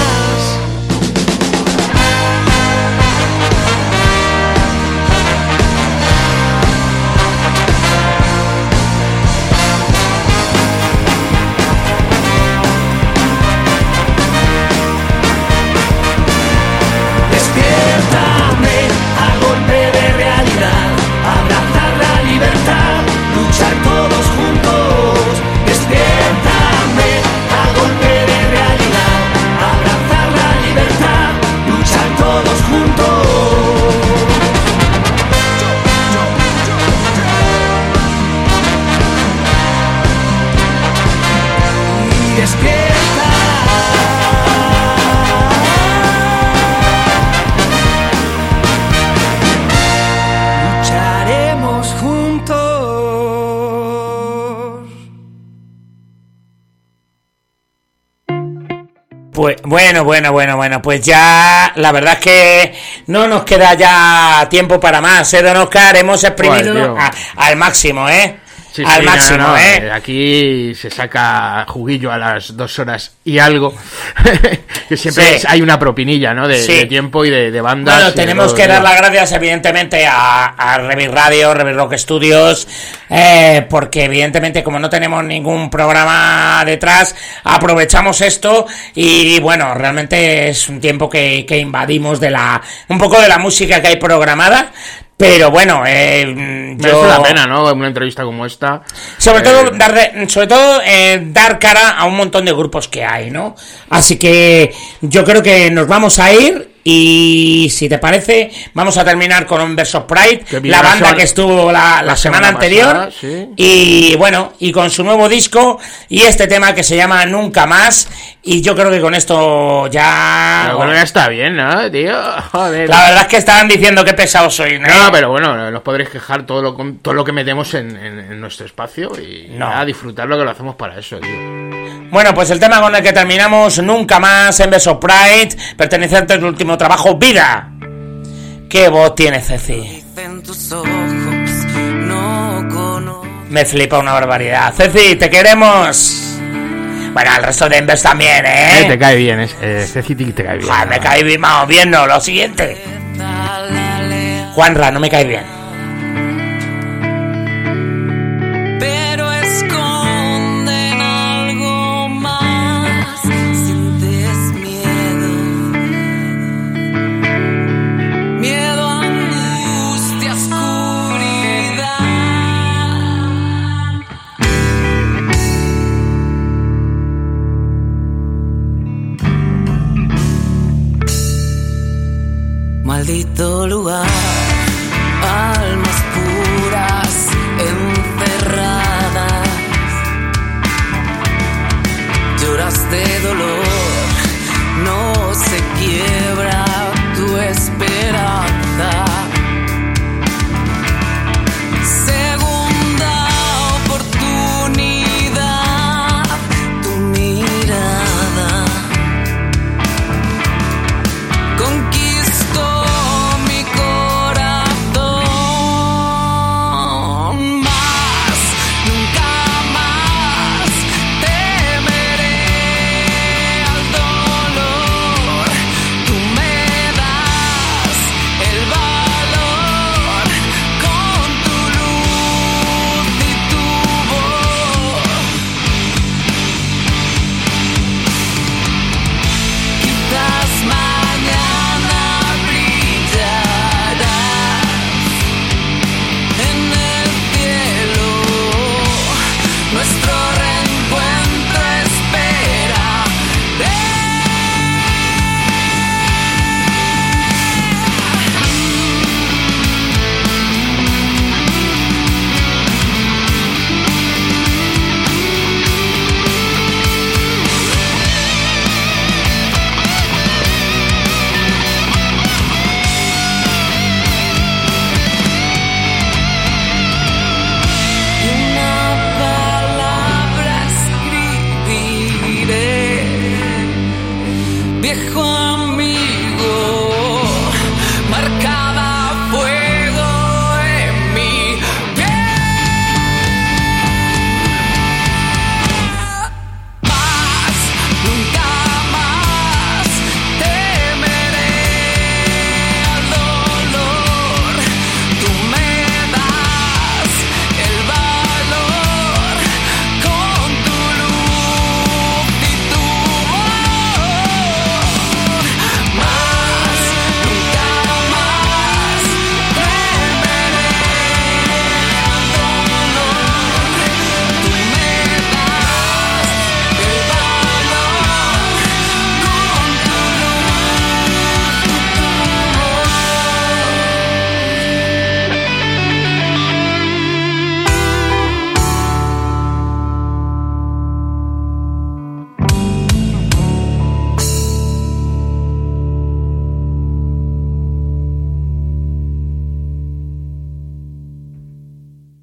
Despiértame a golpe de realidad, abrazar la libertad, luchar todos juntos. Despiértame a golpe de realidad, abrazar la libertad, luchar todos juntos. Y despierta. Lucharemos juntos. Pues bueno, pues ya la verdad es que no nos queda ya tiempo para más, Don Oscar, hemos exprimido al máximo, Sí, al máximo, no. Aquí se saca juguillo a las 2 horas y algo. Que siempre hay una propinilla, ¿no? De tiempo y de bandas. Bueno, tenemos que dar las gracias, evidentemente, a Revis Radio, Revis Rock Studios, porque evidentemente, como no tenemos ningún programa detrás, aprovechamos esto y bueno, realmente es un tiempo que invadimos un poco de la música que hay programada. Pero bueno, merece la pena, ¿no? Una entrevista como esta. Sobre todo dar cara a un montón de grupos que hay, ¿no? Así que yo creo que nos vamos a ir y si te parece vamos a terminar con un Versus Pride, la banda que estuvo la semana anterior pasada, sí. Y bueno, y con su nuevo disco y este tema que se llama Nunca Más, y yo creo que con esto ya... Pero bueno, ya está bien, ¿no, tío? Joder. La verdad es que estaban diciendo que pesado soy, ¿no? No, pero bueno, nos podréis quejar todo lo que metemos en nuestro espacio y a disfrutar lo que lo hacemos para eso, tío. Bueno, pues el tema con el que terminamos, Nunca Más, en Versus Pride, perteneciente al último trabajo, Vida. ¿Qué voz tiene Ceci? Me flipa una barbaridad. Ceci, te queremos. Bueno, al resto de Embers también, ¿eh? Te cae bien, Ceci te cae bien. Me cae bien, vamos bien, no, lo siguiente. Juanra, no me cae bien. Pero esconden algo maldito lugar.